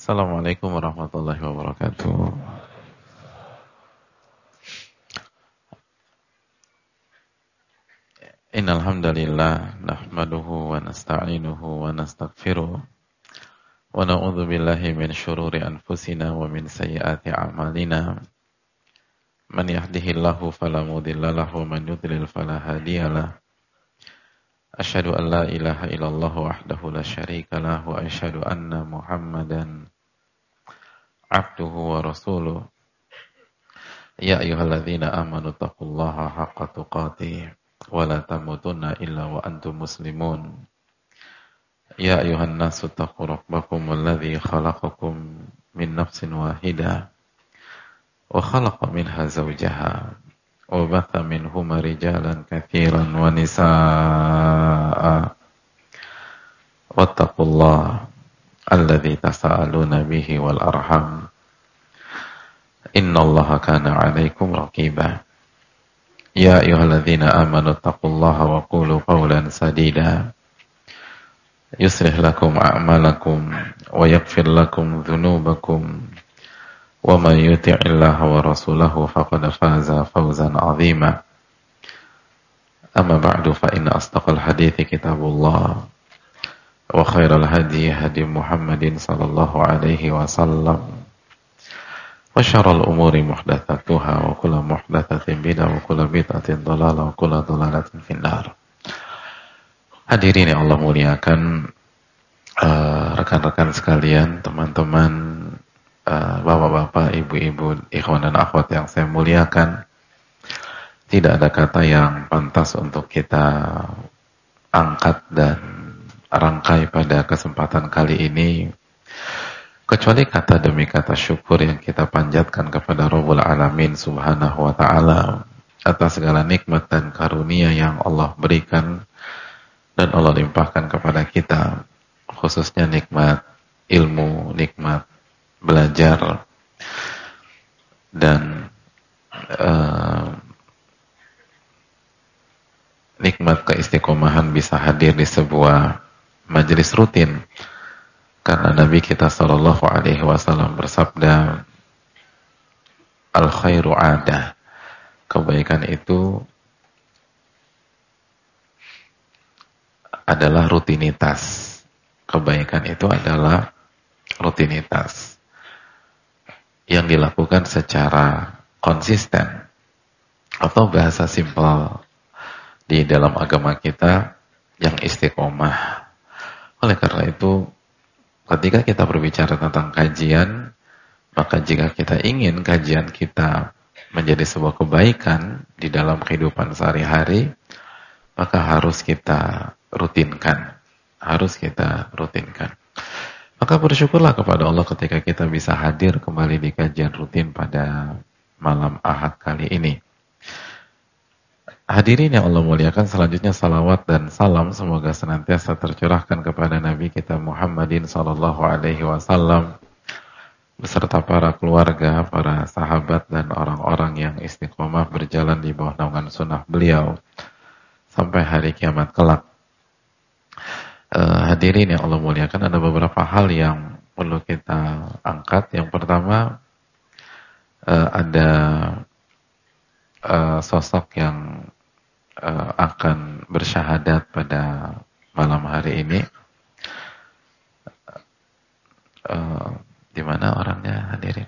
Assalamualaikum warahmatullahi wabarakatuh. Innal hamdalillah nahmaduhu wa nasta'inuhu wa nastaghfiruh wa na'udzu billahi min shururi anfusina wa min sayyiati a'malina. Man yahdihillahu fala mudilla lahu wa man yudlil fala hadiyalah. Asyhadu an la ilaha illallah wahdahu la syarika lahu wa asyhadu anna Muhammadan abduhu wa rasuluh. Ya ayyuhalladzina amanu taqullaha haqqa tuqatih wa la tamutunna illa wa antum muslimun. Ya ayyuhan nasu taqu rabbakum alladzi khalaqakum min nafsin wahidah wa khalaqa minha zawjaha wa batha minhuma rijalan katsiran wa nisaa'a wattaqullaha alladzi tasaaluna bihi wal arham innallaha kana 'alaikum raqiba. Ya ayyuhalladzina amanu taqullaha wa qulu qawlan sadida yuslih lakum a'malakum wa yaghfir lakum dhunubakum wa man yuti'illaha wa rasulahu faqad faza fawzan 'azima. Amma ba'du fa inna asdaqal hadithi kitabullah wa khairal hadi hadi Muhammadin sallallahu alaihi wasallam wa syarrul umuri muhdatsatuha wa kullu muhdatsatin bid'ah wa kullu bid'atin dhalalah wa kullu dhalalatin finnar. Hadirin yang Allah muliakan, rekan-rekan sekalian, teman-teman, bapak-bapak, ibu-ibu, ikhwan dan akhwat yang saya muliakan, tidak ada kata yang pantas untuk kita angkat dan rangkai pada kesempatan kali ini kecuali kata demi kata syukur yang kita panjatkan kepada Rabbul Alamin Subhanahu wa ta'ala atas segala nikmat dan karunia yang Allah berikan dan Allah limpahkan kepada kita, khususnya nikmat ilmu, nikmat belajar, dan nikmat keistiqomahan bisa hadir di sebuah majelis rutin. Karena Nabi kita sallallahu alaihi wasallam bersabda, al khairu adah, kebaikan itu adalah rutinitas. Kebaikan itu adalah rutinitas yang dilakukan secara konsisten, atau bahasa simpel di dalam agama kita yang istiqomah. Oleh karena itu, ketika kita berbicara tentang kajian, maka jika kita ingin kajian kita menjadi sebuah kebaikan di dalam kehidupan sehari-hari, maka harus kita rutinkan. Maka bersyukurlah kepada Allah ketika kita bisa hadir kembali di kajian rutin pada malam Ahad kali ini. Hadirin yang Allah muliakan, selanjutnya salawat dan salam semoga senantiasa tercurahkan kepada Nabi kita Muhammadin sallallahu alaihi wasallam beserta para keluarga, para sahabat dan orang-orang yang istiqomah berjalan di bawah naungan sunnah beliau sampai hari kiamat kelak. Hadirin yang Allah muliakan, ada beberapa hal yang perlu kita angkat. Yang pertama, ada sosok yang akan bersyahadat pada malam hari ini. Di mana orangnya, hadirin?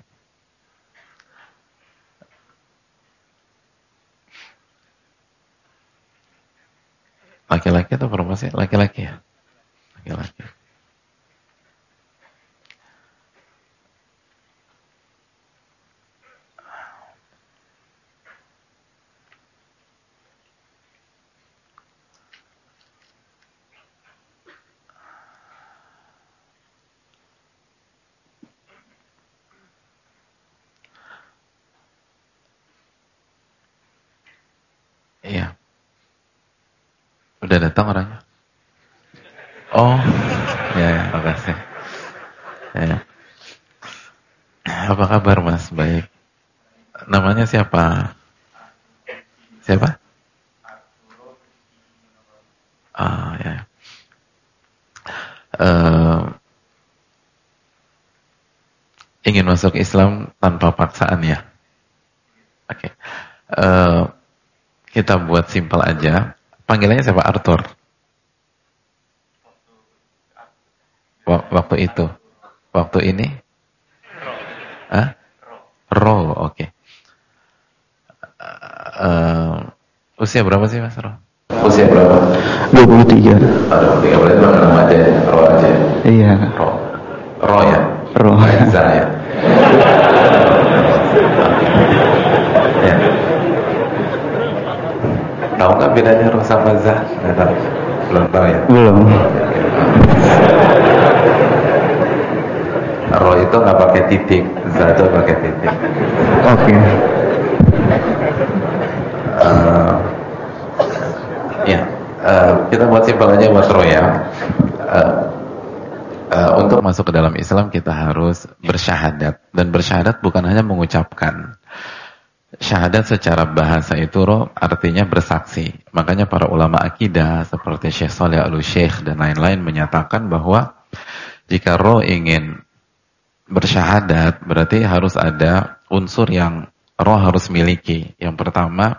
Laki-laki atau perempuan sih? Laki-laki ya? Laki-laki. Iya. Udah datang orangnya? Oh, ya, makasih. Ya. Apa kabar Mas? Baik. Namanya siapa? Siapa? Ah, ya. ingin masuk Islam tanpa paksaan ya. Oke. Kita buat simpel aja. Panggilannya siapa? Arthur. Waktu itu. Waktu ini? Hah? Ro, oke. Usia berapa sih Mas Ro? Usia berapa? 23. 23, berarti nama aja, Ro aja. Iya. Ro ya? Ro. Zah ya? Ya. Tahu nggak bedanya Ro sama Zah? Nggak tahu. Belum tahu ya? Belum. Ro itu nggak pakai titik, Zah itu pakai titik. Oke. Kita buat simpel aja buat Ro ya. Untuk masuk ke dalam Islam kita harus bersyahadat, dan bersyahadat bukan hanya mengucapkan. Syahadat secara bahasa itu Ro artinya bersaksi. Makanya para ulama akidah seperti Syekh Shalih Al-Utsaimin dan lain-lain menyatakan bahwa jika Ro ingin bersyahadat berarti harus ada unsur yang Ro harus miliki. Yang pertama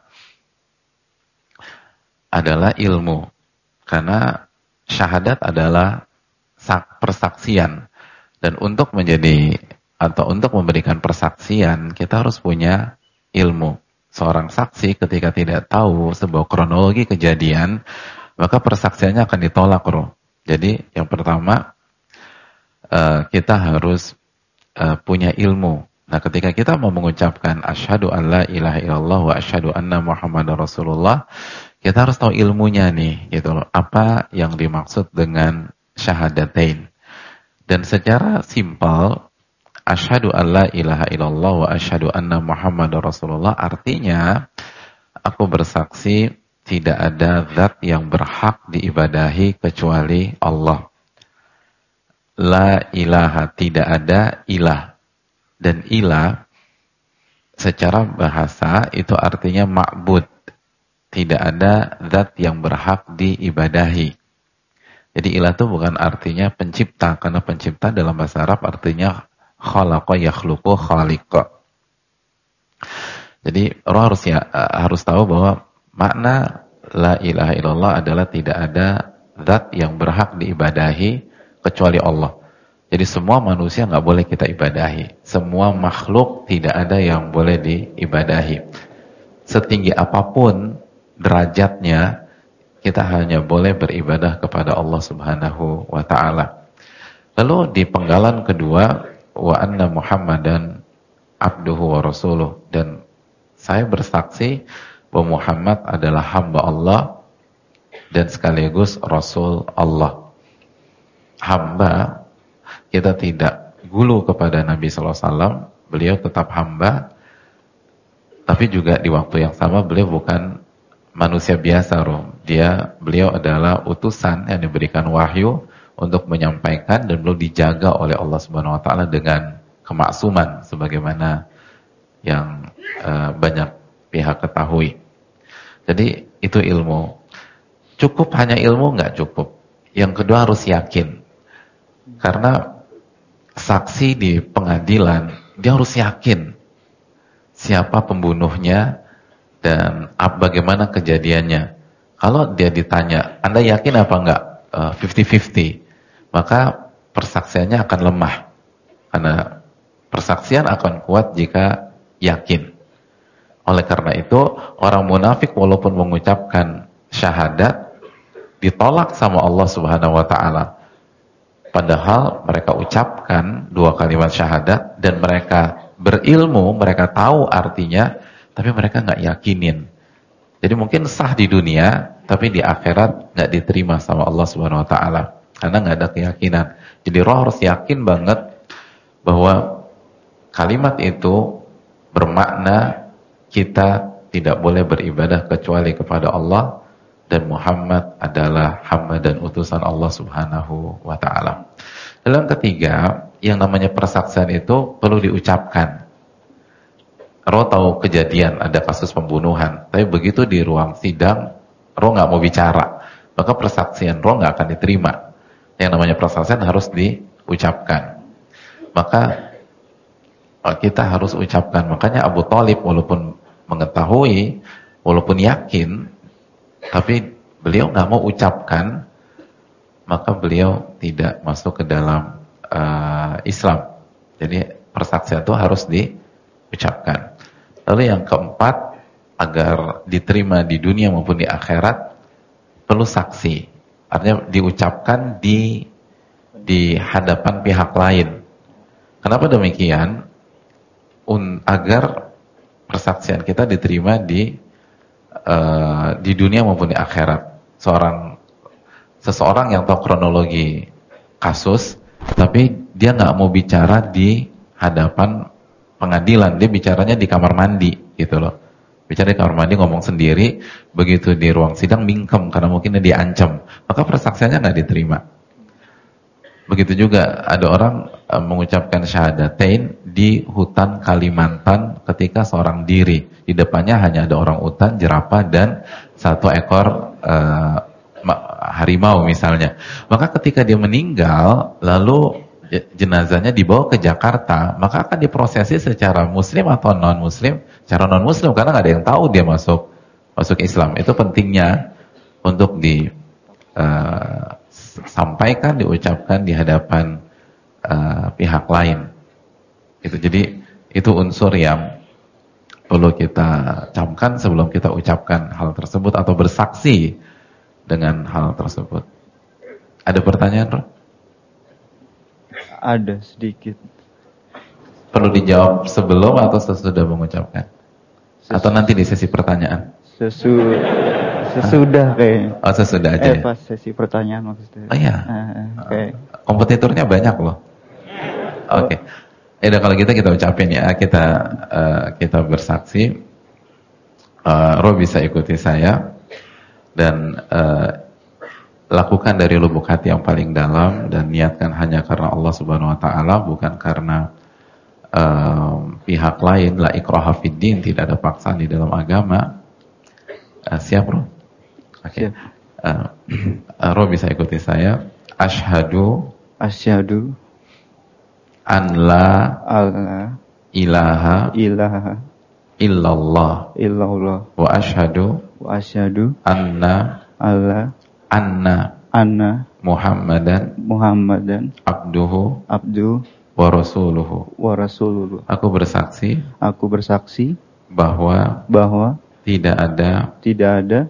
adalah ilmu. Karena syahadat adalah persaksian, dan untuk menjadi atau untuk memberikan persaksian kita harus punya ilmu. Seorang saksi ketika tidak tahu sebuah kronologi kejadian maka persaksiannya akan ditolak Bro. Jadi yang pertama kita harus punya ilmu. Nah ketika kita mau mengucapkan asyhadu an la ilaha illallah wa asyhadu anna muhammadar rasulullah, kita harus tahu ilmunya nih gitu loh. Apa yang dimaksud dengan syahadatain. Dan secara simpel asyhadu alla ilaha illallah wa asyhadu anna muhammadar rasulullah artinya aku bersaksi tidak ada zat yang berhak diibadahi kecuali Allah. La ilaha, tidak ada ilah. Dan ilah secara bahasa itu artinya ma'bud. Tidak ada zat yang berhak diibadahi. Jadi ilah itu bukan artinya pencipta, karena pencipta dalam bahasa Arab artinya khalaqa yakhluqu khaliqa. Jadi orang harus tahu bahwa makna la ilaha illallah adalah tidak ada zat yang berhak diibadahi kecuali Allah. Jadi semua manusia nggak boleh kita ibadahi. Semua makhluk tidak ada yang boleh diibadahi. Setinggi apapun derajatnya, kita hanya boleh beribadah kepada Allah Subhanahu wa ta'ala. Lalu di penggalan kedua, wa anna Muhammadan abduhu wa rasuluh, dan saya bersaksi bahwa Muhammad adalah hamba Allah dan sekaligus Rasul Allah. Hamba, kita tidak gulu kepada Nabi SAW, beliau tetap hamba, tapi juga di waktu yang sama beliau bukan manusia biasa, beliau adalah utusan yang diberikan wahyu untuk menyampaikan, dan beliau dijaga oleh Allah Subhanahu wa taala dengan kemaksuman sebagaimana yang banyak pihak ketahui. Jadi itu ilmu. Cukup hanya ilmu nggak cukup. Yang kedua harus yakin. Karena saksi di pengadilan dia harus yakin siapa pembunuhnya dan bagaimana kejadiannya. Kalau dia ditanya, Anda yakin apa enggak? 50-50. Maka persaksiannya akan lemah. Karena persaksian akan kuat jika yakin. Oleh karena itu, orang munafik walaupun mengucapkan syahadat ditolak sama Allah Subhanahu wa taala. Padahal mereka ucapkan dua kalimat syahadat dan mereka berilmu, mereka tahu artinya, tapi mereka nggak yakinin. Jadi mungkin sah di dunia, tapi di akhirat nggak diterima sama Allah Subhanahu wa taala karena nggak ada keyakinan. Jadi roh harus yakin banget bahwa kalimat itu bermakna kita tidak boleh beribadah kecuali kepada Allah, dan Muhammad adalah hamba dan utusan Allah Subhanahu wa taala. Dalam ketiga, yang namanya persaksian itu perlu diucapkan. Roh tahu kejadian ada kasus pembunuhan, tapi begitu di ruang sidang Roh nggak mau bicara, maka persaksian Roh nggak akan diterima. Yang namanya persaksian harus diucapkan. Maka kita harus ucapkan. Makanya Abu Thalib walaupun mengetahui, walaupun yakin, tapi beliau nggak mau ucapkan, maka beliau tidak masuk ke dalam Islam. Jadi persaksian itu harus diucapkan. Lalu yang keempat, agar diterima di dunia maupun di akhirat, perlu saksi. Artinya diucapkan di hadapan pihak lain. Kenapa demikian? Agar persaksian kita diterima di dunia maupun di akhirat. Seseorang yang tahu kronologi kasus, tapi dia nggak mau bicara di hadapan pengadilan, dia bicaranya di kamar mandi, gitu loh. Bicara di kamar mandi, ngomong sendiri, begitu di ruang sidang mingkem karena mungkin dia diancam, maka persaksiannya nggak diterima. Begitu juga ada orang mengucapkan syahadatain di hutan Kalimantan ketika seorang diri. Di depannya hanya ada orang utan, jerapah, dan satu ekor harimau misalnya. Maka ketika dia meninggal, lalu jenazahnya dibawa ke Jakarta, maka akan diprosesi secara muslim atau non-muslim? Secara non-muslim, karena nggak ada yang tahu dia masuk Islam. Itu pentingnya untuk sampaikan, diucapkan di hadapan pihak lain. Jadi itu unsur yang perlu kita camkan sebelum kita ucapkan hal tersebut atau bersaksi dengan hal tersebut. Ada pertanyaan, Roh? Ada sedikit. Perlu dijawab sebelum atau sesudah mengucapkan? Atau nanti di sesi pertanyaan? Sesudah kayaknya. Oh, sesudah aja ya? Pas sesi pertanyaan maksudnya. Oh iya? Okay. Kompetitornya banyak loh. Oke. Udah kalau gitu kita ucapin ya. Kita bersaksi. Roh bisa ikuti saya. Dan lakukan dari lubuk hati yang paling dalam. Dan niatkan hanya karena Allah Subhanahu Wa Taala, bukan karena pihak lain. La ikraha fiddin, tidak ada paksaan di dalam agama. Siap, Roh? Oke. Roh bisa ikuti saya. Asyhadu an la ilaha illallah wa asyhadu anna Muhammadan abduhu wa rasuluhu. Aku bersaksi bahwa tidak ada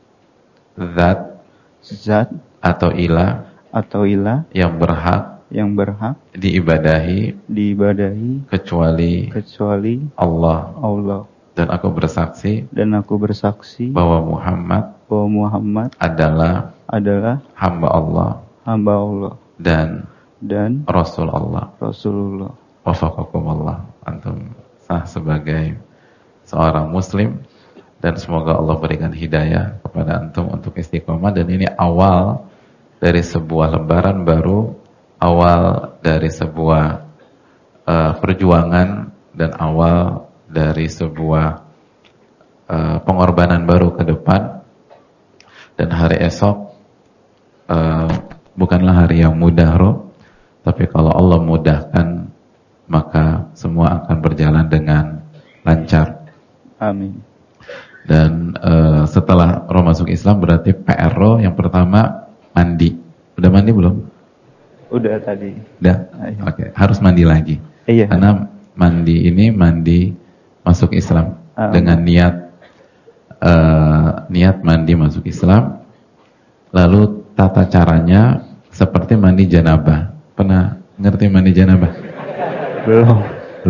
zat atau ilah yang berhak diibadahi kecuali Allah. Dan aku bersaksi bahwa Muhammad adalah hamba Allah dan Rasul Allah. Wafaqakumullah. Antum sah sebagai seorang muslim, dan semoga Allah berikan hidayah kepada antum untuk istiqomah. Dan ini awal dari sebuah lembaran baru, awal dari sebuah perjuangan, dan awal dari sebuah pengorbanan baru ke depan. Dan hari esok bukanlah hari yang mudah, Roh, tapi kalau Allah mudahkan, maka semua akan berjalan dengan lancar. Amin. Dan setelah Roh masuk Islam, berarti PR Roh yang pertama mandi. Udah mandi belum? Udah tadi. Udah? Oke. Harus mandi lagi. Iya. Karena mandi masuk Islam. Dengan niat mandi masuk Islam. Lalu tata caranya seperti mandi janabah. Pernah ngerti mandi janabah? Belum.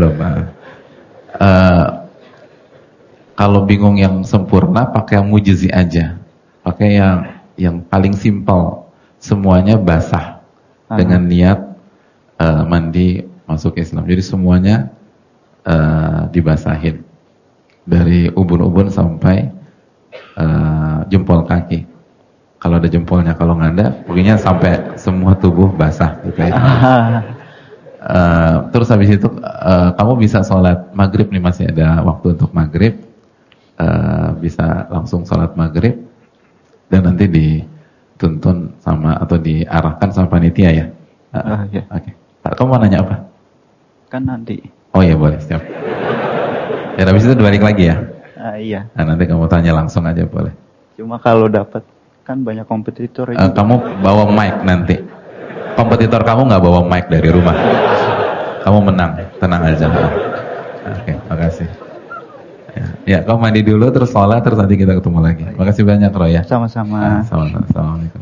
Kalau bingung yang sempurna, pakai yang mujzi aja. Pakai yang paling simpel. Semuanya basah. Dengan niat mandi masuk Islam. Jadi semuanya dibasahin. Dari ubun-ubun sampai jempol kaki. Kalau ada jempolnya, kalau nggak ada, pokoknya sampai semua tubuh basah gitu ya. Terus habis itu kamu bisa sholat maghrib nih, masih ada waktu untuk maghrib. Bisa langsung sholat maghrib dan nanti dituntun sama atau diarahkan sama panitia ya. Iya. Oke. Kamu mau nanya apa? Kan nanti. Oh iya boleh, siap. Ya habis itu balik lagi ya. Iya. Nah, nanti kamu tanya langsung aja boleh. Cuma kalau dapat kan banyak kompetitor juga. Kamu bawa mic nanti. Kompetitor kamu nggak bawa mic dari rumah. Kamu menang, tenang aja. Oke, makasih. Ya, kamu mandi dulu, terus sholat, terus nanti kita ketemu lagi. Makasih banyak, Roy ya. Sama-sama. Assalamualaikum.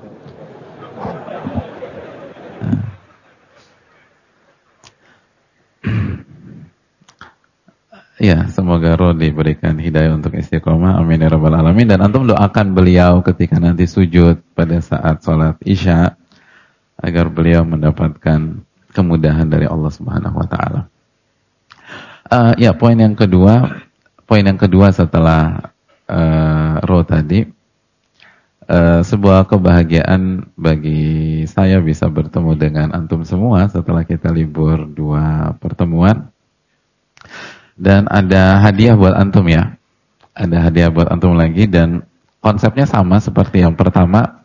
Ya, semoga Roh diberikan hidayah untuk istiqomah. Amin ya rabbal alamin. Dan antum doakan beliau ketika nanti sujud pada saat sholat isya, agar beliau mendapatkan kemudahan dari Allah Subhanahu wa taala. Ya, poin yang kedua setelah Roh tadi, sebuah kebahagiaan bagi saya bisa bertemu dengan antum semua setelah kita libur 2 pertemuan. Dan ada hadiah buat antum ya. Ada hadiah buat antum lagi, dan konsepnya sama seperti yang pertama.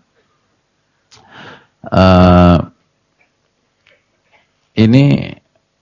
Ini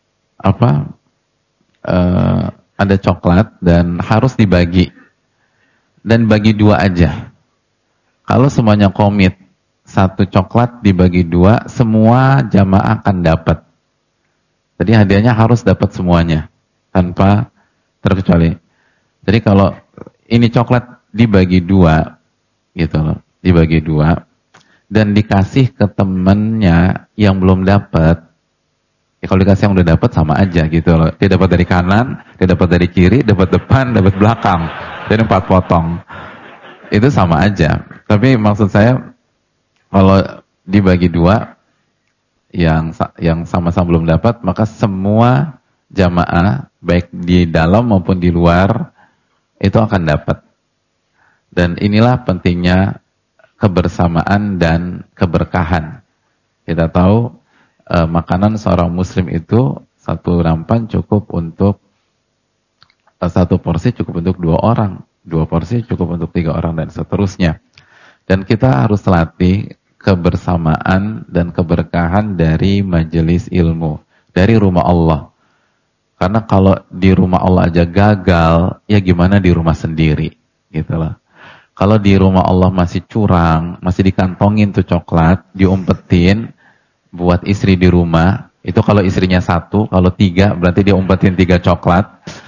ada coklat dan harus dibagi, dan bagi 2 aja. Kalau semuanya komit 1 coklat dibagi 2, semua jamaah akan dapat. Jadi hadiahnya harus dapat semuanya tanpa terkecuali. Jadi kalau ini coklat dibagi 2 gitu loh, dibagi 2 dan dikasih ke temennya yang belum dapat. Ya, kalau dikasih yang udah dapat sama aja gitu loh. Dia dapat dari kanan, dia dapat dari kiri, dapat depan, dapat belakang. Jadi 4 potong. Itu sama aja. Tapi maksud saya kalau dibagi 2 yang sama-sama belum dapat, maka semua jamaah baik di dalam maupun di luar itu akan dapat. Dan inilah pentingnya kebersamaan dan keberkahan. Kita tahu makanan seorang muslim itu 1 nampan cukup untuk 1 porsi cukup untuk 2 orang, 2 porsi cukup untuk 3 orang, dan seterusnya. Dan kita harus latih kebersamaan dan keberkahan dari majelis ilmu, dari rumah Allah. Karena kalau di rumah Allah aja gagal, ya gimana di rumah sendiri, gitu loh. Kalau di rumah Allah masih curang, masih dikantongin tuh coklat, diumpetin buat istri di rumah, itu kalau istrinya 1, kalau 3 berarti dia umpetin 3 coklat.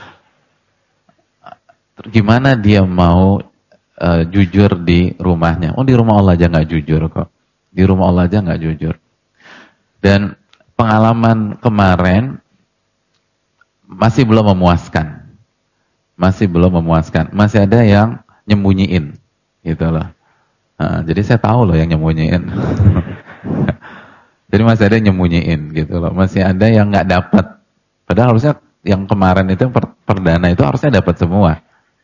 Gimana dia mau jujur di rumahnya? Oh, di rumah Allah aja nggak jujur kok. Di rumah Allah aja nggak jujur. Dan pengalaman kemarin masih belum memuaskan. Masih belum memuaskan. Masih ada yang nyembunyiin, gitu loh. Jadi saya tahu loh yang nyembunyiin. Jadi masih ada yang nyembunyiin, gitu loh. Masih ada yang nggak dapat. Padahal harusnya yang kemarin itu perdana itu harusnya dapat semua.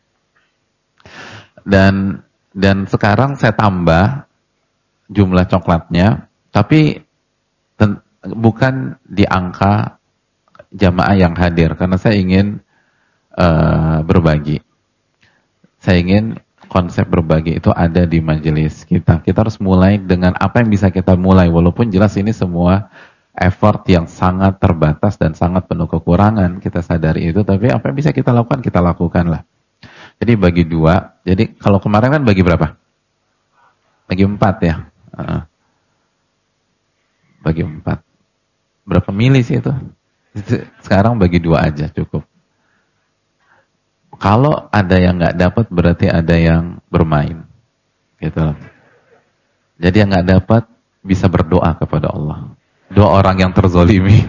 Dan sekarang saya tambah jumlah coklatnya, tapi bukan di angka jamaah yang hadir, karena saya ingin berbagi. Saya ingin konsep berbagi itu ada di majelis kita. Kita harus mulai dengan apa yang bisa kita mulai, walaupun jelas ini semua effort yang sangat terbatas dan sangat penuh kekurangan, kita sadari itu, tapi apa yang bisa kita lakukan, kita lakukanlah. Jadi bagi 2, jadi kalau kemarin kan bagi berapa? Bagi 4 ya. Bagi 4. Berapa mili sih itu? Sekarang bagi 2 aja cukup. Kalau ada yang nggak dapat berarti ada yang bermain, gitu. Jadi yang nggak dapat bisa berdoa kepada Allah. 2 orang yang terzolimi.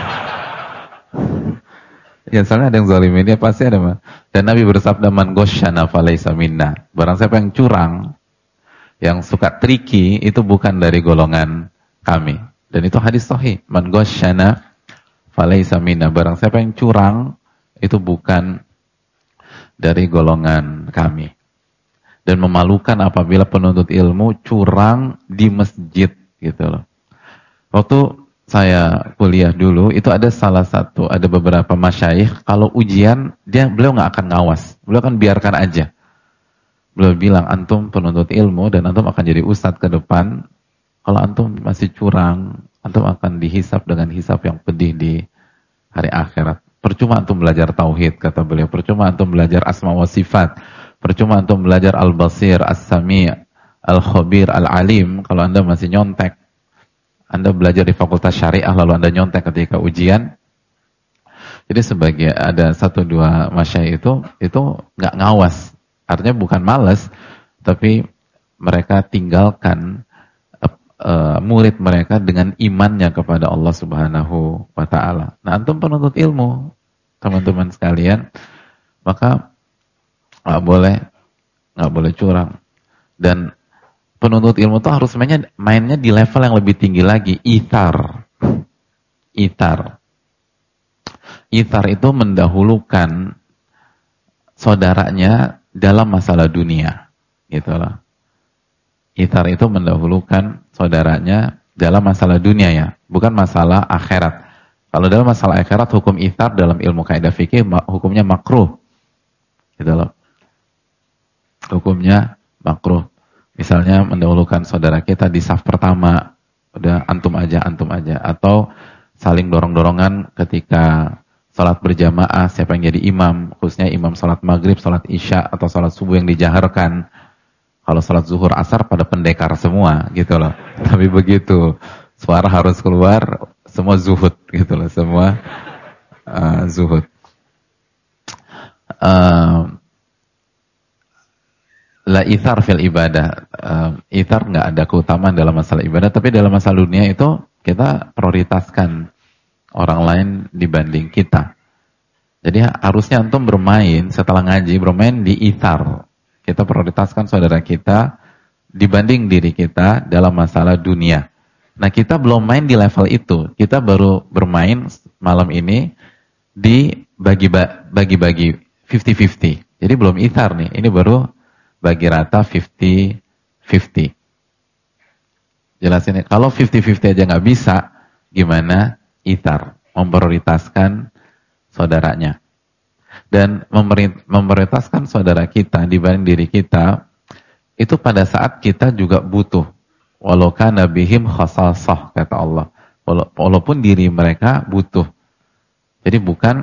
Ya, soalnya ada yang zolimi, dia pasti ada. Dan Nabi bersabda, man ghasyana falaysa minna. Barang siapa yang curang, yang suka tricky, itu bukan dari golongan kami. Dan itu hadis sahih. Man ghasyana falaysa minna. Barang siapa yang curang, itu bukan dari golongan kami. Dan memalukan apabila penuntut ilmu curang di masjid, gitu loh. Waktu saya kuliah dulu, itu ada beberapa masyayikh, kalau ujian, beliau nggak akan ngawas. Beliau akan biarkan aja. Beliau bilang, antum penuntut ilmu, dan antum akan jadi ustadz ke depan. Kalau antum masih curang, antum akan dihisap dengan hisap yang pedih di hari akhirat. Percuma antum belajar tauhid, kata beliau. Percuma antum belajar asma wa sifat. Percuma antum belajar al-basir, as-sami, al-khabir, al-alim kalau Anda masih nyontek. Anda belajar di fakultas syariah lalu Anda nyontek ketika ujian. Jadi sebagai ada satu dua masyayikh itu nggak ngawas. Artinya bukan malas, tapi mereka tinggalkan murid mereka dengan imannya kepada Allah Subhanahu wa taala. Nah, antum penuntut ilmu, teman-teman sekalian, maka nggak boleh curang. Dan penuntut ilmu itu harus mainnya di level yang lebih tinggi lagi, itar. Itar itu mendahulukan saudaranya dalam masalah dunia, gitu loh. Itar itu mendahulukan saudaranya dalam masalah dunia ya, bukan masalah akhirat. Kalau dalam masalah akhirat, hukum itar dalam ilmu kaidah fikih hukumnya makruh, gitu loh. Hukumnya makruh. Misalnya mendahulukan saudara kita di saf pertama, udah antum aja, atau saling dorong-dorongan ketika salat berjamaah, siapa yang jadi imam, khususnya imam salat maghrib, salat isya, atau salat subuh yang dijaharkan. Kalau salat zuhur asar pada pendekar semua, gitu loh. Tapi begitu, suara harus keluar, semua zuhud, gitu loh, semua zuhud. La ithar fil ibadah. Ithar nggak ada keutamaan dalam masalah ibadah, tapi dalam masalah dunia itu kita prioritaskan orang lain dibanding kita. Jadi harusnya antum bermain setelah ngaji, bermain di ithar. Kita prioritaskan saudara kita dibanding diri kita dalam masalah dunia. Nah, kita belum main di level itu. Kita baru bermain malam ini di bagi-bagi 50-50. Jadi belum ithar nih. Ini baru bagi rata 50-50. Jelasin, kalau 50-50 aja nggak bisa, gimana ithar? Memprioritaskan saudaranya. Dan memprioritaskan saudara kita dibanding diri kita, itu pada saat kita juga butuh. Walau kana bihim khasasah, kata Allah. Walaupun diri mereka butuh. Jadi bukan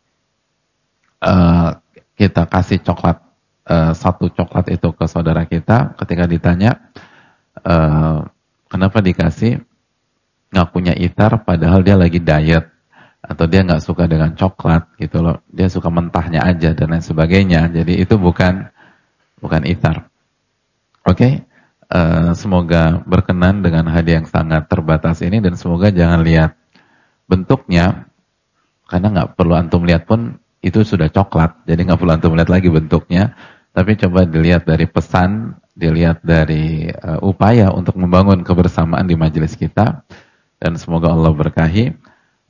kita kasih coklat, satu coklat itu ke saudara kita, ketika ditanya, kenapa dikasih, ngakunya itar padahal dia lagi diet, atau dia nggak suka dengan coklat gitu loh, dia suka mentahnya aja dan lain sebagainya. Jadi itu bukan itar. Oke? Semoga berkenan dengan hadiah yang sangat terbatas ini, dan semoga jangan lihat bentuknya, karena nggak perlu antum lihat pun itu sudah coklat, jadi nggak perlu antum lihat lagi bentuknya, tapi coba dilihat dari pesan, dilihat dari upaya untuk membangun kebersamaan di majelis kita, dan semoga Allah berkahi.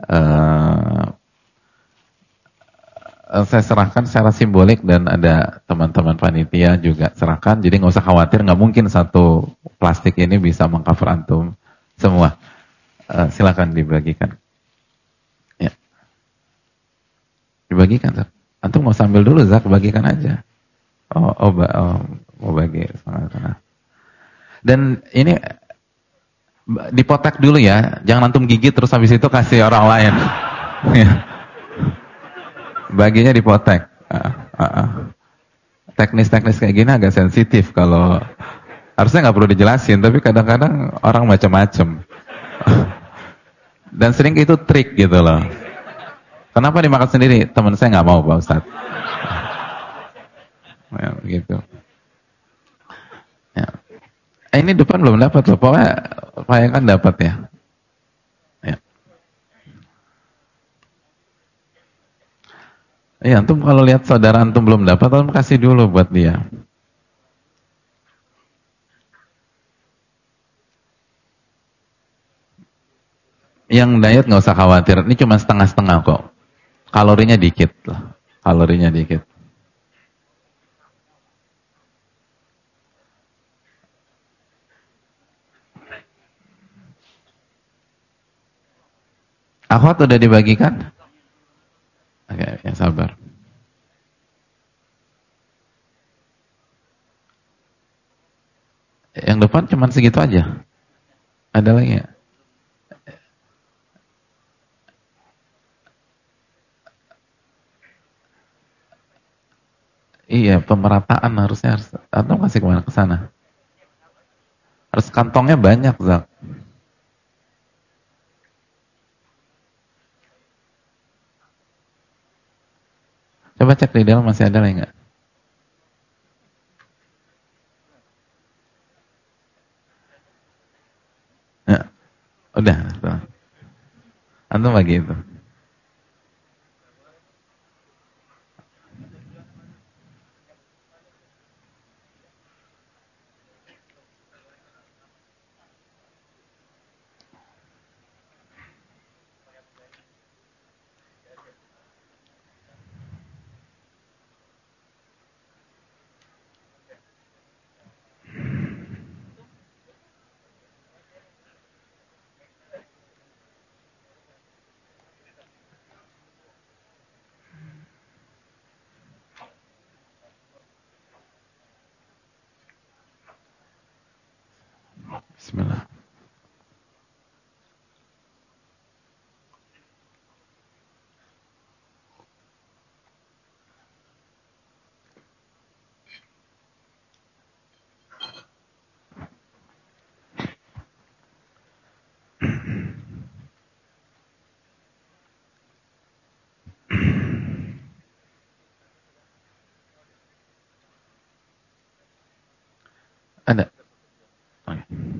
Saya serahkan secara simbolik, dan ada teman-teman panitia juga serahkan, jadi nggak usah khawatir, nggak mungkin satu plastik ini bisa mengcover antum semua. Silakan dibagikan. Ya. Dibagikan, Zak. Antum nggak usah ambil dulu, Zak, bagikan aja. Mau bagi. Dan ini dipotek dulu ya, jangan antum gigit terus habis itu kasih orang lain. Baginya dipotek. Teknis-teknis kayak gini agak sensitif, kalau harusnya nggak perlu dijelasin, tapi kadang-kadang orang macam-macam. Dan sering itu trik gitu loh. Kenapa dimakan sendiri? Teman saya nggak mau, Pak Ustadz. Ya, begitu. Ya. Ini depan belum dapat loh, pokoknya kan dapat ya. Ya. Iya, antum kalau lihat saudara antum belum dapat, antum kasih dulu buat dia. Yang diet nggak usah khawatir, ini cuma setengah-setengah kok. Kalorinya dikit lah, kalorinya dikit. Akhwat udah dibagikan? Oke, ya sabar. Yang depan cuma segitu aja. Ada lagi ya? Iya, pemerataan harus atau kasih kemana ke sana. Harus kantongnya banyak, Zak. Coba cek di dalam masih ada lagi nggak? Ya, udah. Tuh. Antum bagi itu. Bismillah. Ada. Oke.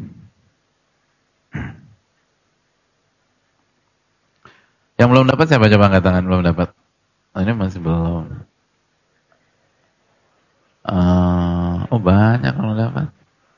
Yang belum dapat siapa coba angkat tangan belum dapat? Oh, ini masih belum. Oh banyak kalau dapat.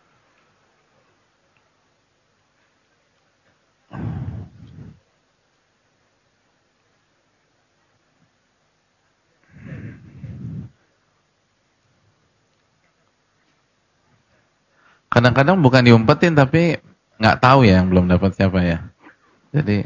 Kadang-kadang bukan diumpetin tapi nggak tahu ya yang belum dapat siapa ya. Jadi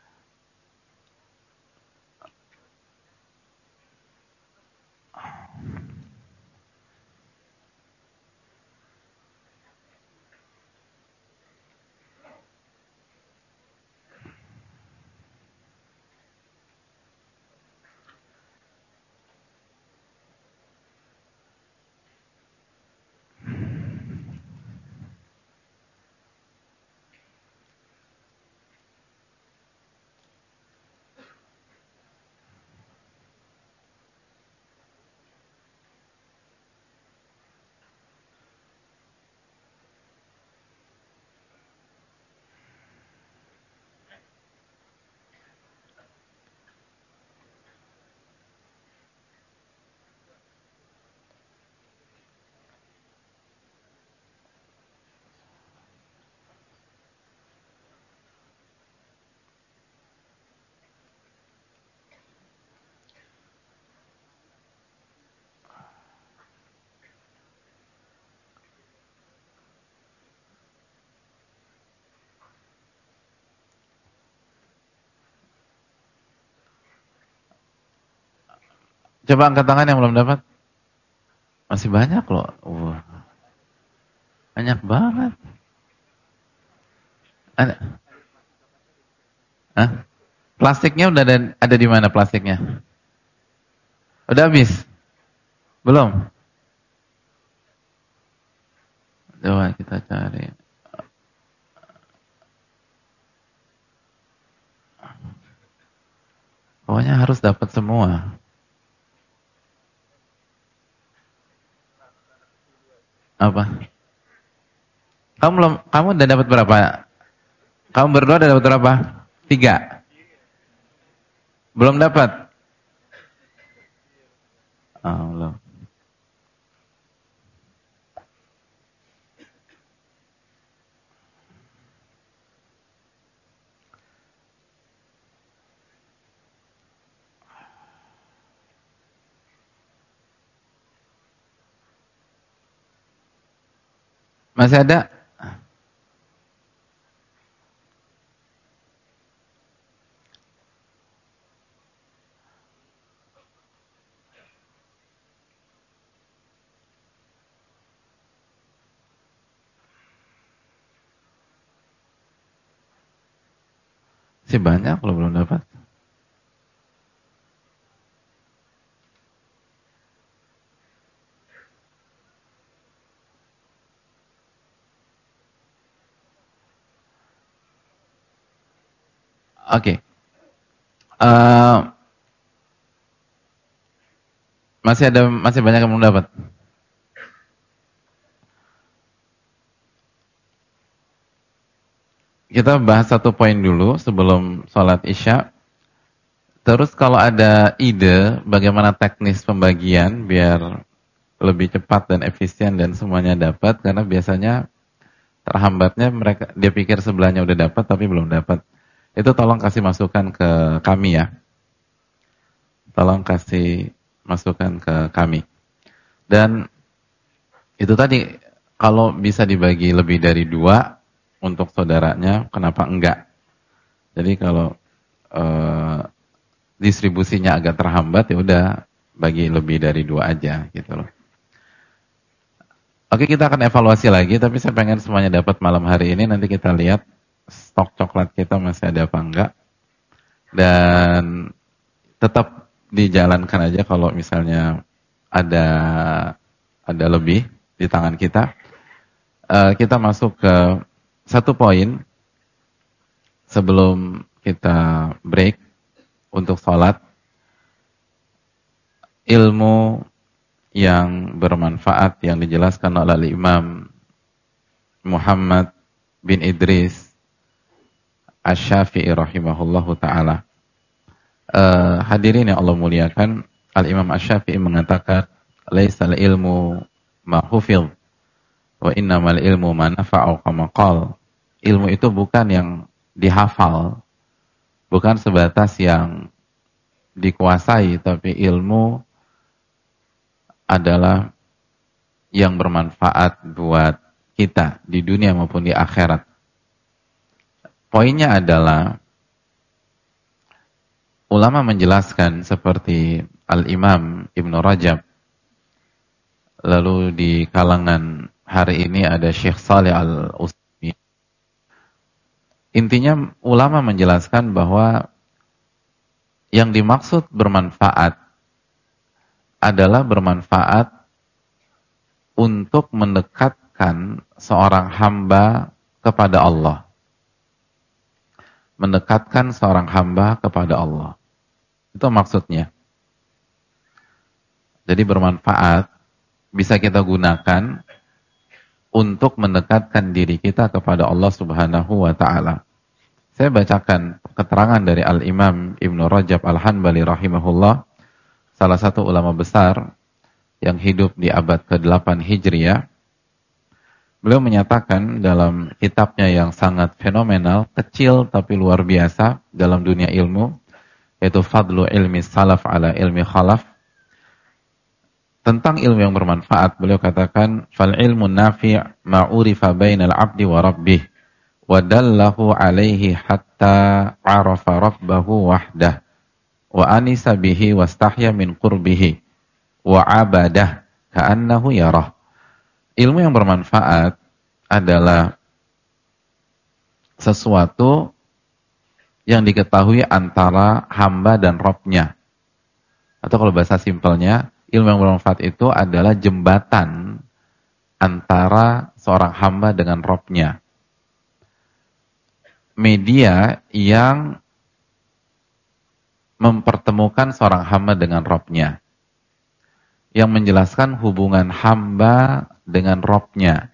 coba angkat tangan yang belum dapat. Masih banyak loh. Wah, banyak banget. Ada. Hah? Plastiknya udah ada di mana plastiknya? Udah habis? Belum? Coba kita cari. Pokoknya harus dapat semua. Apa? Kamu udah dapat berapa? Kamu berdua udah dapat berapa? 3. Belum dapat? Oh, belum. Masih ada? Masih banyak loh belum dapat. Oke. Eh, masih banyak yang belum dapat. Kita bahas satu poin dulu sebelum sholat Isya. Terus kalau ada ide bagaimana teknis pembagian biar lebih cepat dan efisien dan semuanya dapat, karena biasanya terhambatnya mereka, dia pikir sebelahnya udah dapat tapi belum dapat. Itu tolong kasih masukan ke kami ya. Tolong kasih masukan ke kami. Dan itu tadi, kalau bisa dibagi lebih dari 2 untuk saudaranya, kenapa enggak? Jadi kalau distribusinya agak terhambat, ya udah bagi lebih dari 2 aja gitu loh. Oke, kita akan evaluasi lagi, tapi saya pengen semuanya dapat malam hari ini. Nanti kita lihat stok coklat kita masih ada apa enggak. Dan tetap dijalankan aja kalau misalnya ada lebih di tangan kita. Kita masuk ke satu poin sebelum kita break untuk sholat. Ilmu yang bermanfaat yang dijelaskan oleh Imam Muhammad bin Idris Asy-Syafi'i rahimahullahu ta'ala. Hadirin yang Allah muliakan, Al-Imam Asy-Syafi'i mengatakan, laisal ilmu ma hufidh wa innamal ilmu ma nafa'u kama qala. Ilmu itu bukan yang dihafal, bukan sebatas yang dikuasai, tapi ilmu adalah yang bermanfaat buat kita di dunia maupun di akhirat. Poinnya adalah ulama menjelaskan seperti Al-Imam Ibn Rajab, lalu di kalangan hari ini ada Syekh Shalih Al-Utsaimin. Intinya ulama menjelaskan bahwa yang dimaksud bermanfaat adalah bermanfaat untuk mendekatkan seorang hamba kepada Allah. Mendekatkan seorang hamba kepada Allah. Itu maksudnya. Jadi bermanfaat bisa kita gunakan untuk mendekatkan diri kita kepada Allah Subhanahu wa ta'ala. Saya bacakan keterangan dari Al-Imam Ibn Rajab Al-Hanbali rahimahullah, salah satu ulama besar yang hidup di abad ke-8 Hijriah. Beliau menyatakan dalam kitabnya yang sangat fenomenal, kecil tapi luar biasa dalam dunia ilmu, yaitu Fadlu Ilmi Salaf ala Ilmi Khalaf. Tentang ilmu yang bermanfaat, beliau katakan, fal ilmu nafi' ma'urifa bainal abdi wa rabbih, wa dallahu alaihi hatta arafa rabbahu wahdah, wa anisa bihi wastahya min qurbihi, wa abadah ka'annahu yarah. Ilmu yang bermanfaat adalah sesuatu yang diketahui antara hamba dan Rabb-nya. Atau kalau bahasa simpelnya, ilmu yang bermanfaat itu adalah jembatan antara seorang hamba dengan Rabb-nya. Media yang mempertemukan seorang hamba dengan Rabb-nya. Yang menjelaskan hubungan hamba dengan Rabb-nya.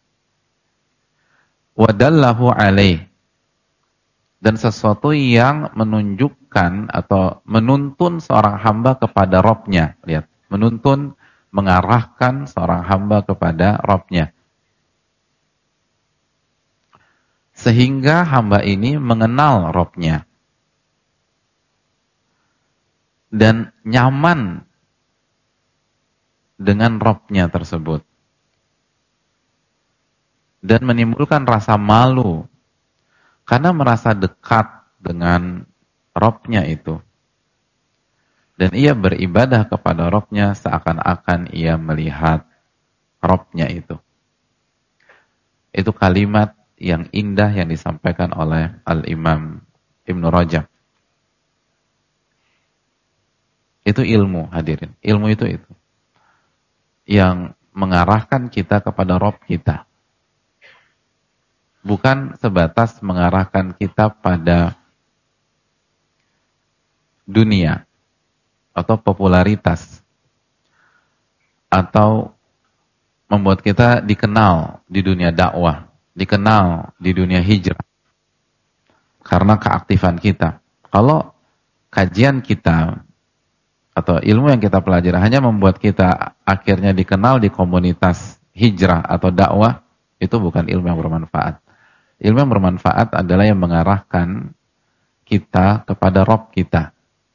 Wadallahu alaih. Dan sesuatu yang menunjukkan atau menuntun seorang hamba kepada Rabb-nya. Lihat, menuntun, mengarahkan seorang hamba kepada Rabb-nya. Sehingga hamba ini mengenal Rabb-nya. Dan nyaman dengan Rabb-nya tersebut. Dan menimbulkan rasa malu karena merasa dekat dengan Rabb-nya itu. Dan ia beribadah kepada Rabb-nya seakan-akan ia melihat Rabb-nya itu. Itu kalimat yang indah yang disampaikan oleh Al-Imam Ibn Rajab. Itu ilmu, hadirin. Ilmu itu. Yang mengarahkan kita kepada Rabb kita. Bukan sebatas mengarahkan kita pada dunia atau popularitas atau membuat kita dikenal di dunia dakwah, dikenal di dunia hijrah karena keaktifan kita. Kalau kajian kita atau ilmu yang kita pelajari hanya membuat kita akhirnya dikenal di komunitas hijrah atau dakwah, itu bukan ilmu yang bermanfaat. Ilmu yang bermanfaat adalah yang mengarahkan kita kepada Rabb kita,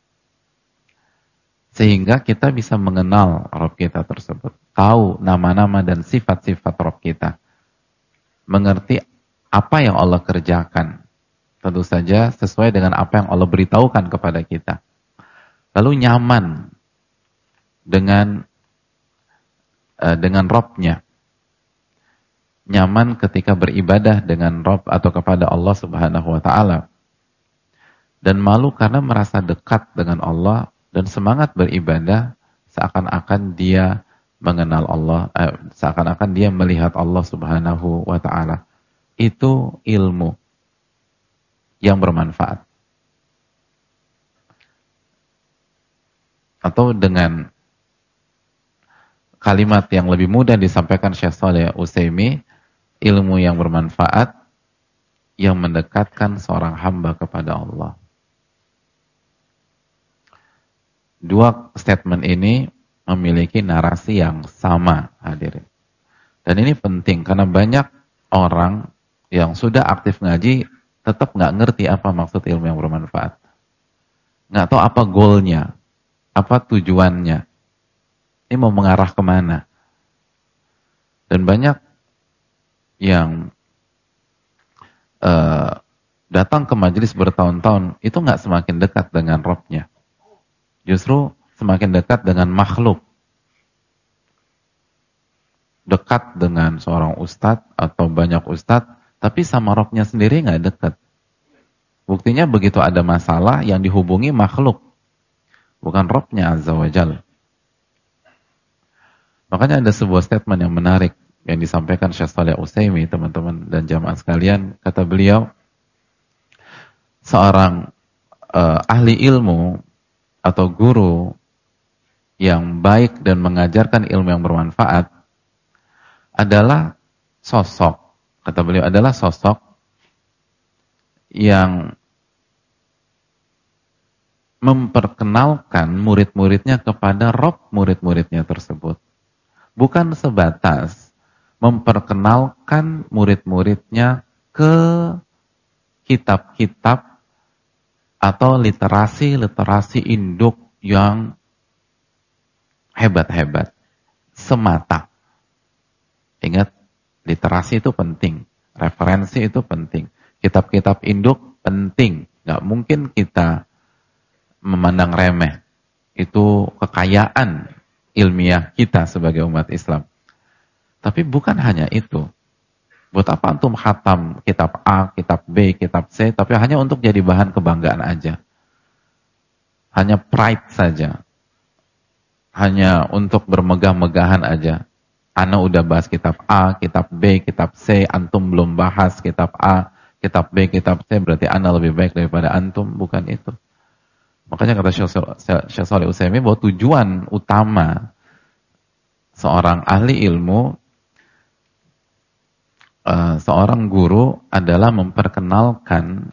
sehingga kita bisa mengenal Rabb kita tersebut, tahu nama-nama dan sifat-sifat Rabb kita, mengerti apa yang Allah kerjakan, tentu saja sesuai dengan apa yang Allah beritahukan kepada kita. Lalu nyaman dengan Rabb-nya, nyaman ketika beribadah dengan Rabb atau kepada Allah Subhanahu wa Ta'ala, dan malu karena merasa dekat dengan Allah dan semangat beribadah seakan-akan dia mengenal Allah, seakan-akan dia melihat Allah Subhanahu wa Ta'ala. Itu ilmu yang bermanfaat. Atau dengan kalimat yang lebih mudah disampaikan Syekh Shalih Utsaimin, ilmu yang bermanfaat yang mendekatkan seorang hamba kepada Allah. Dua statement ini memiliki narasi yang sama, hadirin. Dan ini penting karena banyak orang yang sudah aktif ngaji tetap nggak ngerti apa maksud ilmu yang bermanfaat. Nggak tahu apa goalnya, apa tujuannya. Ini mau mengarah kemana. Dan banyak yang datang ke majelis bertahun-tahun itu nggak semakin dekat dengan Rabb-nya. Justru semakin dekat dengan makhluk. Dekat dengan seorang ustadz atau banyak ustadz, tapi sama Rabb-nya sendiri nggak dekat. Buktinya begitu ada masalah yang dihubungi makhluk, bukan Rabb-nya Azza wa Jalla. Makanya ada sebuah statement yang menarik yang disampaikan Syekh Shalih Utsaimin, teman-teman dan jamaah sekalian. Kata beliau, seorang ahli ilmu atau guru yang baik dan mengajarkan ilmu yang bermanfaat adalah sosok, kata beliau, adalah sosok yang memperkenalkan murid-muridnya kepada Rabb murid-muridnya tersebut. Bukan sebatas memperkenalkan murid-muridnya ke kitab-kitab atau literasi induk yang hebat-hebat semata. Ingat, literasi itu penting, referensi itu penting, kitab-kitab induk penting. Gak mungkin kita memandang remeh. Itu kekayaan ilmiah kita sebagai umat Islam. Tapi bukan hanya itu. Buat apa antum khatam kitab A, kitab B, kitab C, tapi hanya untuk jadi bahan kebanggaan aja. Hanya pride saja. Hanya untuk bermegah-megahan aja. Ana udah bahas kitab A, kitab B, kitab C, antum belum bahas kitab A, kitab B, kitab C, berarti ana lebih baik daripada antum. Bukan itu. Makanya kata Syekh Shalih Utsaimin bahwa tujuan utama seorang ahli ilmu, seorang guru adalah memperkenalkan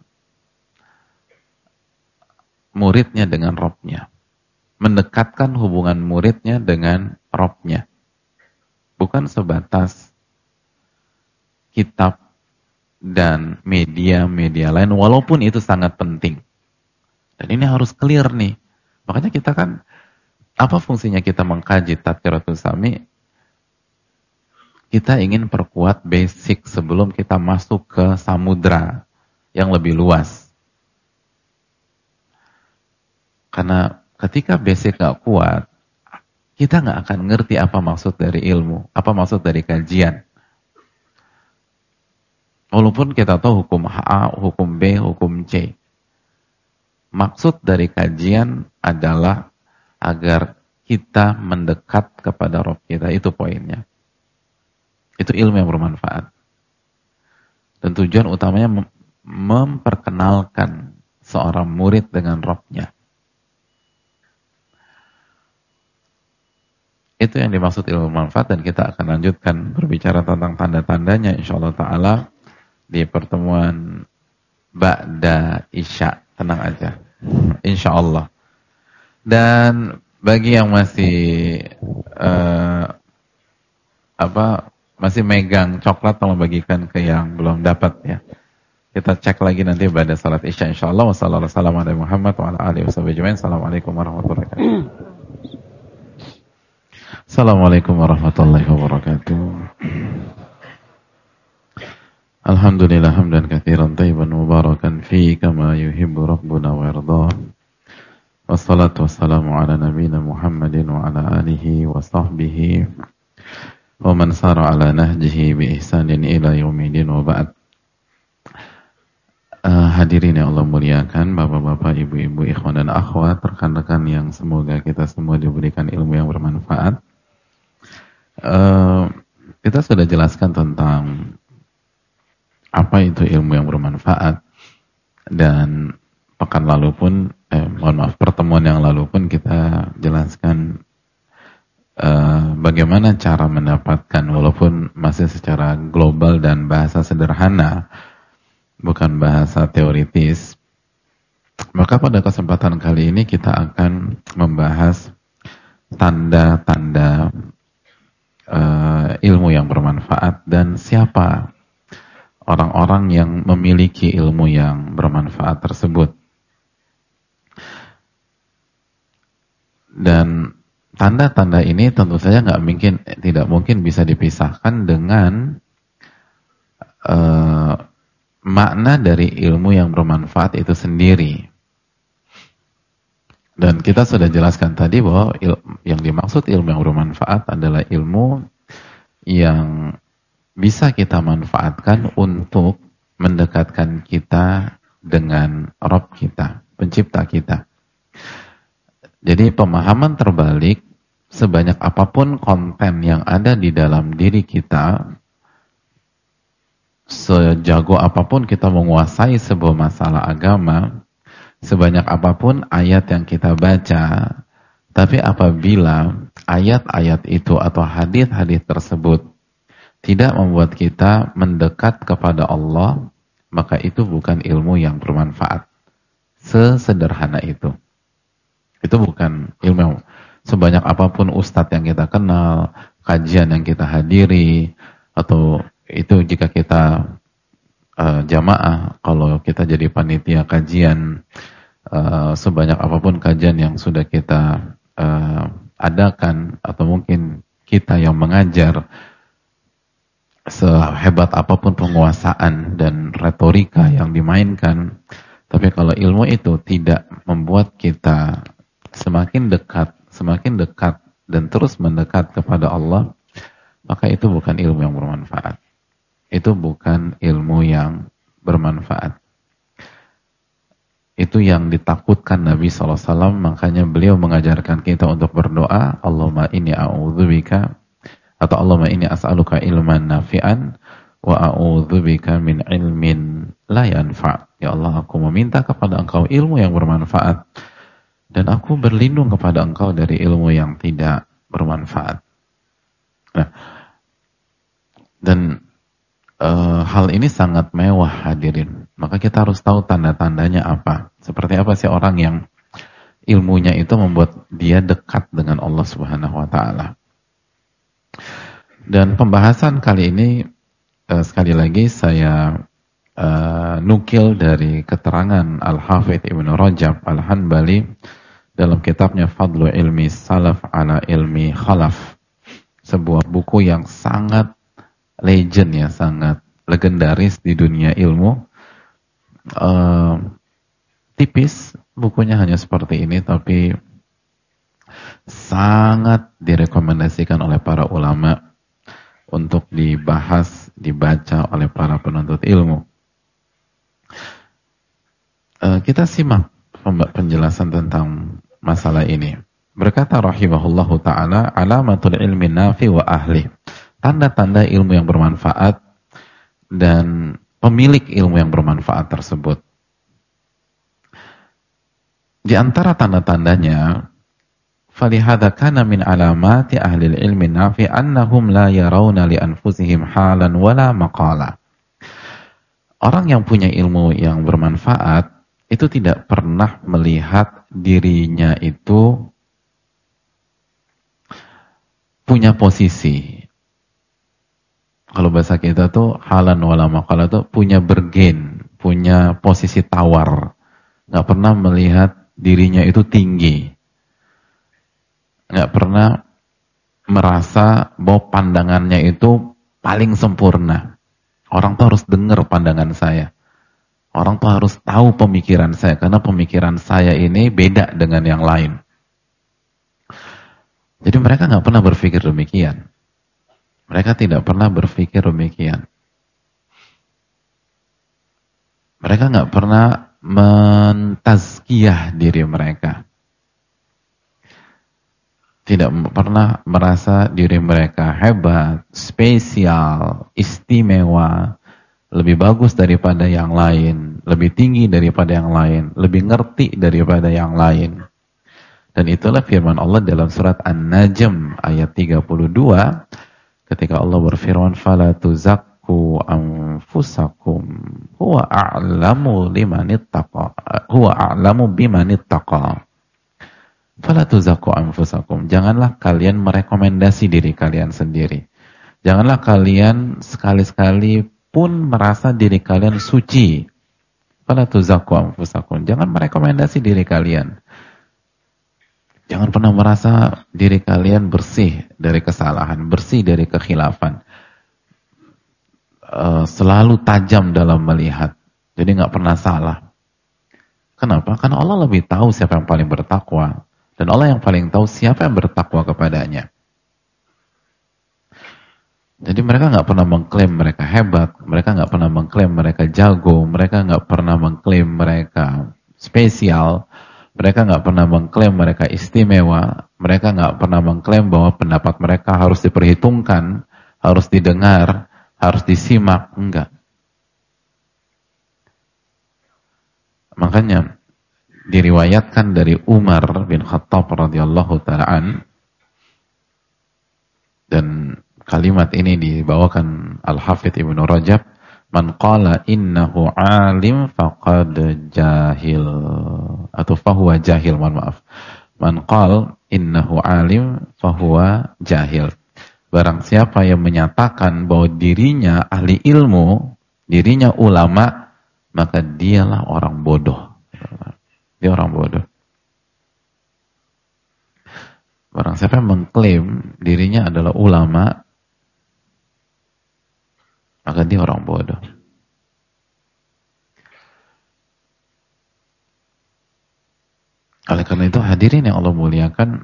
muridnya dengan Rabb-nya. Mendekatkan hubungan muridnya dengan Rabb-nya. Bukan sebatas kitab dan media-media lain, walaupun itu sangat penting. Dan ini harus clear nih. Makanya kita kan, apa fungsinya kita mengkaji Tadhkiratus Sami? Kita ingin perkuat basic sebelum kita masuk ke samudra yang lebih luas. Karena ketika basic gak kuat, kita gak akan ngerti apa maksud dari ilmu, apa maksud dari kajian. Walaupun kita tahu hukum A, hukum B, hukum C. Maksud dari kajian adalah agar kita mendekat kepada Rabb kita, itu poinnya. Itu ilmu yang bermanfaat. Dan tujuan utamanya memperkenalkan seorang murid dengan Rabb-nya. Itu yang dimaksud ilmu manfaat, dan kita akan lanjutkan berbicara tentang tanda-tandanya insyaallah taala di pertemuan ba'da Isya. Tenang aja. Insyaallah. Dan bagi yang masih masih megang coklat, tolong bagikan ke yang belum dapat ya. Kita cek lagi nanti pada salat Isya insyaallah. Wassalamualaikum warahmatullahi wabarakatuh. Assalamualaikum warahmatullahi wabarakatuh. Alhamdulillah hamdan katsiran thayyiban mubarakan fi kama yuhibbu rabbuna wa yardah. Wassalatu wassalamu ala nabiyyina Muhammadin wa ala alihi wa sahbihi wa man sara ala nahjihi bi ihsanin ila yaumil wa ba'd. Hadirin yang Allah muliakan, bapak-bapak, ibu-ibu, ikhwan dan akhwat, rekan-rekan yang semoga kita semua diberikan ilmu yang bermanfaat. Kita sudah jelaskan tentang apa itu ilmu yang bermanfaat, dan pekan lalu pun, pertemuan yang lalu pun kita jelaskan bagaimana cara mendapatkan, walaupun masih secara global dan bahasa sederhana, bukan bahasa teoritis. Maka pada kesempatan kali ini kita akan membahas tanda-tanda ilmu yang bermanfaat dan siapa orang-orang yang memiliki ilmu yang bermanfaat tersebut. Dan tanda-tanda ini tentu saja tidak mungkin bisa dipisahkan dengan makna dari ilmu yang bermanfaat itu sendiri. Dan kita sudah jelaskan tadi bahwa yang dimaksud ilmu yang bermanfaat adalah ilmu yang bisa kita manfaatkan untuk mendekatkan kita dengan Rabb kita, pencipta kita. Jadi pemahaman terbalik, sebanyak apapun konten yang ada di dalam diri kita, sejago apapun kita menguasai sebuah masalah agama, sebanyak apapun ayat yang kita baca, tapi apabila ayat-ayat itu atau hadis-hadis tersebut tidak membuat kita mendekat kepada Allah, maka itu bukan ilmu yang bermanfaat. Sesederhana itu. Itu bukan ilmu yang, sebanyak apapun ustadz yang kita kenal, kajian yang kita hadiri, atau itu jika kita jamaah, kalau kita jadi panitia kajian, sebanyak apapun kajian yang sudah kita adakan, atau mungkin kita yang mengajar, sehebat apapun penguasaan dan retorika yang dimainkan, tapi kalau ilmu itu tidak membuat kita semakin dekat dan terus mendekat kepada Allah, maka itu bukan ilmu yang bermanfaat. Itu bukan ilmu yang bermanfaat. Itu yang ditakutkan Nabi SAW, makanya beliau mengajarkan kita untuk berdoa, Allahumma inni a'udzubika, atau Allahumma inni as'aluka ilman nafi'an wa a'udzubika min ilmin la yanfa'. Ya Allah, aku meminta kepada Engkau ilmu yang bermanfaat, dan aku berlindung kepada Engkau dari ilmu yang tidak bermanfaat. Nah, dan hal ini sangat mewah hadirin. Maka kita harus tahu tanda-tandanya apa. Seperti apa sih orang yang ilmunya itu membuat dia dekat dengan Allah Subhanahu wa taala. Dan pembahasan kali ini sekali lagi saya nukil dari keterangan Al-Hafidh Ibnu Rajab Al-Hanbali dalam kitabnya Fadlu Ilmi Salaf ala Ilmi Khalaf. Sebuah buku yang sangat legend ya, sangat legendaris di dunia ilmu. Tipis, bukunya hanya seperti ini, tapi sangat direkomendasikan oleh para ulama untuk dibahas, dibaca oleh para penuntut ilmu. Kita simak penjelasan tentang masalah ini. Berkata rahimahullahu ta'ala, alamatul ilmi nafi wa ahli. Tanda-tanda ilmu yang bermanfaat dan pemilik ilmu yang bermanfaat tersebut. Di antara tanda-tandanya, falihadza kana min alamati ahli ilmi nafi annahum la yarawna li anfusihim halan wala maqala. Orang yang punya ilmu yang bermanfaat itu tidak pernah melihat dirinya itu punya posisi. Kalau bahasa kita tuh halan wala maqala tuh punya bergen, punya posisi tawar. Nggak pernah melihat dirinya itu tinggi. Nggak pernah merasa bahwa pandangannya itu paling sempurna. Orang tuh harus dengar pandangan saya. Orang tuh harus tahu pemikiran saya, karena pemikiran saya ini beda dengan yang lain. Jadi mereka nggak pernah berpikir demikian. Mereka tidak pernah berpikir demikian. Mereka nggak pernah mentazkiyah diri mereka. Tidak pernah merasa diri mereka hebat, spesial, istimewa, lebih bagus daripada yang lain, lebih tinggi daripada yang lain, lebih ngerti daripada yang lain. Dan itulah firman Allah dalam surat An-Najm ayat 32 ketika Allah berfirman fala tuzakku anfusakum huwa a'lamu limanittaqa huwa a'lamu bimanittaqa. Fala tuzakku anfusakum, janganlah kalian merekomendasi diri kalian sendiri. Janganlah kalian sekali-sekali pun merasa diri kalian suci. Fala tuzakku anfusakum, jangan merekomendasi diri kalian. Jangan pernah merasa diri kalian bersih dari kesalahan, bersih dari kekhilafan. Selalu tajam dalam melihat. Jadi nggak pernah salah. Kenapa? Karena Allah lebih tahu siapa yang paling bertakwa. Dan Allah yang paling tahu siapa yang bertakwa kepadanya. Jadi mereka nggak pernah mengklaim mereka hebat. Mereka nggak pernah mengklaim mereka jago. Mereka nggak pernah mengklaim mereka spesial. Mereka nggak pernah mengklaim mereka istimewa. Mereka nggak pernah mengklaim bahwa pendapat mereka harus diperhitungkan, harus didengar, harus disimak. Enggak. Makanya diriwayatkan dari Umar bin Khattab radhiyallahu ta'ala dan kalimat ini dibawakan Al-Hafidz Ibnu Rajab, man qala innahu alim faqad jahil, atau fahuwa jahil, mohon maaf. Man qala innahu alim fahuwa jahil. Barang siapa yang menyatakan bahwa dirinya ahli ilmu, dirinya ulama, maka dialah orang bodoh. Dia orang bodoh. Barang siapa yang mengklaim dirinya adalah ulama, maka dia orang bodoh. Oleh karena itu hadirin yang Allah muliakan,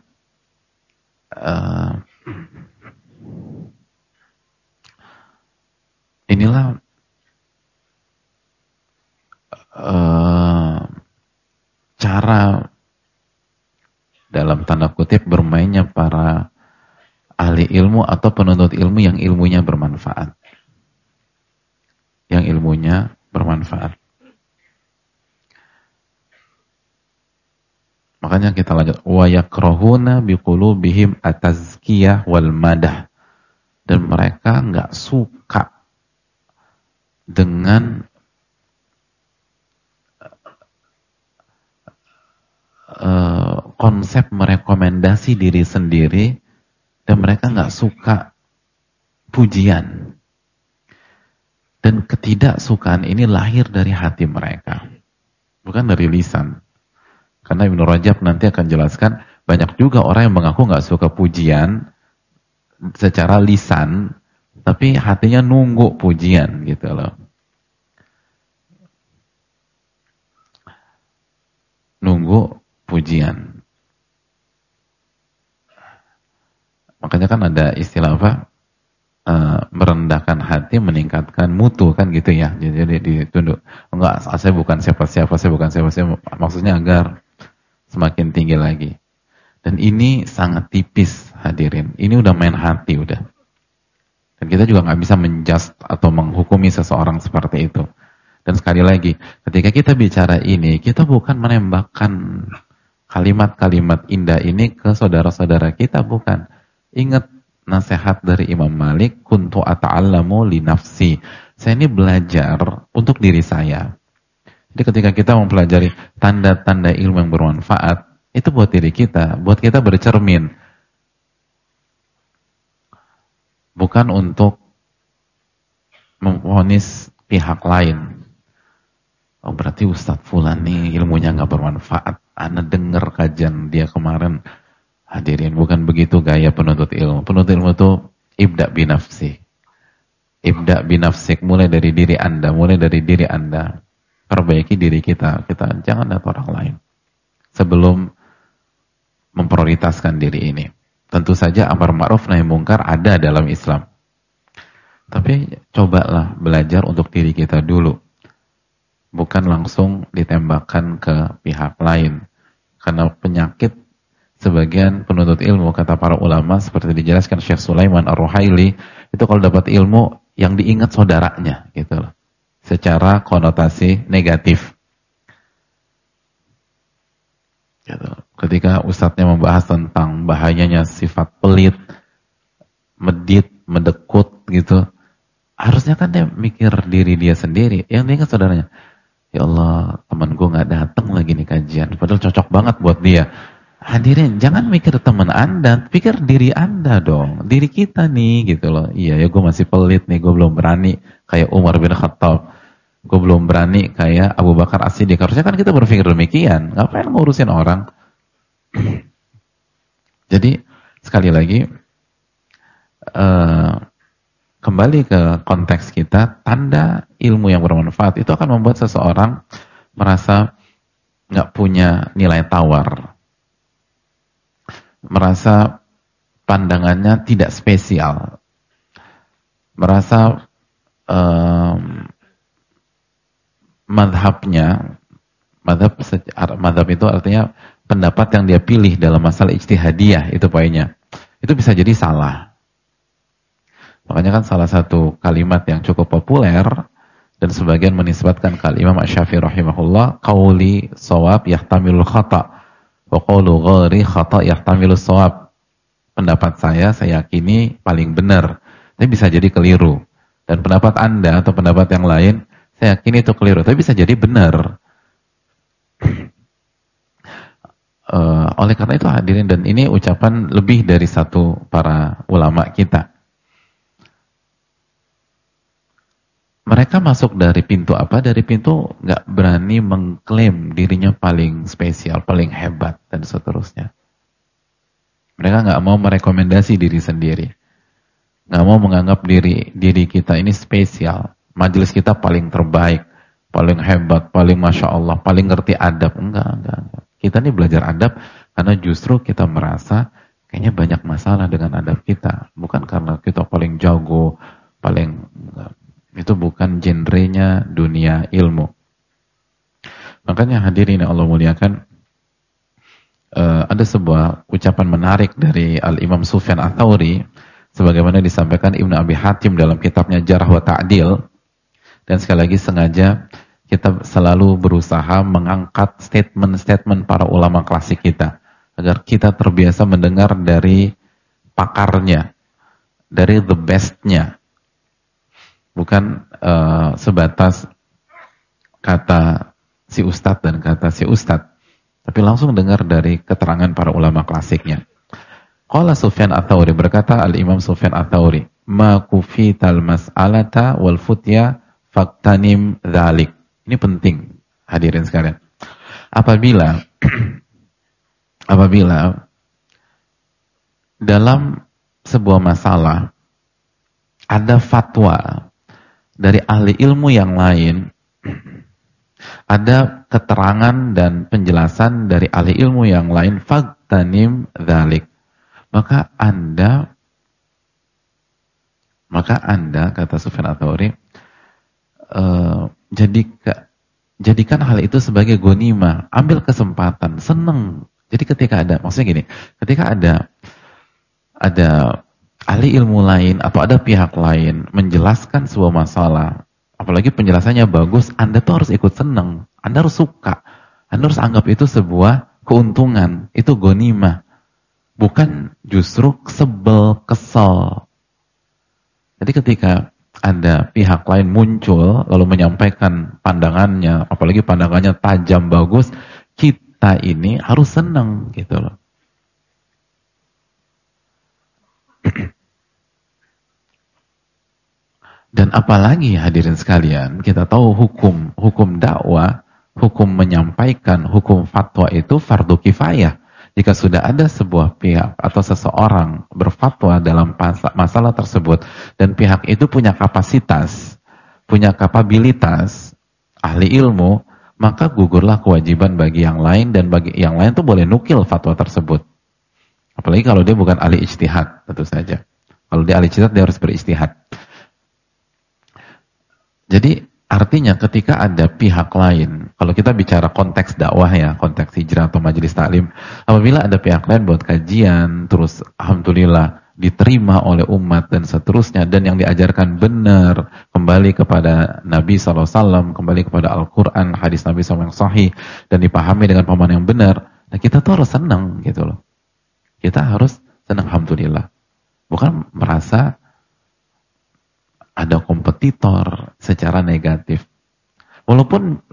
inilah cara dalam tanda kutip bermainnya para ahli ilmu atau penuntut ilmu yang ilmunya bermanfaat. Yang ilmunya bermanfaat. Makanya kita lanjut. Wa yakrahuna biqulubihim at-tazkiyah wal madah. Dan mereka enggak suka dengan konsep merekomendasi diri sendiri, dan mereka nggak suka pujian. Dan ketidaksukaan ini lahir dari hati mereka, bukan dari lisan. Karena Ibnu Rajab nanti akan jelaskan, banyak juga orang yang mengaku nggak suka pujian secara lisan, tapi hatinya nunggu pujian gitu loh. Nunggu pujian. Makanya kan ada istilah apa? Merendahkan hati, meningkatkan mutu kan gitu ya. Jadi ditunduk. Enggak, saya bukan siapa-siapa, saya bukan siapa-siapa. Maksudnya agar semakin tinggi lagi. Dan ini sangat tipis hadirin. Ini udah main hati udah. Dan kita juga nggak bisa menjudge atau menghukumi seseorang seperti itu. Dan sekali lagi, ketika kita bicara ini, kita bukan menembakkan kalimat-kalimat indah ini ke saudara-saudara kita, bukan. Ingat nasihat dari Imam Malik, kuntu ata'allamu li nafsi. Saya ini belajar untuk diri saya. Jadi ketika kita mempelajari tanda-tanda ilmu yang bermanfaat, itu buat diri kita, buat kita bercermin. Bukan untuk memvonis pihak lain. Oh berarti Ustadz Fulan nih ilmunya nggak bermanfaat. Ana dengar kajian dia kemarin. Hadirin, bukan begitu gaya penuntut ilmu. Penuntut ilmu itu ibda binafsi. Ibda binafsik, mulai dari diri Anda, mulai dari diri Anda. Perbaiki diri kita jangan lihat orang lain. Sebelum memprioritaskan diri ini. Tentu saja amar ma'ruf nahi mungkar ada dalam Islam. Tapi cobalah belajar untuk diri kita dulu. Bukan langsung ditembakkan ke pihak lain. Karena penyakit sebagian penuntut ilmu, kata para ulama, seperti dijelaskan Syekh Sulaiman Ar-Ruhaili, itu kalau dapat ilmu, yang diingat saudaranya, gitu loh. Secara konotasi negatif. Gitu. Ketika ustadznya membahas tentang bahayanya sifat pelit, medit, mendekut, gitu. Harusnya kan dia mikir diri dia sendiri. Yang diingat saudaranya, ya Allah, teman gue gak datang lagi nih kajian. Padahal cocok banget buat dia. Hadirin, jangan mikir teman Anda, pikir diri Anda dong. Diri kita nih, gitu loh. Iya ya, gue masih pelit nih, gue belum berani. Kayak Umar bin Khattab. Gue belum berani kayak Abu Bakar As-Siddiq. Harusnya kan kita berpikir demikian. Ngapain ngurusin orang? Jadi, sekali lagi, kembali ke konteks kita, tanda ilmu yang bermanfaat itu akan membuat seseorang merasa nggak punya nilai tawar, merasa pandangannya tidak spesial, merasa madhab itu artinya pendapat yang dia pilih dalam masalah ijtihadiyah, itu poinnya, itu bisa jadi salah. Makanya kan salah satu kalimat yang cukup populer dan sebagian menisbatkan ke Imam Asy-Syafi'i rahimahullah, qauli shawab yahtamilul khata' wa qaulu ghairi khata' yahtamilus shawab. Pendapat saya yakini paling benar, tapi bisa jadi keliru. Dan pendapat Anda atau pendapat yang lain, saya yakini itu keliru, tapi bisa jadi benar. Oleh karena itu hadirin, dan ini ucapan lebih dari satu para ulama kita. Mereka masuk dari pintu apa? Dari pintu nggak berani mengklaim dirinya paling spesial, paling hebat, dan seterusnya. Mereka nggak mau merekomendasi diri sendiri. Nggak mau menganggap diri kita ini spesial. Majelis kita paling terbaik, paling hebat, paling Masya Allah, paling ngerti adab. Enggak. Kita ini belajar adab karena justru kita merasa kayaknya banyak masalah dengan adab kita. Bukan karena kita paling jago, paling... Itu bukan genrenya dunia ilmu. Makanya hadirin yang Allah muliakan, ada sebuah ucapan menarik dari Al-Imam Sufyan Ats-Tsauri, sebagaimana disampaikan Ibnu Abi Hatim dalam kitabnya Jarh wa Ta'dil. Dan sekali lagi sengaja kita selalu berusaha mengangkat statement-statement para ulama klasik kita, agar kita terbiasa mendengar dari pakarnya, dari the best-nya. Bukan sebatas kata si ustadz dan kata si ustadz, tapi langsung dengar dari keterangan para ulama klasiknya. Qala Sufyan Ats-Tsauri, berkata Al-Imam Sufyan Ats-Tsauri, ma kufital mas'alata wal futya faktanim dzalik. Ini penting hadirin sekalian. Apabila dalam sebuah masalah ada fatwa dari ahli ilmu yang lain, ada keterangan dan penjelasan dari ahli ilmu yang lain, faktanim dzalik. Maka Anda kata Sufyan Ats-Tsauri, jadikan hal itu sebagai ghanimah, ambil kesempatan, senang. Jadi ketika ada, maksudnya gini, ketika ada ahli ilmu lain atau ada pihak lain menjelaskan sebuah masalah, apalagi penjelasannya bagus, Anda tuh harus ikut senang, Anda harus suka, Anda harus anggap itu sebuah keuntungan, itu ghanimah. Bukan justru sebel, kesel. Jadi ketika ada pihak lain muncul, lalu menyampaikan pandangannya, apalagi pandangannya tajam, bagus, kita ini harus senang gitu loh. Dan apalagi hadirin sekalian, kita tahu hukum dakwah, hukum menyampaikan, hukum fatwa itu fardu kifayah. Jika sudah ada sebuah pihak atau seseorang berfatwa dalam masalah tersebut dan pihak itu punya kapasitas, punya kapabilitas, ahli ilmu, maka gugurlah kewajiban bagi yang lain, dan bagi yang lain tuh boleh nukil fatwa tersebut. Apalagi kalau dia bukan ahli ijtihad, tentu saja. Kalau dia ahli ijtihad, dia harus berijtihad. Jadi artinya ketika ada pihak lain, kalau kita bicara konteks dakwah ya, konteks hijrah atau majelis taklim, apabila ada pihak lain buat kajian, terus alhamdulillah diterima oleh umat dan seterusnya, dan yang diajarkan benar, kembali kepada Nabi SAW, kembali kepada Al-Quran, hadis Nabi SAW yang sahih, dan dipahami dengan pemahaman yang benar, nah kita tuh harus senang gitu loh. Kita harus senang, alhamdulillah. Bukan merasa ada kompetitor secara negatif. Walaupun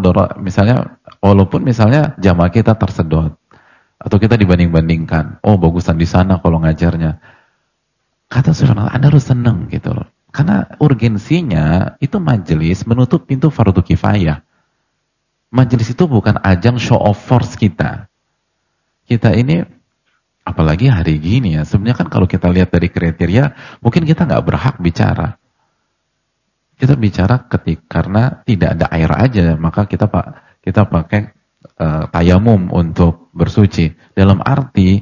misalnya jamaah kita tersedot atau kita dibanding-bandingkan, oh bagusan di sana kalau ngajarnya. Kata subhanallah, Anda harus senang gitu loh. Karena urgensinya itu majelis menutup pintu fardu kifayah. Majelis itu bukan ajang show of force kita. Kita ini apalagi hari gini ya, sebenarnya kan kalau kita lihat dari kriteria, mungkin kita nggak berhak bicara. Kita bicara karena tidak ada air aja, maka kita pakai tayamum untuk bersuci. Dalam arti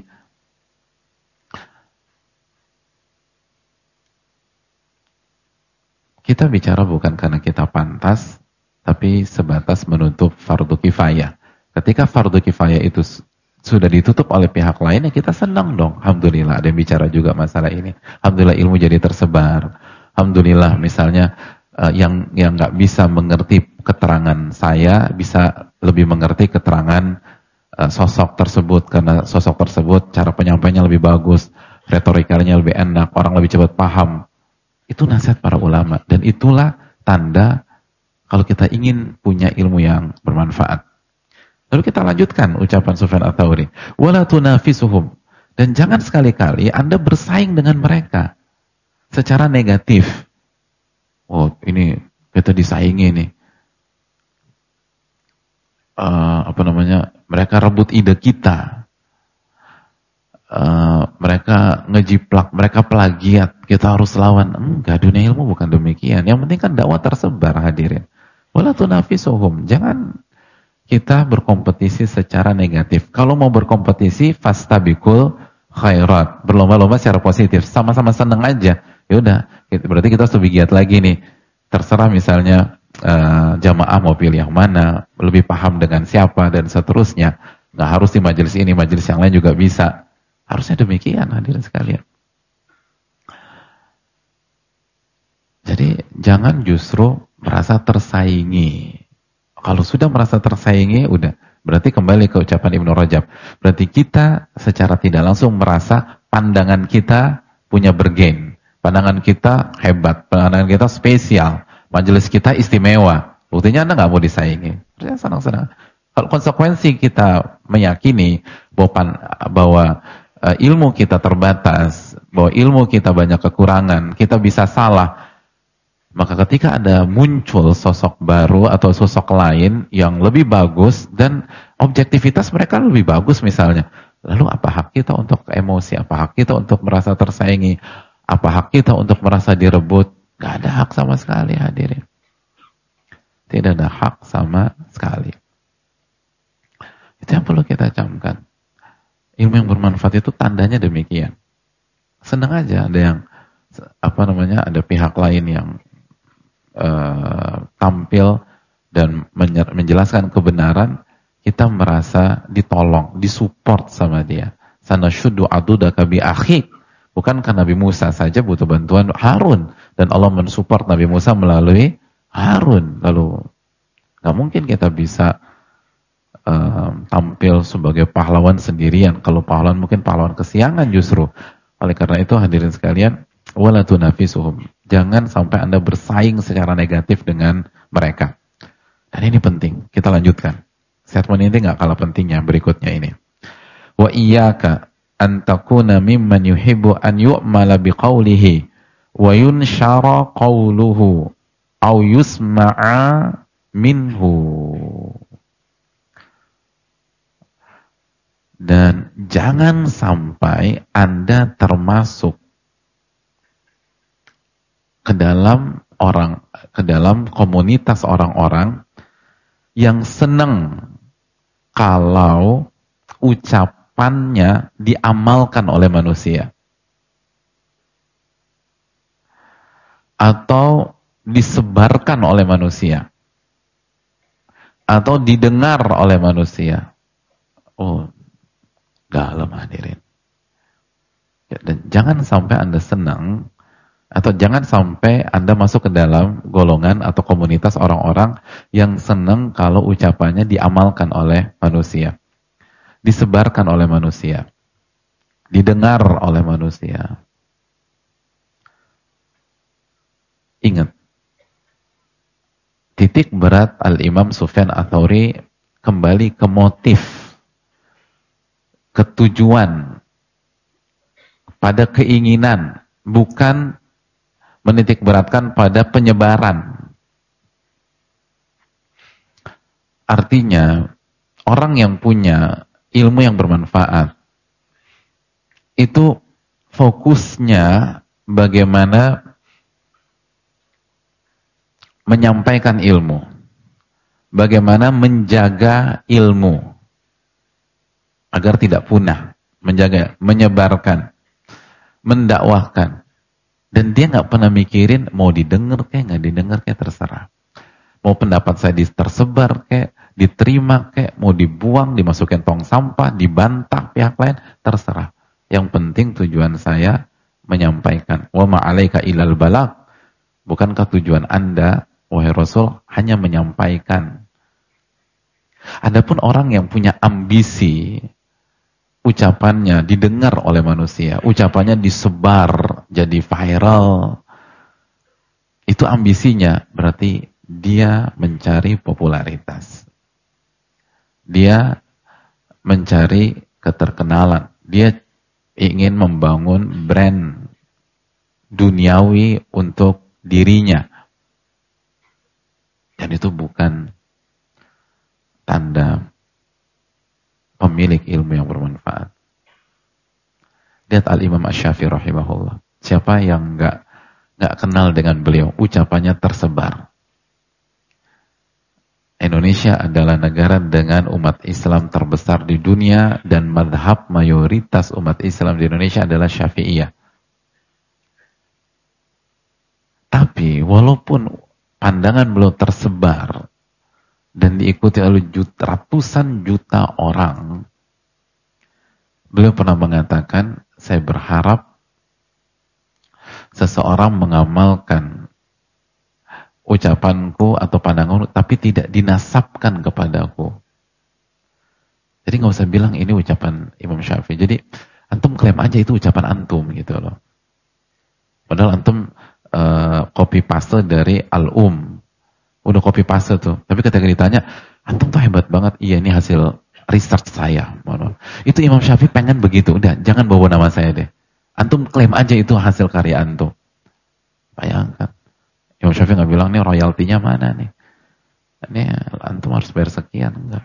kita bicara bukan karena kita pantas, tapi sebatas menutup fardu kifayah. Ketika fardu kifayah itu sudah ditutup oleh pihak lain, ya kita senang dong. Alhamdulillah ada yang bicara juga masalah ini. Alhamdulillah ilmu jadi tersebar. Alhamdulillah misalnya yang nggak bisa mengerti keterangan saya bisa lebih mengerti keterangan sosok tersebut, karena sosok tersebut cara penyampaiannya lebih bagus, retorikanya lebih enak, orang lebih cepat paham. Itu nasihat para ulama, dan itulah tanda kalau kita ingin punya ilmu yang bermanfaat. Lalu kita lanjutkan ucapan Sufyan Ats-Tsauri, wala tunafisuhum, dan jangan sekali-kali Anda bersaing dengan mereka secara negatif. Oh, ini kita disaingi nih. Mereka rebut ide kita. Mereka ngejiplak, mereka plagiat, kita harus lawan. Enggak, dunia ilmu bukan demikian. Yang penting kan dakwah tersebar, hadirin. Wala tunafisuhum. Jangan kita berkompetisi secara negatif. Kalau mau berkompetisi, fastabiqul khairat. Berlomba-lomba secara positif. Sama-sama senang aja. Yaudah, berarti kita harus lebih giat lagi nih. Terserah misalnya jamaah mau pilih yang mana, lebih paham dengan siapa, dan seterusnya. Nggak harus di majelis ini, majelis yang lain juga bisa. Harusnya demikian, hadirin sekalian. Jadi jangan justru merasa tersaingi. Kalau sudah merasa tersaingi, udah. Berarti kembali ke ucapan Ibnu Rajab. Berarti kita secara tidak langsung merasa pandangan kita punya bergen. Pandangan kita hebat, pandangan kita spesial, majelis kita istimewa. Buktinya Anda nggak mau disaingi. Senang-senang. Kalau konsekuensi kita meyakini bahwa ilmu kita terbatas, bahwa ilmu kita banyak kekurangan, kita bisa salah, maka ketika ada muncul sosok baru atau sosok lain yang lebih bagus dan objektivitas mereka lebih bagus misalnya, lalu apa hak kita untuk emosi, apa hak kita untuk merasa tersaingi? Apa hak kita untuk merasa direbut? Gak ada hak sama sekali, hadirin. Tidak ada hak sama sekali. Itu yang perlu kita camkan. Ilmu yang bermanfaat itu tandanya demikian. Senang aja ada yang ada pihak lain yang tampil dan menjelaskan kebenaran, kita merasa ditolong, disupport sama dia. Sanashuddu adudaka bi akhik. Bukankah Nabi Musa saja butuh bantuan Harun, dan Allah mensupport Nabi Musa melalui Harun. Lalu nggak mungkin kita bisa tampil sebagai pahlawan sendirian. Kalau pahlawan mungkin pahlawan kesiangan justru. Oleh karena itu hadirin sekalian, wala tunafisuhum. Jangan sampai Anda bersaing secara negatif dengan mereka. Dan ini penting. Kita lanjutkan. Statement ini nggak kalah pentingnya berikutnya ini. Wa iyyaka an takuna mimman yuhibbu an yu'mala biqaulihi wa yunshara qauluhu au yusma'a minhu. Dan jangan sampai Anda termasuk ke dalam komunitas orang-orang yang senang kalau ucapannya diamalkan oleh manusia atau disebarkan oleh manusia atau didengar oleh manusia. Oh, dalam hadirin. Dan jangan sampai Anda senang atau jangan sampai Anda masuk ke dalam golongan atau komunitas orang-orang yang senang kalau ucapannya diamalkan oleh manusia, disebarkan oleh manusia, didengar oleh manusia. Ingat, titik berat Al-Imam Sufyan Ats-Tsauri kembali ke motif, ketujuan, pada keinginan, bukan menitik beratkan pada penyebaran. Artinya, orang yang punya ilmu yang bermanfaat, itu fokusnya bagaimana menyampaikan ilmu, bagaimana menjaga ilmu, agar tidak punah, menjaga, menyebarkan, mendakwahkan. Dan dia nggak pernah mikirin mau didengar kayak nggak didengar kayak terserah. Mau pendapat saya tersebar kayak diterima kayak mau dibuang, dimasukin tong sampah, dibantah pihak lain, terserah. Yang penting tujuan saya menyampaikan. Wa ma'alaika ilal balagh. Bukankah tujuan Anda, wahai Rasul, hanya menyampaikan? Adapun orang yang punya ambisi, ucapannya didengar oleh manusia, ucapannya disebar jadi viral, itu ambisinya, berarti dia mencari popularitas, dia mencari keterkenalan, dia ingin membangun brand duniawi untuk dirinya, dan itu bukan tanda pemilik ilmu yang bermanfaat. Lihat Al-Imam Asy-Syafi'i rahimahullah. Siapa yang nggak kenal dengan beliau? Ucapannya tersebar. Indonesia adalah negara dengan umat Islam terbesar di dunia dan madhab mayoritas umat Islam di Indonesia adalah Syafi'iyah. Tapi walaupun pandangan beliau tersebar dan diikuti oleh ratusan juta orang, beliau pernah mengatakan, saya berharap seseorang mengamalkan ucapanku atau pandanganku, tapi tidak dinasabkan kepadaku. Jadi nggak usah bilang ini ucapan Imam Syafi'i. Jadi antum klaim aja itu ucapan antum gitu loh. Padahal antum copy paste dari Al-Um. Udah copy paste tuh. Tapi ketika ditanya, antum tuh hebat banget. Iya, ini hasil research saya. Itu Imam Syafi'i pengen begitu. Udah, jangan bawa nama saya deh. Antum klaim aja itu hasil karya antum. Bayangkan. Imam Syafi'i nggak bilang, nih royaltinya mana nih? Ini antum harus bayar sekian. Enggak.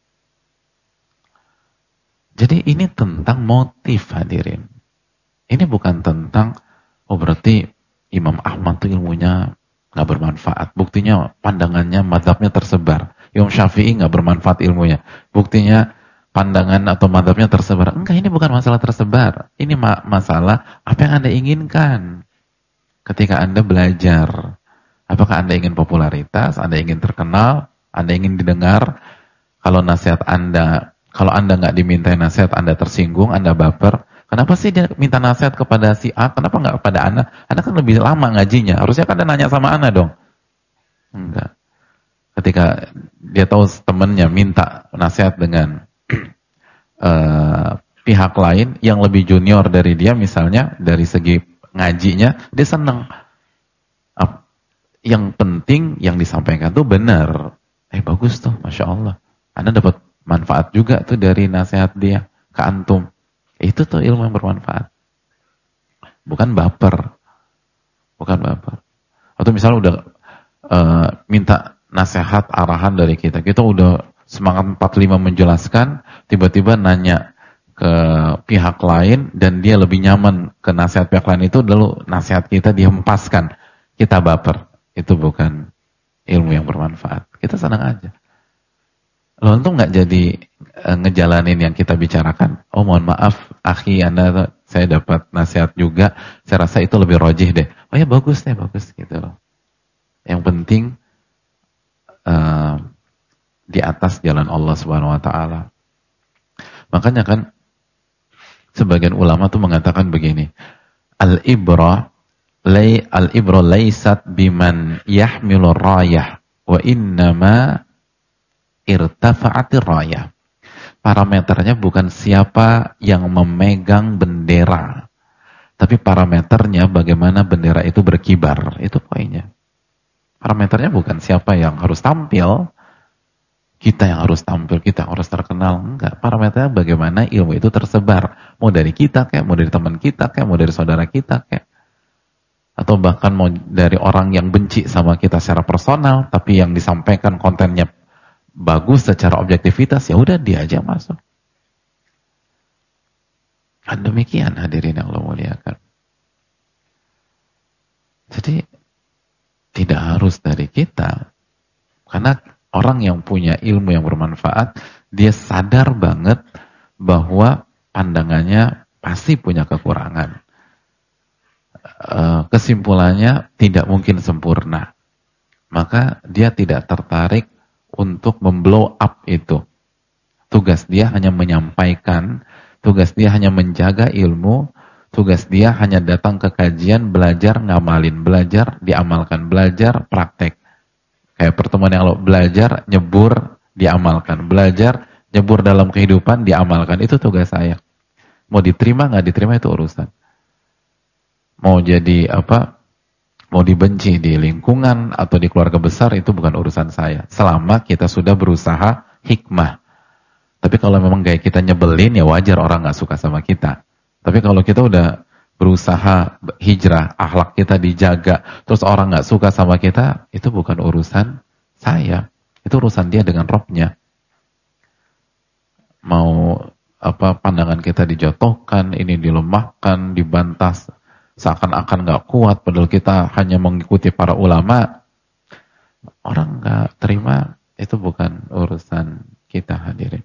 Jadi ini tentang motif, hadirin. Ini bukan tentang, oh berarti Imam Ahmad tuh ilmunya nggak bermanfaat. Buktinya pandangannya, mazhabnya tersebar. Imam Syafi'i nggak bermanfaat ilmunya. Buktinya pandangan atau mazhabnya tersebar. Enggak, ini bukan masalah tersebar. Ini masalah apa yang Anda inginkan ketika Anda belajar. Apakah Anda ingin popularitas, Anda ingin terkenal, Anda ingin didengar? Kalau nasihat Anda, kalau Anda nggak dimintai nasihat, Anda tersinggung, Anda baper. Kenapa sih dia minta nasihat kepada si A? Kenapa nggak kepada Anda? Anda kan lebih lama ngajinya. Harusnya kan Anda nanya sama Anda dong. Enggak. ketika dia tahu temannya minta nasihat dengan pihak lain yang lebih junior dari dia, misalnya dari segi ngajinya, dia senang. Yang penting yang disampaikan tuh benar. Bagus tuh, Masya Allah. Anda dapat manfaat juga tuh dari nasihat dia ke antum. Itu tuh ilmu yang bermanfaat. Bukan baper. Bukan baper. Atau misalnya udah minta nasihat arahan dari kita. Kita udah semangat 45 menjelaskan, tiba-tiba nanya ke pihak lain dan dia lebih nyaman ke nasihat pihak lain itu, lalu nasihat kita dihempaskan. Kita baper. Itu bukan ilmu yang bermanfaat. Kita senang aja. Lo untung nggak jadi ngejalanin yang kita bicarakan. Oh mohon maaf, akhi Anda, saya dapat nasihat juga. Saya rasa itu lebih rojih deh. Oh ya bagus deh, bagus gitu loh. Yang penting di atas jalan Allah Subhanahu Wa Taala. Makanya kan sebagian ulama tuh mengatakan begini, al-ibrah laysat biman yahmilu rayah wa innama irtafa'atir rayah. Parameternya bukan siapa yang memegang bendera, tapi parameternya bagaimana bendera itu berkibar. Itu poinnya. Parameternya bukan siapa yang harus tampil, kita yang harus tampil, kita yang harus terkenal. Enggak, parameternya bagaimana ilmu itu tersebar. Mau dari kita kayak, mau dari teman kita kayak, mau dari saudara kita kayak. Atau bahkan mau dari orang yang benci sama kita secara personal, tapi yang disampaikan kontennya bagus secara objektivitas, ya udah dia aja masuk. Kan demikian hadirin yang Allah muliakan. Jadi tidak harus dari kita, karena orang yang punya ilmu yang bermanfaat, dia sadar banget bahwa pandangannya pasti punya kekurangan. Kesimpulannya tidak mungkin sempurna. Maka dia tidak tertarik untuk memblow up itu. Tugas dia hanya menyampaikan, tugas dia hanya menjaga ilmu, tugas dia hanya datang ke kajian, belajar, ngamalin, belajar, diamalkan, belajar, praktek. Kayak pertemuan yang lalu, belajar, nyebur, diamalkan, belajar, nyebur dalam kehidupan, diamalkan. Itu tugas saya. Mau diterima, nggak diterima itu urusan. Mau jadi apa, mau dibenci di lingkungan atau di keluarga besar, itu bukan urusan saya. Selama kita sudah berusaha hikmah. Tapi kalau memang gaya kita nyebelin, ya wajar orang nggak suka sama kita. Tapi kalau kita udah berusaha hijrah, akhlak kita dijaga, terus orang nggak suka sama kita, itu bukan urusan saya. Itu urusan dia dengan Robnya. Mau apa, pandangan kita dijatuhkan, ini dilemahkan, dibantah, seakan-akan nggak kuat, padahal kita hanya mengikuti para ulama, orang nggak terima, itu bukan urusan kita hadirin.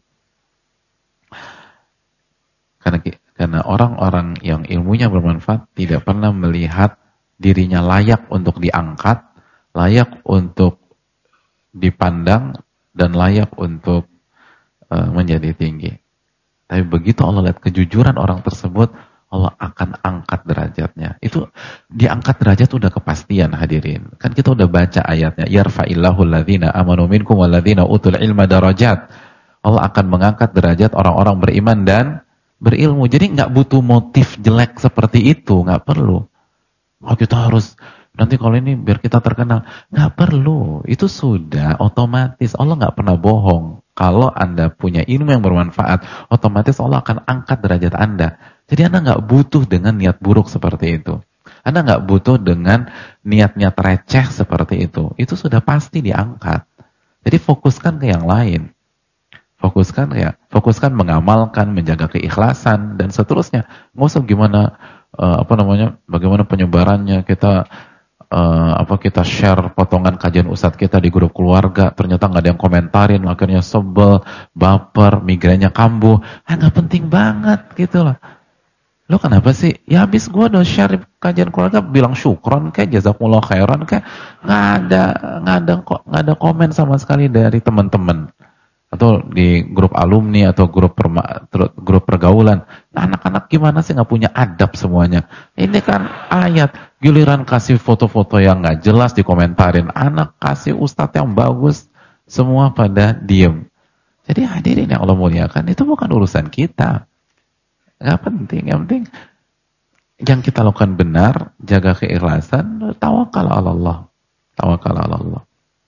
Karena orang-orang yang ilmunya bermanfaat tidak pernah melihat dirinya layak untuk diangkat, layak untuk dipandang, dan layak untuk menjadi tinggi. Tapi begitu Allah lihat kejujuran orang tersebut, Allah akan angkat derajatnya. Itu diangkat derajat udah kepastian hadirin. Kan kita udah baca ayatnya, yarfa'illahu alladhina amanu minkum walladhina utul ilma darajat. Allah akan mengangkat derajat orang-orang beriman dan berilmu. Jadi nggak butuh motif jelek seperti itu, nggak perlu. Oh kita harus nanti kalau ini biar kita terkenal, nggak perlu. Itu sudah otomatis. Allah nggak pernah bohong. Kalau Anda punya ilmu yang bermanfaat, otomatis Allah akan angkat derajat Anda. Jadi Anda nggak butuh dengan niat buruk seperti itu. Anda nggak butuh dengan niat-niat receh seperti itu. Itu sudah pasti diangkat. Jadi fokuskan ke yang lain. Fokuskan mengamalkan, menjaga keikhlasan dan seterusnya. Nggak usah gimana bagaimana penyebarannya, kita share potongan kajian ustadz kita di grup keluarga, ternyata nggak ada yang komentarin, akhirnya sebel, baper, migrainnya kambuh. Nggak penting banget gitu loh. Lo kenapa sih? Ya habis gue udah share kajian keluarga, bilang syukron kayak jazakumullah khairan kayak nggak ada komen sama sekali dari teman-teman atau di grup alumni atau grup pergaulan. Nah, anak-anak gimana sih nggak punya adab semuanya? Ini kan ayat, giliran kasih foto-foto yang nggak jelas dikomentarin. Anak kasih ustadz yang bagus, Semua pada diem. Jadi hadirin yang Allah muliakan, itu bukan urusan kita. Gak penting, yang penting yang kita lakukan benar, jaga keikhlasan, tawakal ala Allah. Tawakal ala Allah.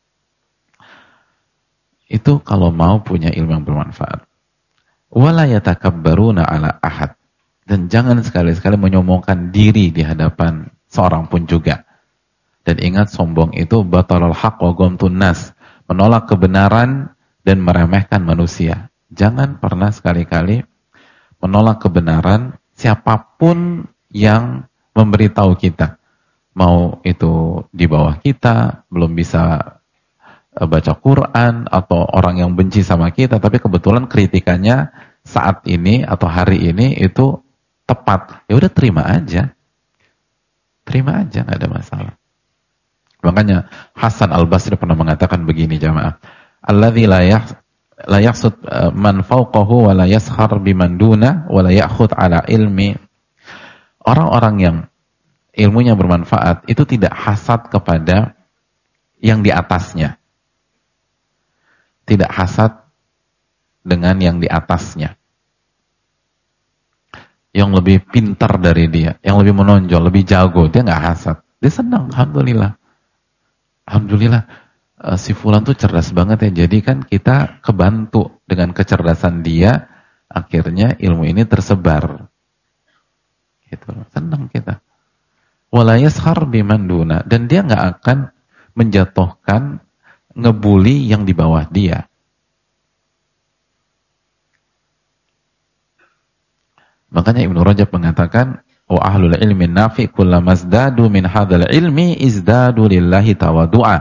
Itu kalau mau punya ilmu yang bermanfaat. Wala yatakabbaruna ala ahad. Dan jangan sekali-sekali menyombongkan diri di hadapan seorang pun juga. Dan ingat, sombong itu batalul haq wa ghamtun nas, menolak kebenaran dan meremehkan manusia. Jangan pernah sekali-kali menolak kebenaran siapapun yang memberitahu kita. Mau itu di bawah kita, belum bisa baca Quran, atau orang yang benci sama kita, tapi kebetulan kritikannya saat ini atau hari ini itu tepat. Ya udah, terima aja. Terima aja, nggak ada masalah. Makanya Hasan Al-Basri pernah mengatakan begini, jamaah. Alladzi la yaqsud man fawqahu wa la yaskhar biman duna wa la ya'khud ala ilmi. Orang-orang yang ilmunya bermanfaat itu tidak hasad kepada yang di atasnya. Tidak hasad dengan yang di atasnya. Yang lebih pintar dari dia, yang lebih menonjol, lebih jago, dia nggak hasad. Dia senang, alhamdulillah. Alhamdulillah, si fulan tuh cerdas banget ya. Jadi kan kita kebantu dengan kecerdasan dia, akhirnya ilmu ini tersebar. Gitu, senang kita. Wala yaskhar biman duna, dan dia nggak akan menjatuhkan, ngebully yang di bawah dia. Makanya Ibnu Rajab mengatakan, wa ahlul ilmi nafi kullama izdadu min hadzal ilmi izdadu lillahi tawadu'a.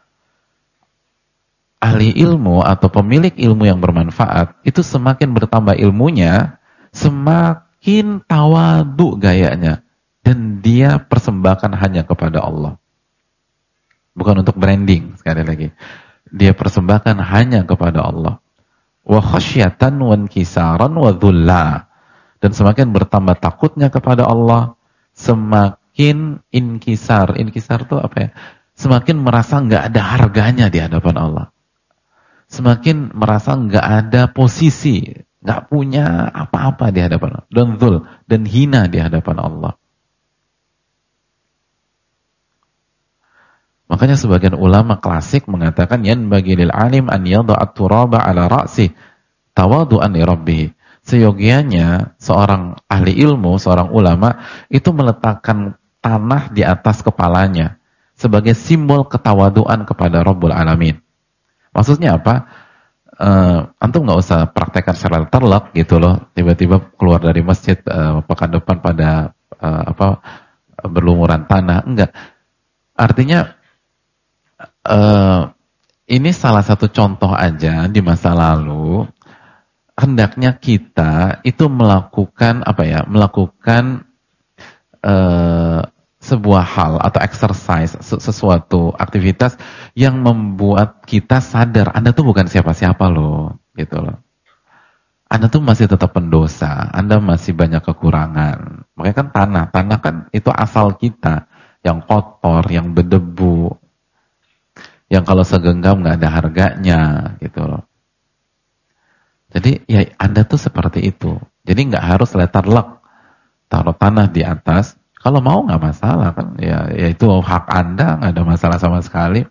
Ahli ilmu atau pemilik ilmu yang bermanfaat itu semakin bertambah ilmunya, semakin tawadu gayanya, dan dia persembahkan hanya kepada Allah. Bukan untuk branding, sekali lagi. Dia persembahkan hanya kepada Allah. Wa khasyatan wa inkisaran wa dhulla. Dan semakin bertambah takutnya kepada Allah, semakin inkisar. Inkisar itu apa ya? Semakin merasa nggak ada harganya di hadapan Allah. Semakin merasa nggak ada posisi, nggak punya apa-apa di hadapan Allah. Dan dzul, dan hina di hadapan Allah. Makanya sebagian ulama klasik mengatakan, yanbaghi lil alim an yadha'a turaba ala ra'si tawadu'an li rabbih. Seyogianya seorang ahli ilmu, seorang ulama itu meletakkan tanah di atas kepalanya sebagai simbol ketawaduan kepada Rabbul Alamin. Maksudnya apa? Antum nggak usah praktekkan secara terlek gitu loh. Tiba-tiba keluar dari masjid pekan depan pada berlumuran tanah. Enggak. Artinya ini salah satu contoh aja di masa lalu. Hendaknya kita itu melakukan sebuah hal atau exercise, sesuatu aktivitas yang membuat kita sadar Anda tuh bukan siapa-siapa loh, gitu loh. Anda tuh masih tetap pendosa, Anda masih banyak kekurangan. Makanya kan tanah kan itu asal kita, yang kotor, yang berdebu, yang kalau segenggam nggak ada harganya, gitu loh. Jadi ya Anda tuh seperti itu. Jadi nggak harus letterlock, taruh tanah di atas. Kalau mau nggak masalah kan, ya itu hak Anda, nggak ada masalah sama sekali.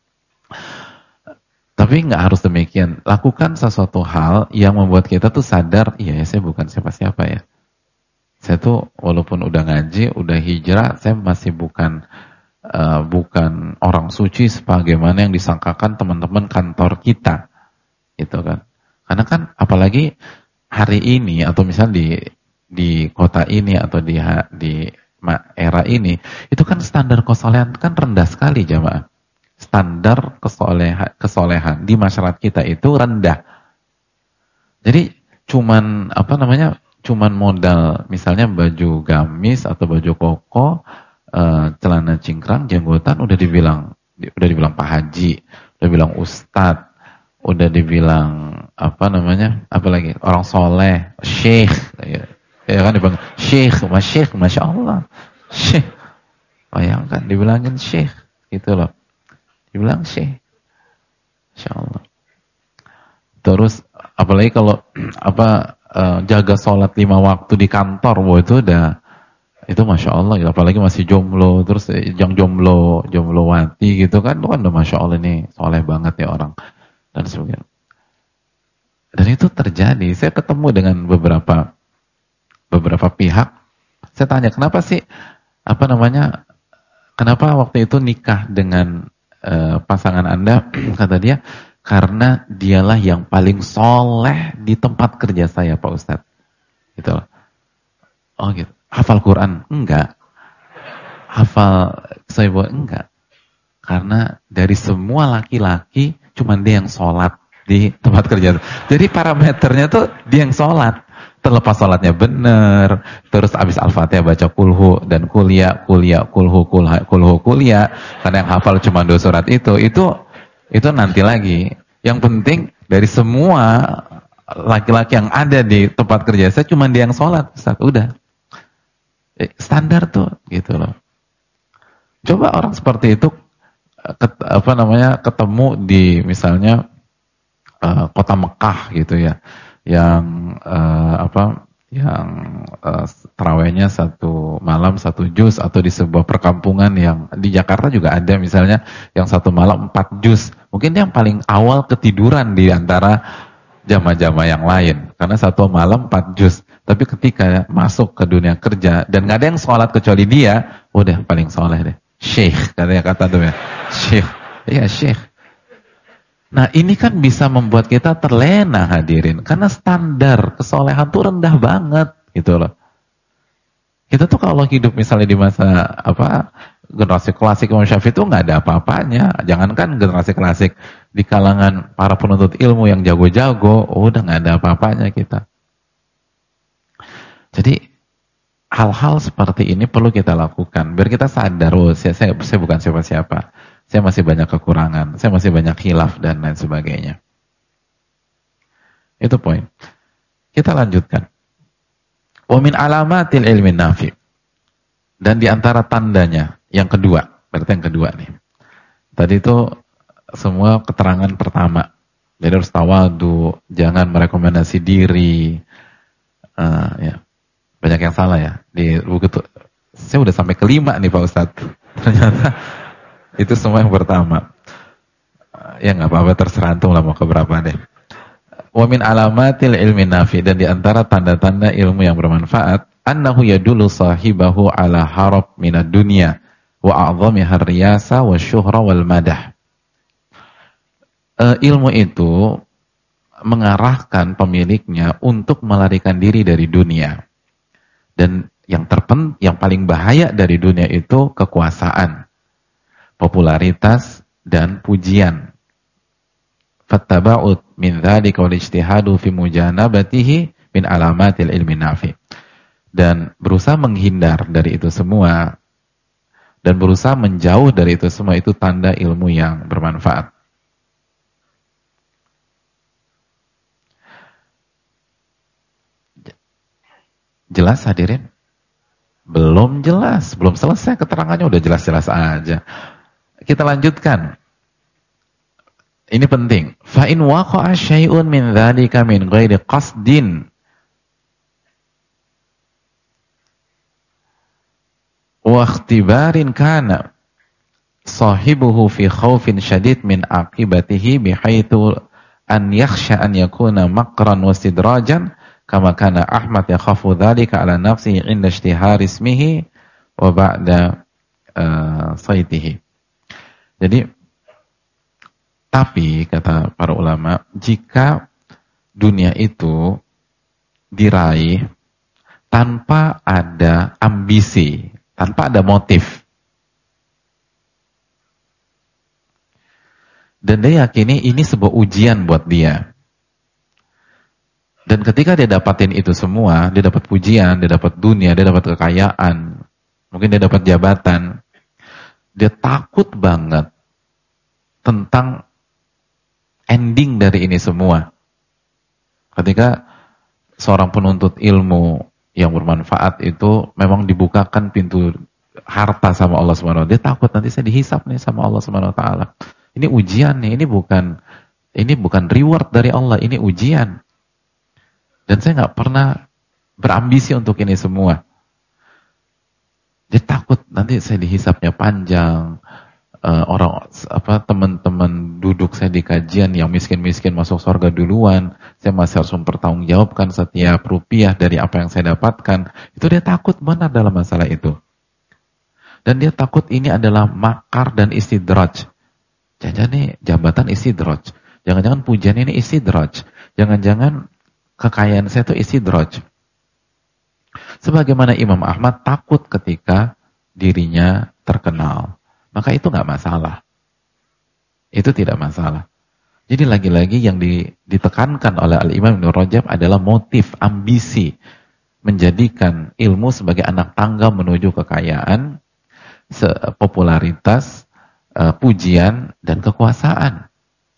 Tapi nggak harus demikian. Lakukan sesuatu hal yang membuat kita tuh sadar, iya ya, saya bukan siapa-siapa ya. Saya tuh walaupun udah ngaji, udah hijrah, saya masih bukan orang suci sebagaimana yang disangkakan teman-teman kantor kita, gitu kan. Karena kan apalagi hari ini atau misalnya di kota ini atau di era ini, itu kan standar kesolehan kan rendah sekali, jamaah. Standar kesolehan di masyarakat kita itu rendah. Jadi cuman modal misalnya baju gamis atau baju koko, celana cingkrang, jenggotan udah dibilang Pak Haji, udah bilang Ustadz, udah dibilang apalagi orang soleh, syekh, ya kan dibilang syekh, masya Allah, syekh, bayangkan dibilangin syekh, gitu loh, dibilang syekh, Insyaallah. Terus apalagi kalau jaga sholat 5 waktu di kantor, wah itu masya Allah ya. Apalagi masih jomblo, terus yang jomblowati gitu kan, itu kan udah masya Allah nih, soleh banget ya orang dan sebagainya. Dan itu terjadi. Saya ketemu dengan beberapa pihak. Saya tanya, kenapa sih kenapa waktu itu nikah dengan pasangan Anda? Kata dia, karena dialah yang paling soleh di tempat kerja saya, Pak Ustadz. Gitu loh. Oh gitu. Hafal Quran? Enggak. Hafal Sohibul? Enggak. Karena dari semua laki-laki, cuma dia yang sholat di tempat kerja. Jadi parameternya tuh dia yang sholat. Terlepas sholatnya benar, terus abis Al-Fatihah baca kulhu dan kulhu, kuliah. Karena yang hafal cuma 2 surat itu nanti lagi. Yang penting dari semua laki-laki yang ada di tempat kerja saya cuma dia yang sholat, Ustaz. Udah. Standar tuh, gitu loh. Coba orang seperti itu ketemu di misalnya kota Mekah gitu ya. Yang tarawihnya 1 malam 1 juz, atau di sebuah perkampungan yang di Jakarta juga ada misalnya yang 1 malam 4 juz. Mungkin dia yang paling awal ketiduran di antara jamaah-jamaah yang lain karena 1 malam 4 juz. Tapi ketika masuk ke dunia kerja dan nggak ada yang sholat kecuali dia, udah paling soleh deh. Syekh kata tuh ya. Syekh. Iya, syekh. Nah, ini kan bisa membuat kita terlena hadirin, karena standar kesolehan tuh rendah banget gitu loh. Kita tuh kalau hidup misalnya di masa generasi klasik Imam Syafi'i itu nggak ada apa-apanya. Jangankan generasi klasik, di kalangan para penuntut ilmu yang jago-jago, udah nggak ada apa-apanya kita. Jadi hal-hal seperti ini perlu kita lakukan biar kita sadar, saya bukan siapa-siapa. Saya masih banyak kekurangan, saya masih banyak khilaf dan lain sebagainya. Itu poin. Kita lanjutkan. Wa min alamatil ilmin nafi. Dan di antara tandanya yang kedua, berarti yang kedua nih. Tadi itu semua keterangan pertama. Jadi harus tawadu, jangan merekomendasi diri. Ya. Banyak yang salah ya. Di buku itu saya udah sampai ke-5 nih Pak Ustadz. Ternyata itu semua yang pertama. Ya nggak apa-apa, terserantum lah mau ke berapa deh. Wa min alamatil ilmi nafi, dan di antara tanda-tanda ilmu yang bermanfaat, annahu yadullu sahibahu ala harab minad dunya wa a'dhamiha riyasa wa syuhra wal madah. Ilmu itu mengarahkan pemiliknya untuk melarikan diri dari dunia. Dan yang paling bahaya dari dunia itu kekuasaan, popularitas dan pujian. Fattaba'ud min dzalika wal ijtihadu fi mujanabatihi min alamatil ilmi nafi. Dan berusaha menghindar dari itu semua dan berusaha menjauh dari itu semua, itu tanda ilmu yang bermanfaat. Jelas hadirin? Belum jelas, belum selesai keterangannya udah jelas-jelas aja. Kita lanjutkan. Ini penting. Fa in waqa'a syai'un min dzalika min ghairi qasdin wa ikhtibarin kana sahibuhu fi khaufin syadid min aqibatihi bihaitsu an yakhsha an yakuna maqran wa istidrajan kama kana Ahmad yakhafu dzalika ala nafsihi 'inda ishtihari ismihi wa ba'da saitihi. Jadi, tapi kata para ulama, jika dunia itu diraih tanpa ada ambisi, tanpa ada motif, dan dia yakini ini sebuah ujian buat dia, dan ketika dia dapatin itu semua, dia dapat pujian, dia dapat dunia, dia dapat kekayaan, mungkin dia dapat jabatan, dia takut banget tentang ending dari ini semua. Ketika seorang penuntut ilmu yang bermanfaat itu memang dibukakan pintu harta sama Allah Subhanahu wa taala, dia takut nanti saya dihisap nih sama Allah Subhanahu wa taala. Ini ujian nih, ini bukan Ini bukan reward dari Allah, ini ujian. Dan saya nggak pernah berambisi untuk ini semua. Jadi takut nanti saya dihisapnya panjang. Teman-teman duduk saya di kajian yang miskin-miskin masuk surga duluan, saya masih harus mempertanggungjawabkan setiap rupiah dari apa yang saya dapatkan. Itu dia takut benar dalam masalah itu. Dan dia takut ini adalah makar dan istidraj. Jangan-jangan nih jabatan istidraj. Jangan-jangan pujian ini istidraj. Jangan-jangan kekayaan saya itu istidraj. Sebagaimana Imam Ahmad takut ketika dirinya terkenal. Maka itu nggak masalah. Itu tidak masalah. Jadi lagi-lagi yang ditekankan oleh Al-Imam Ibnu Rajab adalah motif, ambisi. Menjadikan ilmu sebagai anak tangga menuju kekayaan, popularitas, pujian, dan kekuasaan.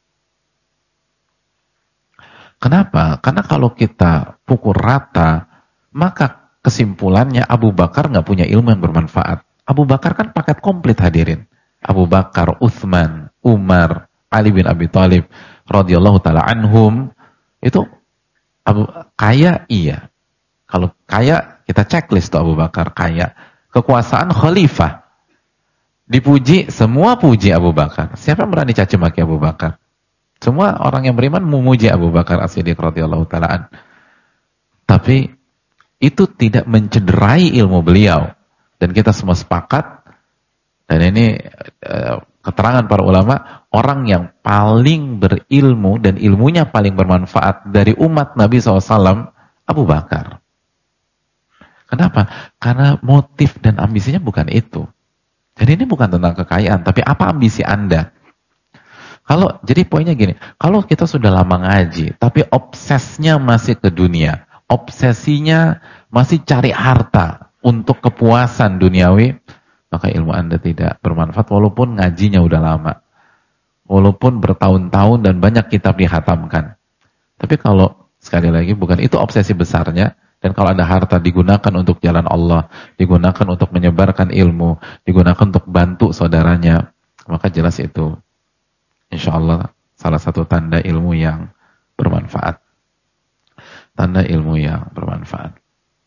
Kenapa? Karena kalau kita pukul rata, maka kesimpulannya Abu Bakar nggak punya ilmu yang bermanfaat. Abu Bakar kan paket komplit hadirin. Abu Bakar, Uthman, Umar, Ali bin Abi Thalib, radhiyallahu ta'ala anhum, itu kaya iya. Kalau kaya, kita checklist tuh Abu Bakar, kaya. Kekuasaan khalifah. Dipuji, semua puji Abu Bakar. Siapa yang berani caci maki Abu Bakar? Semua orang yang beriman memuji Abu Bakar As-Siddiq radhiyallahu ta'ala. Tapi itu tidak mencederai ilmu beliau. Dan kita semua sepakat, dan ini keterangan para ulama, orang yang paling berilmu dan ilmunya paling bermanfaat dari umat Nabi SAW, Abu Bakar. Kenapa? Karena motif dan ambisinya bukan itu. Jadi ini bukan tentang kekayaan, tapi apa ambisi Anda? Jadi poinnya gini, kalau kita sudah lama ngaji, tapi obsesnya masih ke dunia, obsesinya masih cari harta untuk kepuasan duniawi, maka ilmu Anda tidak bermanfaat walaupun ngajinya udah lama. Walaupun bertahun-tahun dan banyak kitab dihatamkan. Tapi kalau, sekali lagi, bukan itu obsesi besarnya, dan kalau ada harta digunakan untuk jalan Allah, digunakan untuk menyebarkan ilmu, digunakan untuk bantu saudaranya, maka jelas itu, insya Allah, salah satu tanda ilmu yang bermanfaat. Tanda ilmu yang bermanfaat.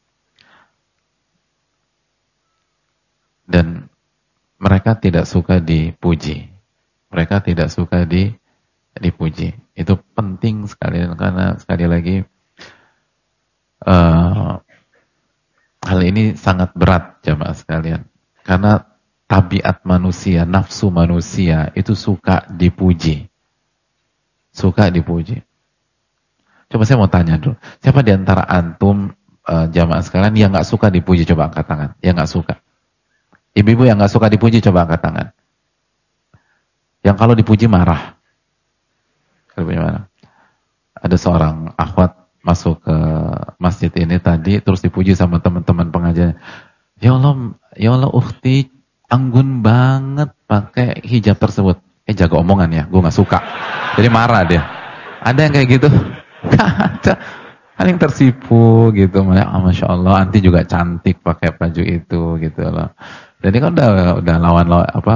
Dan mereka tidak suka dipuji. Mereka tidak suka dipuji. Itu penting sekali, karena sekali lagi hal ini sangat berat jamaah sekalian. Karena tabiat manusia, nafsu manusia itu suka dipuji. Suka dipuji. Coba saya mau tanya dulu, siapa di antara antum jamaah sekalian yang nggak suka dipuji? Coba angkat tangan. Yang nggak suka. Ibu-ibu yang nggak suka dipuji, coba angkat tangan. Yang kalau dipuji marah. Kalau dipuji marah. Ada seorang akhwat masuk ke masjid ini tadi, terus dipuji sama teman-teman pengajian. Ya Allah ukhti, anggun banget pakai hijab tersebut. Jaga omongan ya, gue nggak suka. Jadi marah dia. Ada yang kayak gitu? Gak ada. Paling tersipu gitu. Masya Allah, anti juga cantik pakai baju itu gitu loh. Jadi kan udah lawan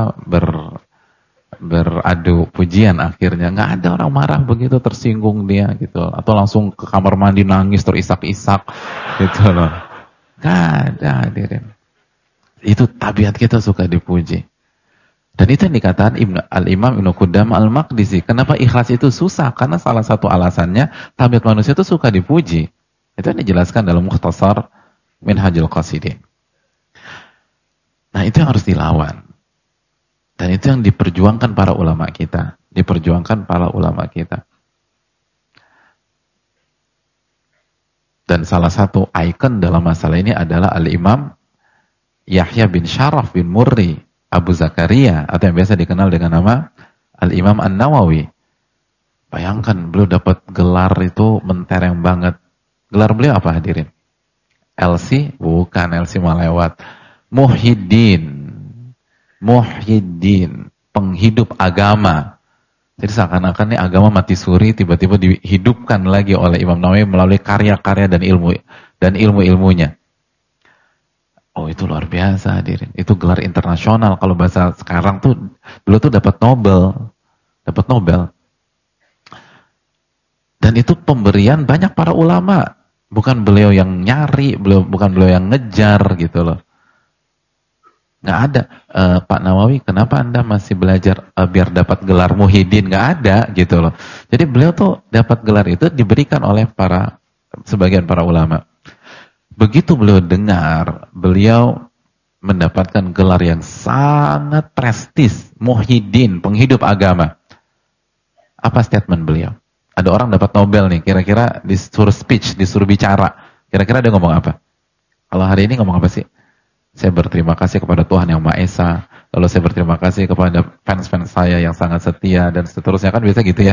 beradu pujian akhirnya. Nggak ada orang marah begitu, tersinggung dia gitu. Atau langsung ke kamar mandi nangis terisak-isak gitu loh. Nggak ada hadirin. Itu tabiat kita suka dipuji. Dan itu yang dikatakan Al-Imam Ibnu Qudamah Al-Maqdisi. Kenapa ikhlas itu susah? Karena salah satu alasannya tabiat manusia itu suka dipuji. Itu yang dijelaskan dalam Mukhtasar Minhajul Qasidin. Nah, itu yang harus dilawan. Dan itu yang diperjuangkan para ulama kita. Diperjuangkan para ulama kita. Dan salah satu ikon dalam masalah ini adalah Al-Imam Yahya bin Syaraf bin Murri Abu Zakaria, atau yang biasa dikenal dengan nama Al-Imam An-Nawawi. Bayangkan, beliau dapat gelar itu mentereng banget. Gelar beliau apa hadirin? LC? Bukan, LC malah lewat. Muhyiddin, penghidup agama. Jadi seakan-akan ini agama mati suri, tiba-tiba dihidupkan lagi oleh Imam Nawawi melalui karya-karya dan ilmu-ilmunya. Oh, itu luar biasa hadirin. Itu gelar internasional. Kalau bahasa sekarang tuh, beliau tuh dapat Nobel. Dan itu pemberian banyak para ulama. Bukan beliau yang nyari, bukan beliau yang ngejar gitu loh. Nggak ada. Pak Nawawi, kenapa Anda masih belajar biar dapat gelar Muhyiddin? Nggak ada gitu loh. Jadi beliau tuh dapat gelar itu diberikan oleh sebagian para ulama. Begitu beliau dengar, beliau mendapatkan gelar yang sangat prestis, Muhyiddin, penghidup agama. Apa statement beliau? Ada orang dapat Nobel nih, kira-kira disuruh speech, disuruh bicara. Kira-kira dia ngomong apa? Kalau hari ini ngomong apa sih? Saya berterima kasih kepada Tuhan Yang Maha Esa. Lalu saya berterima kasih kepada fans-fans saya yang sangat setia dan seterusnya, kan biasa gitu ya.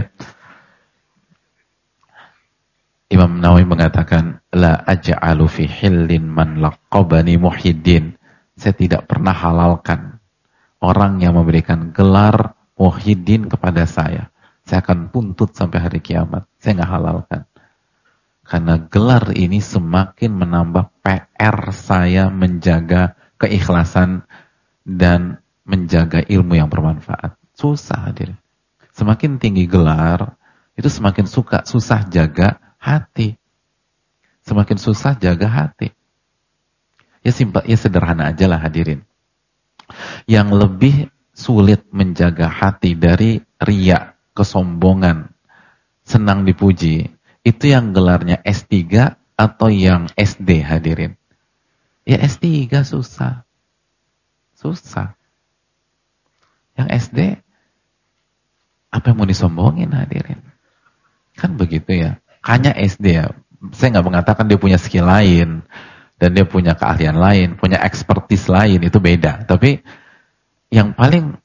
Imam Nawawi mengatakan, la aj'alu fi hillin man laqabani Muhyiddin. Saya tidak pernah halalkan orang yang memberikan gelar Muhyiddin kepada saya. Saya akan tuntut sampai hari kiamat. Saya nggak halalkan. Karena gelar ini semakin menambah PR saya menjaga keikhlasan dan menjaga ilmu yang bermanfaat. Susah hadir. Semakin tinggi gelar, itu semakin susah jaga hati. Semakin susah jaga hati. Ya simpel, ya sederhana aja lah hadirin. Yang lebih sulit menjaga hati dari riya, kesombongan, senang dipuji, itu yang gelarnya S3 atau yang SD hadirin? Ya S3 susah. Susah. Yang SD, apa yang mau disombongin hadirin? Kan begitu ya. Hanya SD ya. Saya nggak mengatakan dia punya skill lain, dan dia punya keahlian lain, punya expertise lain, itu beda. Tapi yang paling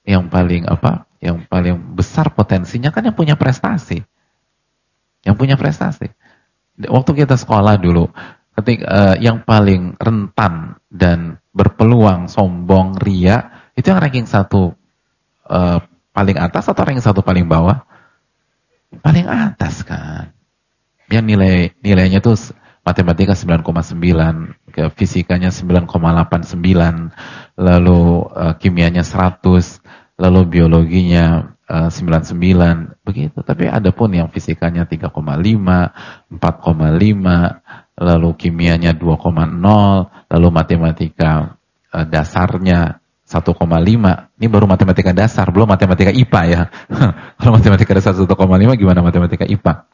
besar potensinya kan yang punya prestasi. Yang punya prestasi. Waktu kita sekolah dulu, ketika yang paling rentan dan berpeluang sombong, ria, itu yang ranking 1 paling atas atau ranking 1 paling bawah? Paling atas kan. Yang nilainya tuh matematika 9,9, ke fisikanya 9,89, lalu kimianya 100, lalu biologinya 99, begitu. Tapi ada pun yang fisikanya 3,5, 4,5, lalu kimianya 2,0, lalu matematika dasarnya 1,5. Ini baru matematika dasar, belum matematika IPA ya. Kalau matematika dasar 1,5, gimana matematika IPA?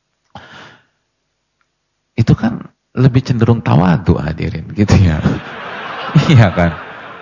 Itu kan lebih cenderung tawadu hadirin, gitu ya. Iya kan?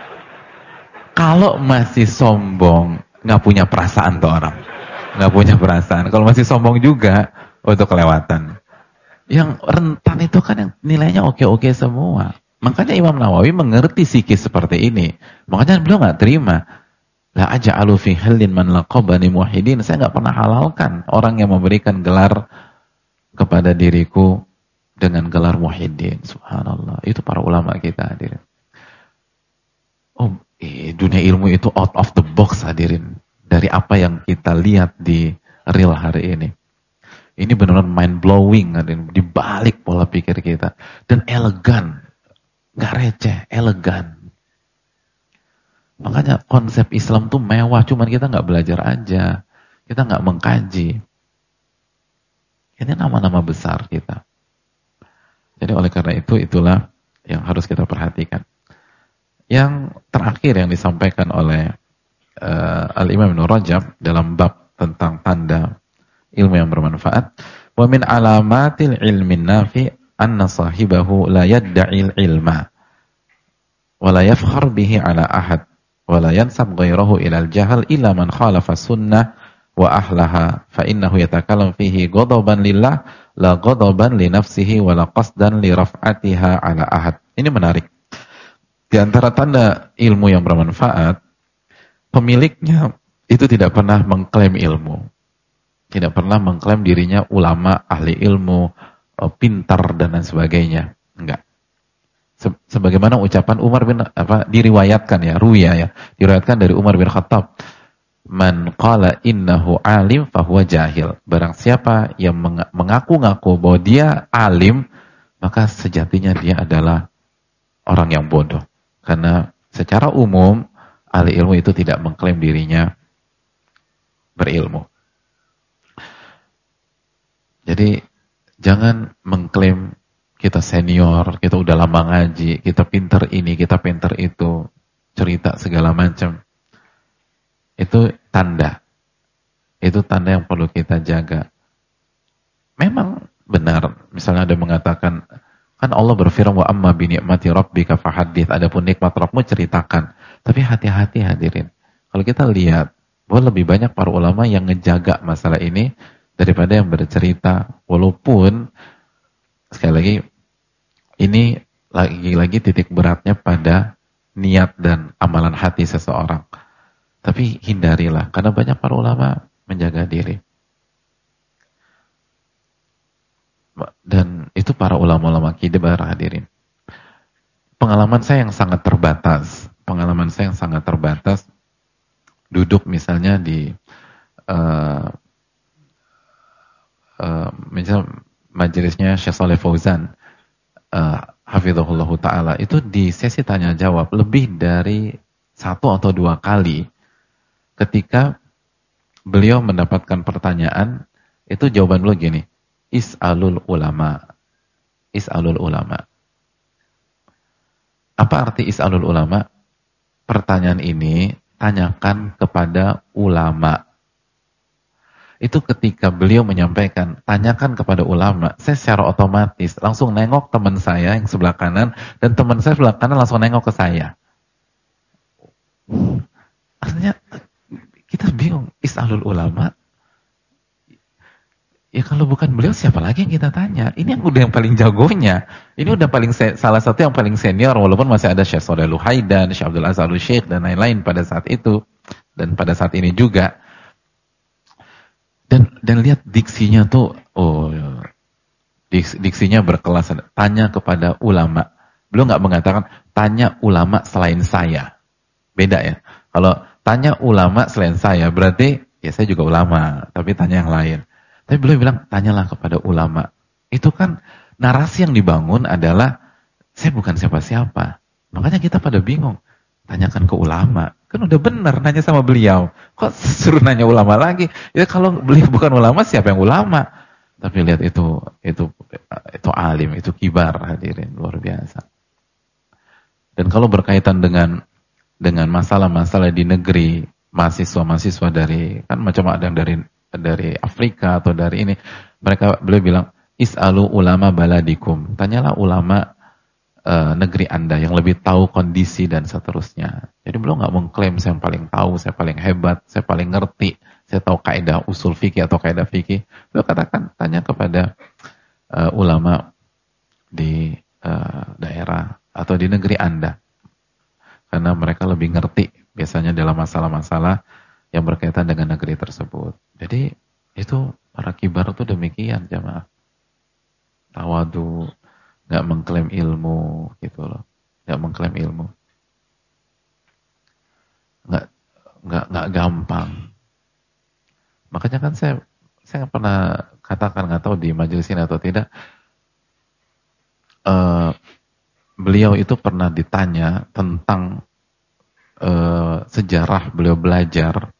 Kalau masih sombong, nggak punya perasaan tuh orang. Nggak punya perasaan. Kalau masih sombong juga, itu kelewatan. Yang rentan itu kan yang nilainya oke-oke semua. Makanya Imam Nawawi mengerti psikis seperti ini. Makanya beliau nggak terima. La aja'alu fi halin man laqabani Muhyiddin. Saya nggak pernah halalkan orang yang memberikan gelar kepada diriku dengan gelar Muhyiddin. Subhanallah. Itu para ulama kita hadirin. Oh, dunia ilmu itu out of the box hadirin. Dari apa yang kita lihat di real hari ini. Ini benar-benar mind blowing hadirin. Di balik pola pikir kita. Dan elegan. Gak receh, elegan. Makanya konsep Islam tuh mewah. Cuman kita gak belajar aja. Kita gak mengkaji. Ini nama-nama besar kita. Jadi oleh karena itu, itulah yang harus kita perhatikan. Yang terakhir yang disampaikan oleh Al-Imam Ibnu Rajab dalam bab tentang tanda ilmu yang bermanfaat, wa min alamatil ilmin nafi anna sahibahu la yadda'il ilma wa la yafkhar bihi ala ahad wa la yansab ghairahu ila al-jahal illa man khalafa sunnah wa ahlaha fa innahu yatakallam fihi ghadaban lillah la ghadaban li nafsihi wa la qasdan li raf'atiha ala ahad. Ini menarik. Di antara tanda ilmu yang bermanfaat, pemiliknya itu tidak pernah mengklaim ilmu. Tidak pernah mengklaim dirinya ulama, ahli ilmu, pintar dan lain sebagainya. Enggak. Sebagaimana ucapan Umar bin diriwayatkan ya, ruya ya, diriwayatkan dari Umar bin Khattab. Man qala innahu alim fahuwa jahil. Barang siapa yang mengaku-ngaku bahwa dia alim, maka sejatinya dia adalah orang yang bodoh. Karena secara umum ahli ilmu itu tidak mengklaim dirinya berilmu. Jadi jangan mengklaim kita senior, kita udah lama ngaji, kita pinter ini, kita pinter itu, cerita segala macam. Itu tanda. Itu tanda yang perlu kita jaga. Memang benar, misalnya ada mengatakan, kan Allah berfirman, wa amma bi ni'mati rabbika fahaddits, adapun nikmat Rabbmu ceritakan. Tapi hati-hati hadirin. Kalau kita lihat, bahwa lebih banyak para ulama yang ngejaga masalah ini daripada yang bercerita, walaupun sekali lagi, ini lagi-lagi titik beratnya pada niat dan amalan hati seseorang. Tapi hindarilah, karena banyak para ulama menjaga diri. Dan itu para ulama-ulama kibar hadirin. Pengalaman saya yang sangat terbatas, duduk misalnya di misal majelisnya Syekh Shalih Fauzan, hafizahullah ta'ala, itu di sesi tanya jawab lebih dari 1 atau 2 kali ketika beliau mendapatkan pertanyaan, itu jawaban beliau gini, is'alul ulama. Apa arti is'alul ulama? Pertanyaan ini tanyakan kepada ulama. Itu ketika beliau menyampaikan, tanyakan kepada ulama, saya secara otomatis langsung nengok teman saya yang sebelah kanan, dan teman saya sebelah kanan langsung nengok ke saya. Artinya, kita bingung, is'alul ulama. Ya kalau bukan beliau, siapa lagi yang kita tanya? Ini yang udah yang paling jagonya. Ini udah salah satu yang paling senior, walaupun masih ada Syekh Shalih Al-Huhaidan, Syekh Abdul Aziz Al-Syekh, dan lain-lain pada saat itu. Dan pada saat ini juga. Dan lihat diksinya tuh, diksinya berkelas. Tanya kepada ulama. Beliau nggak mengatakan, tanya ulama selain saya. Beda ya. Kalau tanya ulama selain saya, berarti, ya saya juga ulama, tapi tanya yang lain. Tapi beliau bilang, tanyalah kepada ulama. Itu kan narasi yang dibangun adalah, saya bukan siapa-siapa. Makanya kita pada bingung. Tanyakan ke ulama. Kan udah benar nanya sama beliau. Kok suruh nanya ulama lagi? Ya kalau beliau bukan ulama, siapa yang ulama? Tapi lihat itu alim, itu kibar hadirin, luar biasa. Dan kalau berkaitan dengan masalah-masalah di negeri, mahasiswa-mahasiswa dari, kan macam ada yang dari Afrika atau dari ini, beliau bilang, is'alu ulama baladikum, tanyalah ulama negeri Anda yang lebih tahu kondisi dan seterusnya. Jadi beliau nggak mengklaim saya yang paling tahu, saya paling hebat, saya paling ngerti, saya tahu kaidah usul fikih atau kaidah fikih. Beliau katakan, tanya kepada ulama di daerah atau di negeri Anda, karena mereka lebih ngerti biasanya dalam masalah-masalah yang berkaitan dengan negeri tersebut. Jadi itu para kibar itu demikian jamaah. Tawadu, nggak mengklaim ilmu gitu loh, nggak mengklaim ilmu, nggak gampang. Makanya kan saya pernah katakan, nggak tahu di majelis ini atau tidak, beliau itu pernah ditanya tentang sejarah beliau belajar,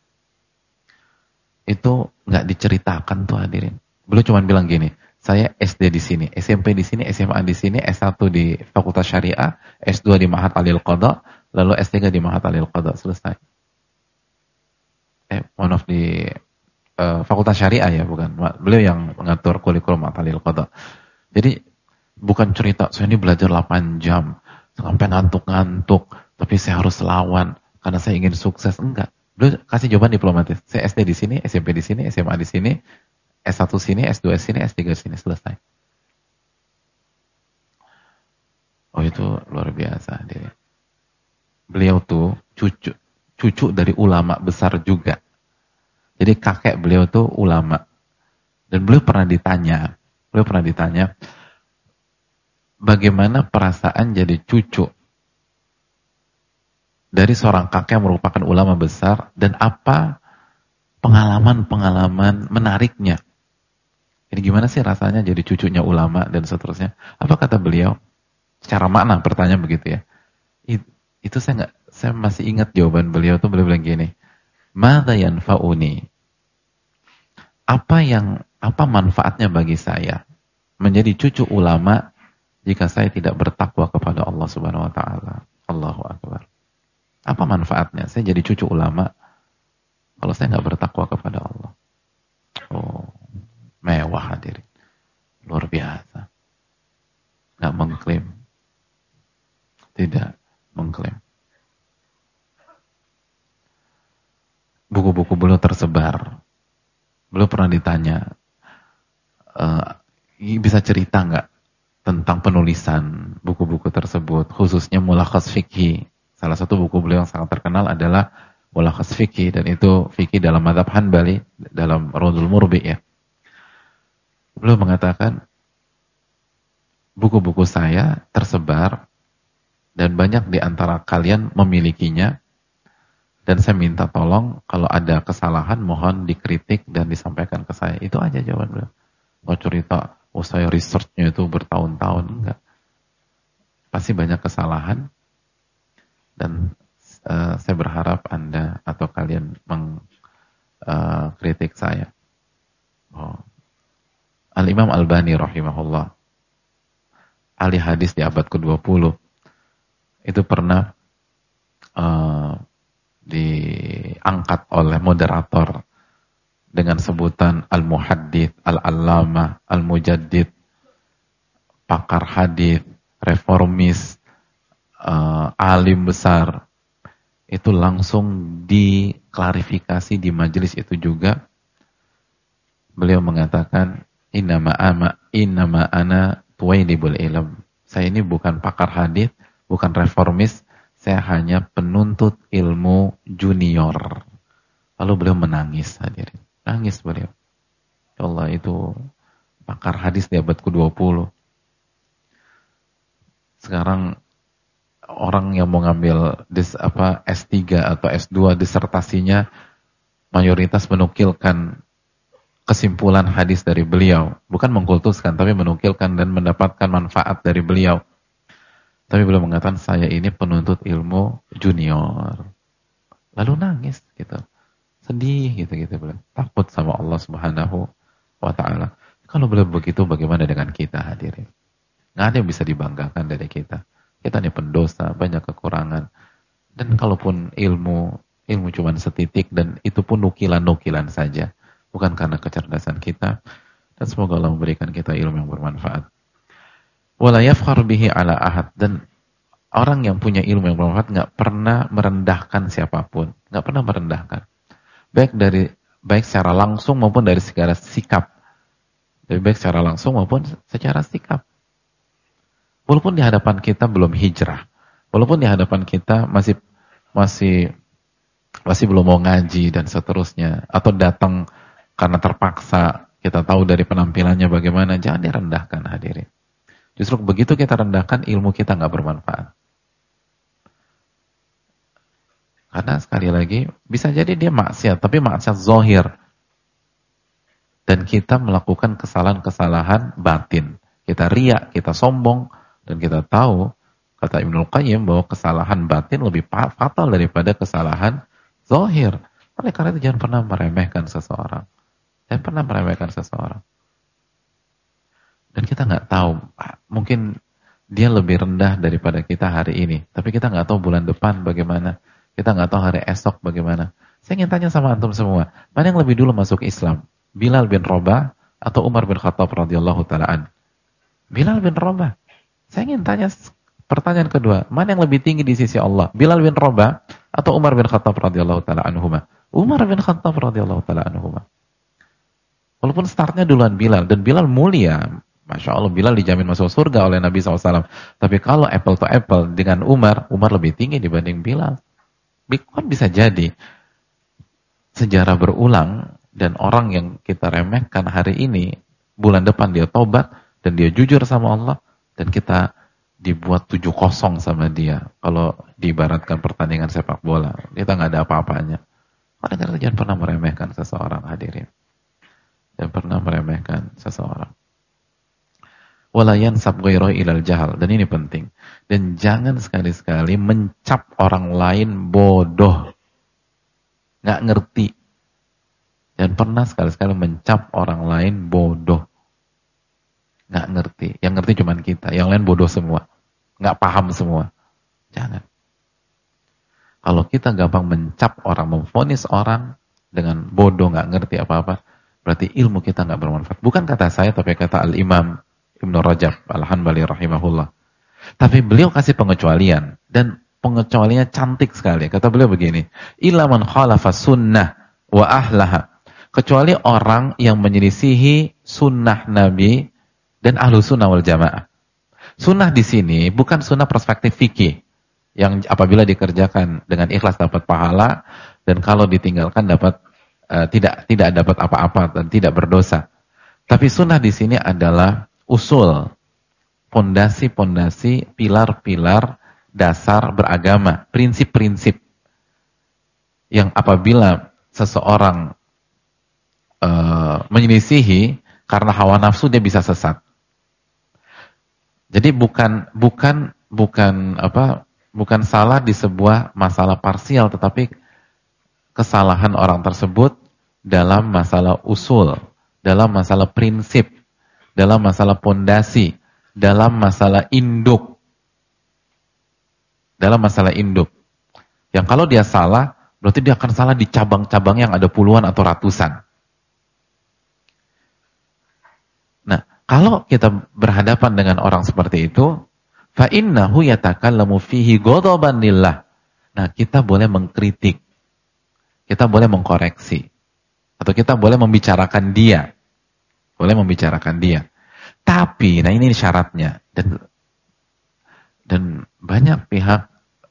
itu nggak diceritakan tuh hadirin. Beliau cuma bilang gini, saya SD di sini, SMP di sini, SMA di sini, S1 di Fakultas Syariah, S2 di Ma'had Alil Qadha, lalu S3 di Ma'had Alil Qadha, selesai. Di Fakultas Syariah ya, bukan. Beliau yang mengatur kurikulum Ma'had Alil Qadha. Jadi bukan cerita, saya ini belajar 8 jam, sampai ngantuk-ngantuk, tapi saya harus lawan, karena saya ingin sukses. Enggak. Beliau kasih jawaban diplomatis. Saya SD di sini, SMP di sini, SMA di sini, S1 sini, S2 sini, S3 sini, selesai. Oh itu luar biasa. Beliau tuh cucu dari ulama besar juga. Jadi kakek beliau tuh ulama. Dan beliau pernah ditanya, bagaimana perasaan jadi cucu dari seorang kakek yang merupakan ulama besar, dan apa pengalaman-pengalaman menariknya. Jadi gimana sih rasanya jadi cucunya ulama dan seterusnya? Apa kata beliau? Secara makna pertanyaan begitu ya. Itu saya masih ingat jawaban beliau tuh, beliau bilang gini, "Madza yanfa'uni Apa manfaatnya bagi saya menjadi cucu ulama jika saya tidak bertakwa kepada Allah Subhanahu wa taala? Allahu akbar. Apa manfaatnya saya jadi cucu ulama kalau saya nggak bertakwa kepada Allah? Oh, mewah hadirin. Luar biasa. Nggak mengklaim. Tidak mengklaim. Buku-buku beliau tersebar. Beliau pernah ditanya, bisa cerita nggak tentang penulisan buku-buku tersebut, khususnya Mulakhas Fiqhi. Salah satu buku beliau yang sangat terkenal adalah Mulakhas Fiqhi, dan itu Fiqhi dalam mazhab Hanbali, dalam Raudhul Murbi ya. Beliau mengatakan, buku-buku saya tersebar dan banyak di antara kalian memilikinya, dan saya minta tolong kalau ada kesalahan mohon dikritik dan disampaikan ke saya. Itu aja jawaban beliau. Mau cerita, saya researchnya itu bertahun-tahun, enggak. Pasti banyak kesalahan, dan saya berharap Anda atau kalian mengkritik saya. Al-Imam Albani rahimahullah, ahli hadis di abad ke-20, itu pernah diangkat oleh moderator dengan sebutan al-muhaddits, al-allamah, al-mujaddid, pakar hadis, reformis, alim besar. Itu langsung diklarifikasi di majelis itu juga. Beliau mengatakan, innama ana tuwailibul ilm. Saya ini bukan pakar hadis, bukan reformis, saya hanya penuntut ilmu junior. Lalu beliau menangis, hadirin. Nangis beliau. Ya Allah, itu pakar hadis di abad ke-20. Sekarang orang yang mau ngambil S3 atau S2 disertasinya mayoritas menukilkan kesimpulan hadis dari beliau. Bukan mengkultuskan, tapi menukilkan dan mendapatkan manfaat dari beliau. Tapi beliau mengatakan, saya ini penuntut ilmu junior. Lalu nangis gitu. Sedih gitu beliau. Takut sama Allah Subhanahu wa ta'ala. Kalau beliau begitu, bagaimana dengan kita hadirin? Nggak ada yang bisa dibanggakan dari kita. Kita ini pendosa, banyak kekurangan. Dan kalaupun ilmu cuma setitik, dan itu pun nukilan-nukilan saja. Bukan karena kecerdasan kita. Dan semoga Allah memberikan kita ilmu yang bermanfaat. Wala yafkhar bihi ala ahad, dan orang yang punya ilmu yang bermanfaat nggak pernah merendahkan siapapun, nggak pernah merendahkan, baik secara langsung maupun dari secara sikap, baik secara langsung maupun secara sikap. Walaupun di hadapan kita belum hijrah, walaupun di hadapan kita masih belum mau ngaji dan seterusnya, atau datang karena terpaksa, kita tahu dari penampilannya bagaimana, jangan direndahkan hadirin. Justru begitu kita rendahkan, ilmu kita nggak bermanfaat. Karena sekali lagi, bisa jadi dia maksiat, tapi maksiat zahir. Dan kita melakukan kesalahan-kesalahan batin. Kita riak, kita sombong, dan kita tahu, kata Ibnul Qayyim, bahwa kesalahan batin lebih fatal daripada kesalahan zahir. Oleh karena itu jangan pernah meremehkan seseorang. Jangan pernah meremehkan seseorang. Dan kita nggak tahu, mungkin dia lebih rendah daripada kita hari ini. Tapi kita nggak tahu bulan depan bagaimana. Kita nggak tahu hari esok bagaimana. Saya ingin tanya sama antum semua, mana yang lebih dulu masuk Islam? Bilal bin Rabah atau Umar bin Khattab radhiyallahu ta'ala? Bilal bin Rabah. Saya ingin tanya pertanyaan kedua, mana yang lebih tinggi di sisi Allah? Bilal bin Rabah atau Umar bin Khattab radhiyallahu ta'ala anhuma? Umar bin Khattab radhiyallahu ta'ala anhuma. Walaupun startnya duluan Bilal, dan Bilal mulia. Masya Allah, Bilal dijamin masuk surga oleh Nabi SAW. Tapi kalau apple to apple dengan Umar lebih tinggi dibanding Bilal. Kan bisa jadi sejarah berulang, dan orang yang kita remehkan hari ini, bulan depan dia tobat, dan dia jujur sama Allah, dan kita dibuat 7-0 sama dia. Kalau diibaratkan pertandingan sepak bola, kita nggak ada apa-apanya. Karena jangan pernah meremehkan seseorang hadirin. Jangan pernah meremehkan seseorang. Wala yansab ghairu ilal jahal, dan ini penting. Dan jangan sekali-sekali mencap orang lain bodoh, nggak ngerti. Dan pernah sekali-sekali mencap orang lain bodoh. Nggak ngerti. Yang ngerti cuma kita. Yang lain bodoh semua. Nggak paham semua. Jangan. Kalau kita gampang mencap orang, memvonis orang dengan bodoh, nggak ngerti apa-apa, berarti ilmu kita nggak bermanfaat. Bukan kata saya, tapi kata Al-Imam Ibnu Rajab Al-Hanbali rahimahullah. Tapi beliau kasih pengecualian. Dan pengecualiannya cantik sekali. Kata beliau begini, illa man khalafa sunnah wa ahlaha. Kecuali orang yang menyelisihi sunnah Nabi dan ahlu sunnah wal jamaah. Sunnah di sini bukan sunnah perspektif fikih yang apabila dikerjakan dengan ikhlas dapat pahala dan kalau ditinggalkan dapat tidak dapat apa-apa dan tidak berdosa. Tapi sunnah di sini adalah usul, pondasi-pondasi, pilar-pilar dasar beragama, prinsip-prinsip yang apabila seseorang menyelisihi karena hawa nafsu dia bisa sesat. Jadi bukan salah di sebuah masalah parsial, tetapi kesalahan orang tersebut dalam masalah usul, dalam masalah prinsip, dalam masalah pondasi, dalam masalah induk. Dalam masalah induk. Yang kalau dia salah, berarti dia akan salah di cabang-cabang yang ada puluhan atau ratusan. Nah, kalau kita berhadapan dengan orang seperti itu, fa innahu yatakallamu fihi ghadaban lillah. Nah, kita boleh mengkritik. Kita boleh mengkoreksi. Atau kita boleh membicarakan dia. Boleh membicarakan dia. Tapi, nah ini syaratnya. Dan banyak pihak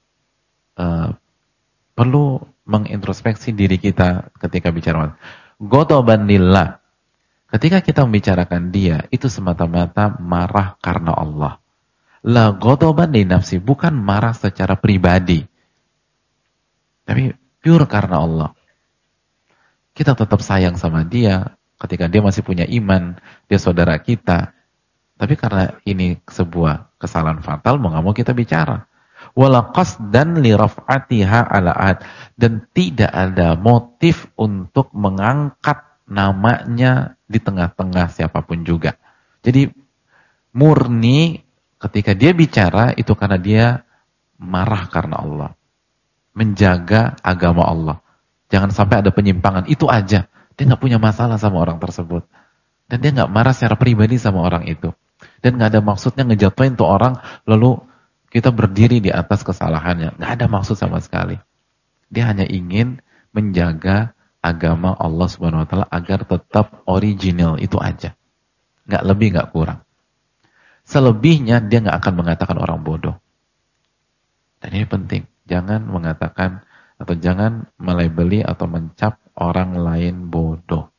perlu mengintrospeksi diri kita ketika bicara. Ghadaban lillah. Ketika kita membicarakan dia, itu semata-mata marah karena Allah. La ghadaban li nafsi, bukan marah secara pribadi. Tapi pure karena Allah. Kita tetap sayang sama dia, ketika dia masih punya iman, dia saudara kita. Tapi karena ini sebuah kesalahan fatal, mau nggak mau kita bicara. Wala qasdan li raf'atiha ala ahad. Dan tidak ada motif untuk mengangkat namanya di tengah-tengah siapapun juga. Jadi murni ketika dia bicara itu karena dia marah karena Allah. Menjaga agama Allah. Jangan sampai ada penyimpangan. Itu aja. Dia nggak punya masalah sama orang tersebut. Dan dia nggak marah secara pribadi sama orang itu. Dan nggak ada maksudnya ngejatuhin tuh orang lalu kita berdiri di atas kesalahannya. Nggak ada maksud sama sekali. Dia hanya ingin menjaga agama Allah Subhanahu wa taala agar tetap original, itu aja. Nggak lebih, nggak kurang. Selebihnya dia nggak akan mengatakan orang bodoh. Dan ini penting, jangan mengatakan atau jangan melabeli atau mencap orang lain bodoh.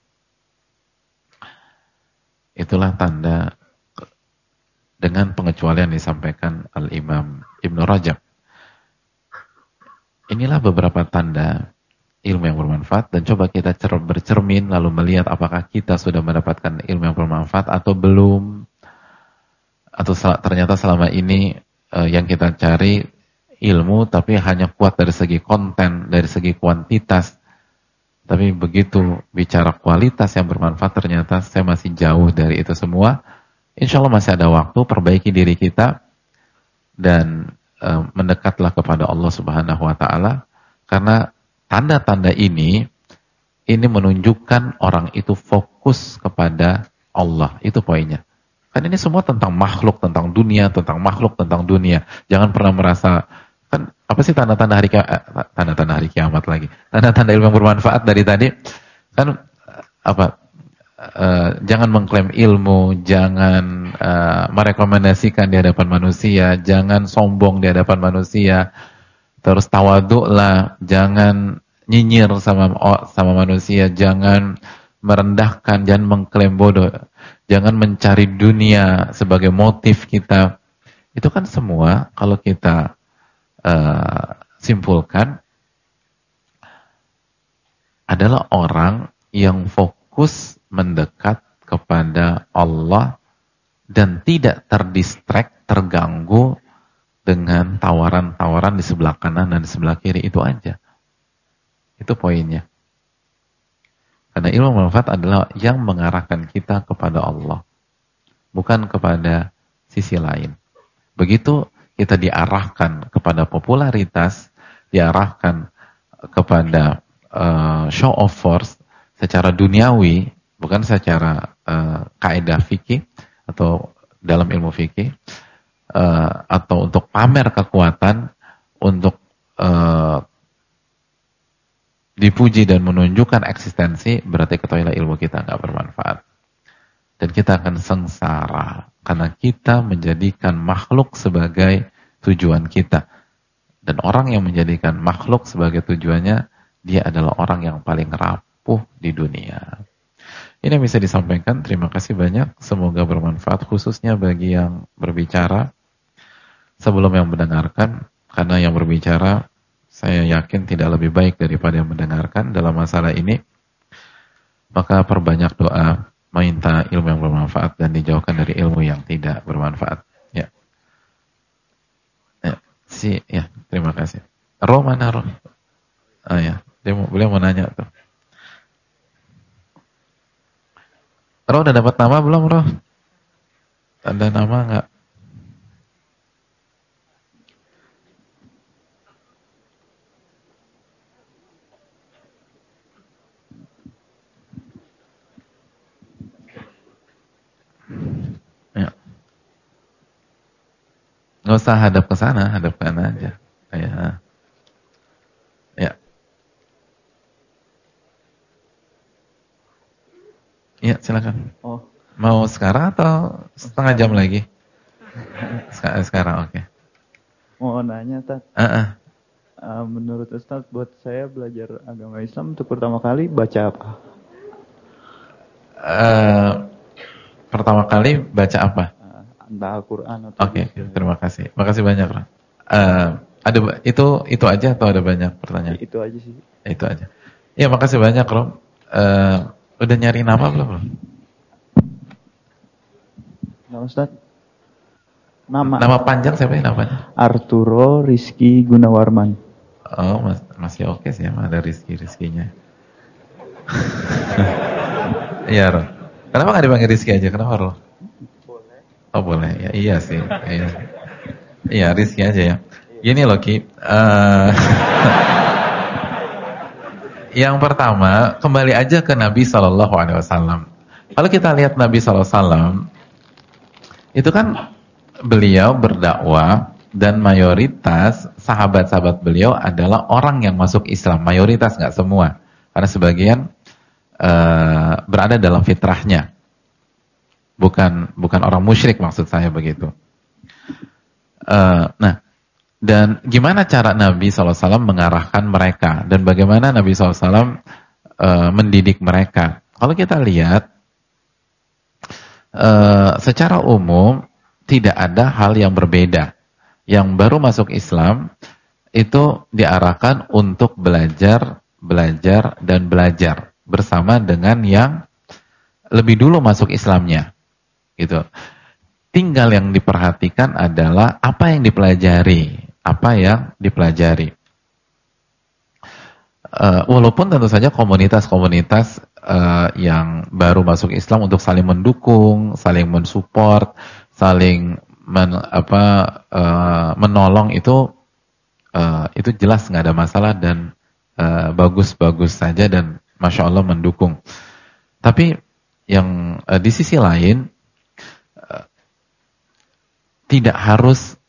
Itulah tanda dengan pengecualian disampaikan Al-Imam Ibnu Rajab. Inilah beberapa tanda ilmu yang bermanfaat, dan coba kita bercermin lalu melihat apakah kita sudah mendapatkan ilmu yang bermanfaat atau belum, atau ternyata selama ini yang kita cari ilmu tapi hanya kuat dari segi konten, dari segi kuantitas, tapi begitu bicara kualitas yang bermanfaat ternyata saya masih jauh dari itu semua. Insya Allah masih ada waktu, perbaiki diri kita dan mendekatlah kepada Allah Subhanahu wa taala, karena tanda-tanda ini menunjukkan orang itu fokus kepada Allah. Itu poinnya. Kan ini semua tentang makhluk, tentang dunia, tentang makhluk, tentang dunia. Jangan pernah merasa, kan apa sih tanda-tanda hari kiamat lagi? Tanda-tanda ilmu yang bermanfaat dari tadi. Kan apa? Jangan mengklaim ilmu, jangan merekomendasikan di hadapan manusia, jangan sombong di hadapan manusia. Terus tawaduklah, jangan nyinyir sama manusia, jangan merendahkan, jangan mengklaim bodoh, jangan mencari dunia sebagai motif kita. Itu kan semua kalau kita simpulkan adalah orang yang fokus mendekat kepada Allah dan tidak terdistract, terganggu dengan tawaran-tawaran di sebelah kanan dan di sebelah kiri. Itu aja. Itu poinnya. Karena ilmu bermanfaat adalah yang mengarahkan kita kepada Allah, bukan kepada sisi lain. Begitu kita diarahkan kepada popularitas, diarahkan kepada show of force secara duniawi, bukan secara kaidah fikih atau dalam ilmu fikih, atau untuk pamer kekuatan, untuk dipuji dan menunjukkan eksistensi, berarti ketahuilah ilmu kita nggak bermanfaat. Dan kita akan sengsara karena kita menjadikan makhluk sebagai tujuan kita. Dan orang yang menjadikan makhluk sebagai tujuannya, dia adalah orang yang paling rapuh di dunia. Ini yang bisa disampaikan. Terima kasih banyak. Semoga bermanfaat khususnya bagi yang berbicara sebelum yang mendengarkan. Karena yang berbicara saya yakin tidak lebih baik daripada yang mendengarkan dalam masalah ini. Maka perbanyak doa, minta ilmu yang bermanfaat dan dijauhkan dari ilmu yang tidak bermanfaat. Ya. Ya, terima kasih. Roh mana Roh? Ah ya, beliau mau nanya tuh. Roh udah dapat nama belum Roh? Ada nama nggak? Ya. Nggak usah hadap ke sana, hadap ke kanan aja. Ya. Ya. Ya, silakan. Oh, Mau sekarang atau setengah jam lagi? Sekarang, oke. mau nanya, Tat. Menurut Ustaz, buat saya belajar agama Islam untuk pertama kali baca apa? Pertama kali baca apa? Entah Al-Quran atau... Oke, terima kasih. Makasih banyak, Bro. Ada itu aja atau ada banyak pertanyaan? Itu aja sih. Itu aja. Ya, makasih banyak, Bro. Udah nyari nama belum, Bro? Nama Ustaz? Nama panjang siapa ya namanya? Arturo Rizky Gunawarman. Oh, masih oke sih, ada Rizky-Rizkynya. Iya, Bro. Kenapa nggak dipanggil Rizky aja? Kenapa, Bro? Boleh. Oh, boleh. Ya, iya sih. Iya, Rizky aja ya. Gini loh, Ki. Yang pertama, kembali aja ke Nabi SAW. Kalau kita lihat Nabi SAW, itu kan beliau berdakwah dan mayoritas sahabat-sahabat beliau adalah orang yang masuk Islam. Mayoritas, nggak semua. Karena sebagian berada dalam fitrahnya. Bukan orang musyrik maksud saya begitu. Nah, dan gimana cara Nabi SAW mengarahkan mereka dan bagaimana Nabi SAW mendidik mereka? Kalau kita lihat secara umum tidak ada hal yang berbeda. Yang baru masuk Islam itu diarahkan untuk belajar bersama dengan yang lebih dulu masuk Islamnya. Gitu. Tinggal yang diperhatikan adalah apa yang dipelajari. Walaupun tentu saja komunitas-komunitas yang baru masuk Islam untuk saling mendukung, saling mensupport, saling menolong itu jelas nggak ada masalah dan bagus-bagus saja dan Masya Allah mendukung. Tapi yang di sisi lain tidak harus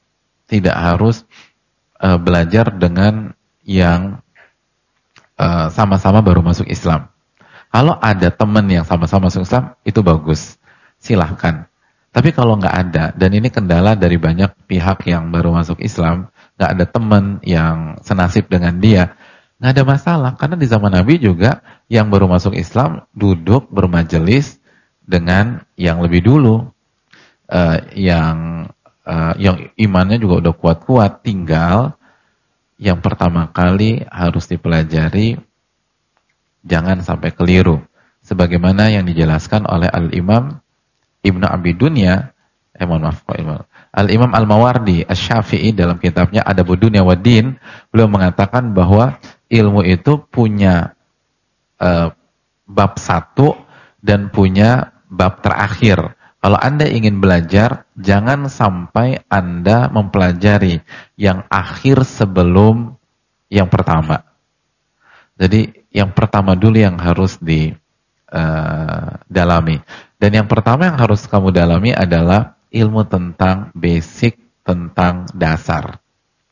belajar dengan yang sama-sama baru masuk Islam. Kalau ada teman yang sama-sama masuk Islam, itu bagus. Silahkan. Tapi kalau nggak ada, dan ini kendala dari banyak pihak yang baru masuk Islam, nggak ada teman yang senasib dengan dia, nggak ada masalah. Karena di zaman Nabi juga, yang baru masuk Islam, duduk bermajelis dengan yang lebih dulu. Yang imannya juga udah kuat-kuat, tinggal yang pertama kali harus dipelajari jangan sampai keliru. Sebagaimana yang dijelaskan oleh Al-Imam Ibnu Abi Dunya, Al-Imam Al-Mawardi Asy-Syafi'i dalam kitabnya Adabud Dunya wad Din, beliau mengatakan bahwa ilmu itu punya bab 1 dan punya bab terakhir. Kalau Anda ingin belajar, jangan sampai Anda mempelajari yang akhir sebelum yang pertama. Jadi yang pertama dulu yang harus didalami. Dan yang pertama yang harus kamu dalami adalah ilmu tentang basic, tentang dasar.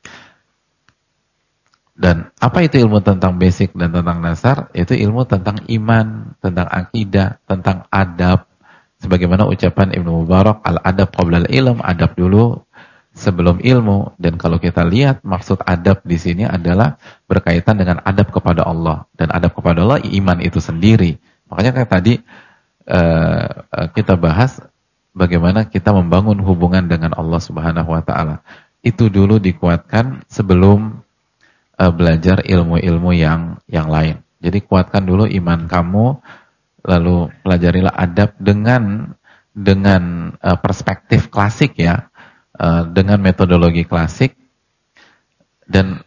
Dan apa itu ilmu tentang basic dan tentang dasar? Itu ilmu tentang iman, tentang akidah, tentang adab. Sebagaimana ucapan Ibnu Mubarak, al-adab qabla al-ilm, adab dulu sebelum ilmu. Dan kalau kita lihat maksud adab di sini adalah berkaitan dengan adab kepada Allah. Dan adab kepada Allah iman itu sendiri. Makanya kayak tadi kita bahas bagaimana kita membangun hubungan dengan Allah Subhanahu wa taala. Itu dulu dikuatkan sebelum belajar ilmu-ilmu yang lain. Jadi kuatkan dulu iman kamu, lalu pelajarilah adab dengan perspektif klasik ya, dengan metodologi klasik. Dan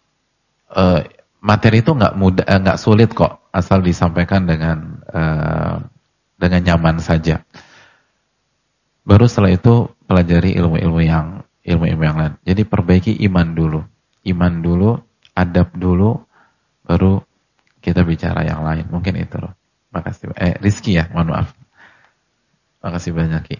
materi itu nggak sulit kok, asal disampaikan dengan nyaman saja. Baru setelah itu pelajari ilmu-ilmu yang lain. Jadi perbaiki iman dulu, adab dulu, baru kita bicara yang lain. Mungkin itu loh. Makasih. Rizky ya, mohon maaf. Makasih banyak Ki.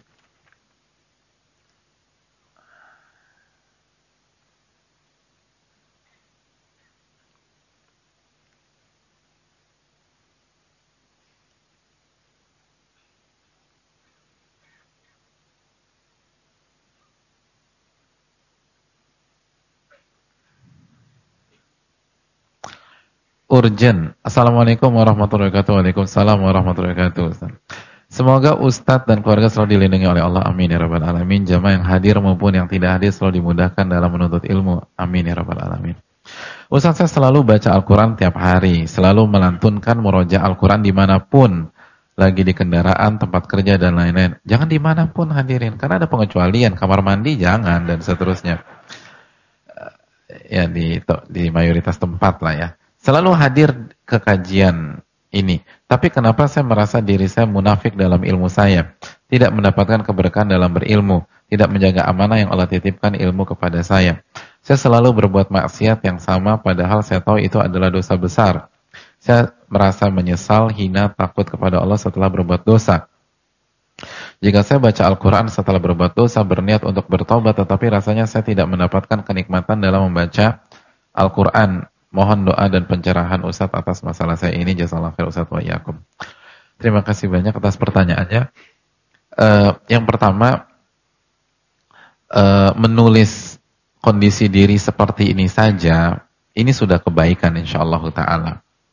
Urgent. Assalamualaikum warahmatullahi wabarakatuh. Waalaikumsalam warahmatullahi wabarakatuh. Semoga Ustadz dan keluarga selalu dilindungi oleh Allah. Amin ya rabbal alamin. Jamaah yang hadir maupun yang tidak hadir selalu dimudahkan dalam menuntut ilmu. Amin ya rabbal alamin. Ustadz, saya selalu baca Al-Quran tiap hari. Selalu melantunkan murojaah Al-Quran dimanapun. Lagi di kendaraan, tempat kerja dan lain-lain. Jangan dimanapun hadirin. Karena ada pengecualian. Kamar mandi jangan dan seterusnya. Ya di mayoritas tempat lah ya. Selalu hadir ke kajian ini. Tapi kenapa saya merasa diri saya munafik dalam ilmu saya? Tidak mendapatkan keberkahan dalam berilmu. Tidak menjaga amanah yang Allah titipkan ilmu kepada saya. Saya selalu berbuat maksiat yang sama padahal saya tahu itu adalah dosa besar. Saya merasa menyesal, hina, takut kepada Allah setelah berbuat dosa. Jika saya baca Al-Quran setelah berbuat dosa, berniat untuk bertobat, tetapi rasanya saya tidak mendapatkan kenikmatan dalam membaca Al-Quran. Mohon doa dan pencerahan Ustadz atas masalah saya ini. Jazakallahu khair Ustadz wa iyyakum. Terima kasih banyak atas pertanyaannya. Yang pertama, menulis kondisi diri seperti ini saja, ini sudah kebaikan insyaallah ta'ala.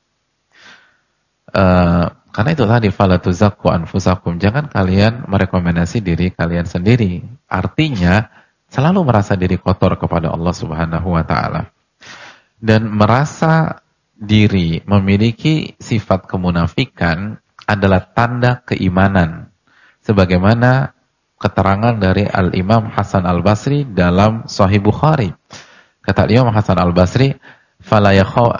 Karena itu tadi, fala tuzakku anfusakum, jangan kalian merekomendasi diri kalian sendiri. Artinya, selalu merasa diri kotor kepada Allah Subhanahu wa ta'ala. Dan merasa diri memiliki sifat kemunafikan adalah tanda keimanan. Sebagaimana keterangan dari Al-Imam Hasan Al-Basri dalam Sahih Bukhari. Kata Imam Hasan Al-Basri, fala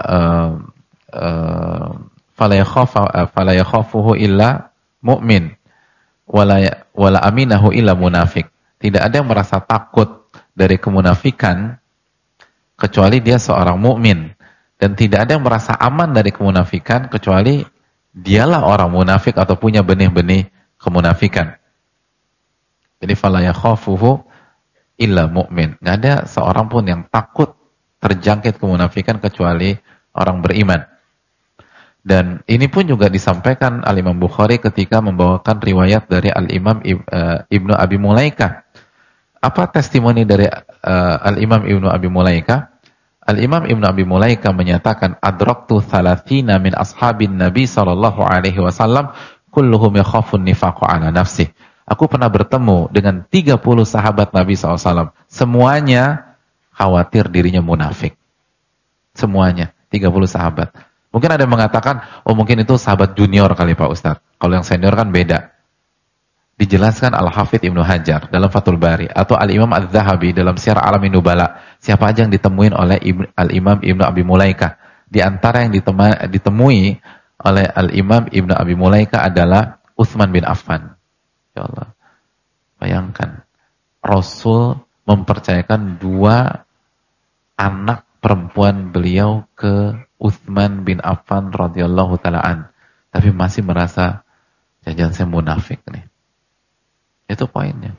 yakhafuhu illa mu'min wala aminahu illa munafik. Tidak ada yang merasa takut dari kemunafikan kecuali dia seorang mukmin, dan tidak ada yang merasa aman dari kemunafikan kecuali dialah orang munafik atau punya benih-benih kemunafikan. Jadi fala yakhafuhu illa mu'min. Enggak ada seorang pun yang takut terjangkit kemunafikan kecuali orang beriman. Dan ini pun juga disampaikan Al-Imam Bukhari ketika membawakan riwayat dari Al-Imam Ibnu Abi Mulaikah. Apa testimoni dari Al-Imam Ibnu Abi Mulaikah? Al-Imam Ibnu Abi Mulaikah menyatakan, adraktu 30 min ashabin Nabi sallallahu alaihi wasallam kulluhum yakhafun nifaqu ala nafsih. Aku pernah bertemu dengan 30 sahabat Nabi SAW. Semuanya khawatir dirinya munafik. Semuanya, 30 sahabat. Mungkin ada yang mengatakan, oh mungkin itu sahabat junior kali Pak Ustadz. Kalau yang senior kan beda. Dijelaskan Al-Hafidh Ibnu Hajar dalam Fathul Bari. Atau Al-Imam Al-Zahabi dalam Syiar Alamin Nubala. Siapa aja yang ditemuin oleh Al-Imam Ibnu Abi Mulaikah. Di antara yang ditemui oleh Al-Imam Ibnu Abi Mulaika adalah Utsman bin Affan. Ya Allah. Bayangkan, Rasul mempercayakan 2 anak perempuan beliau ke Utsman bin Affan radhiyallahu taalaan, tapi masih merasa jangan saya munafik nih. Itu poinnya.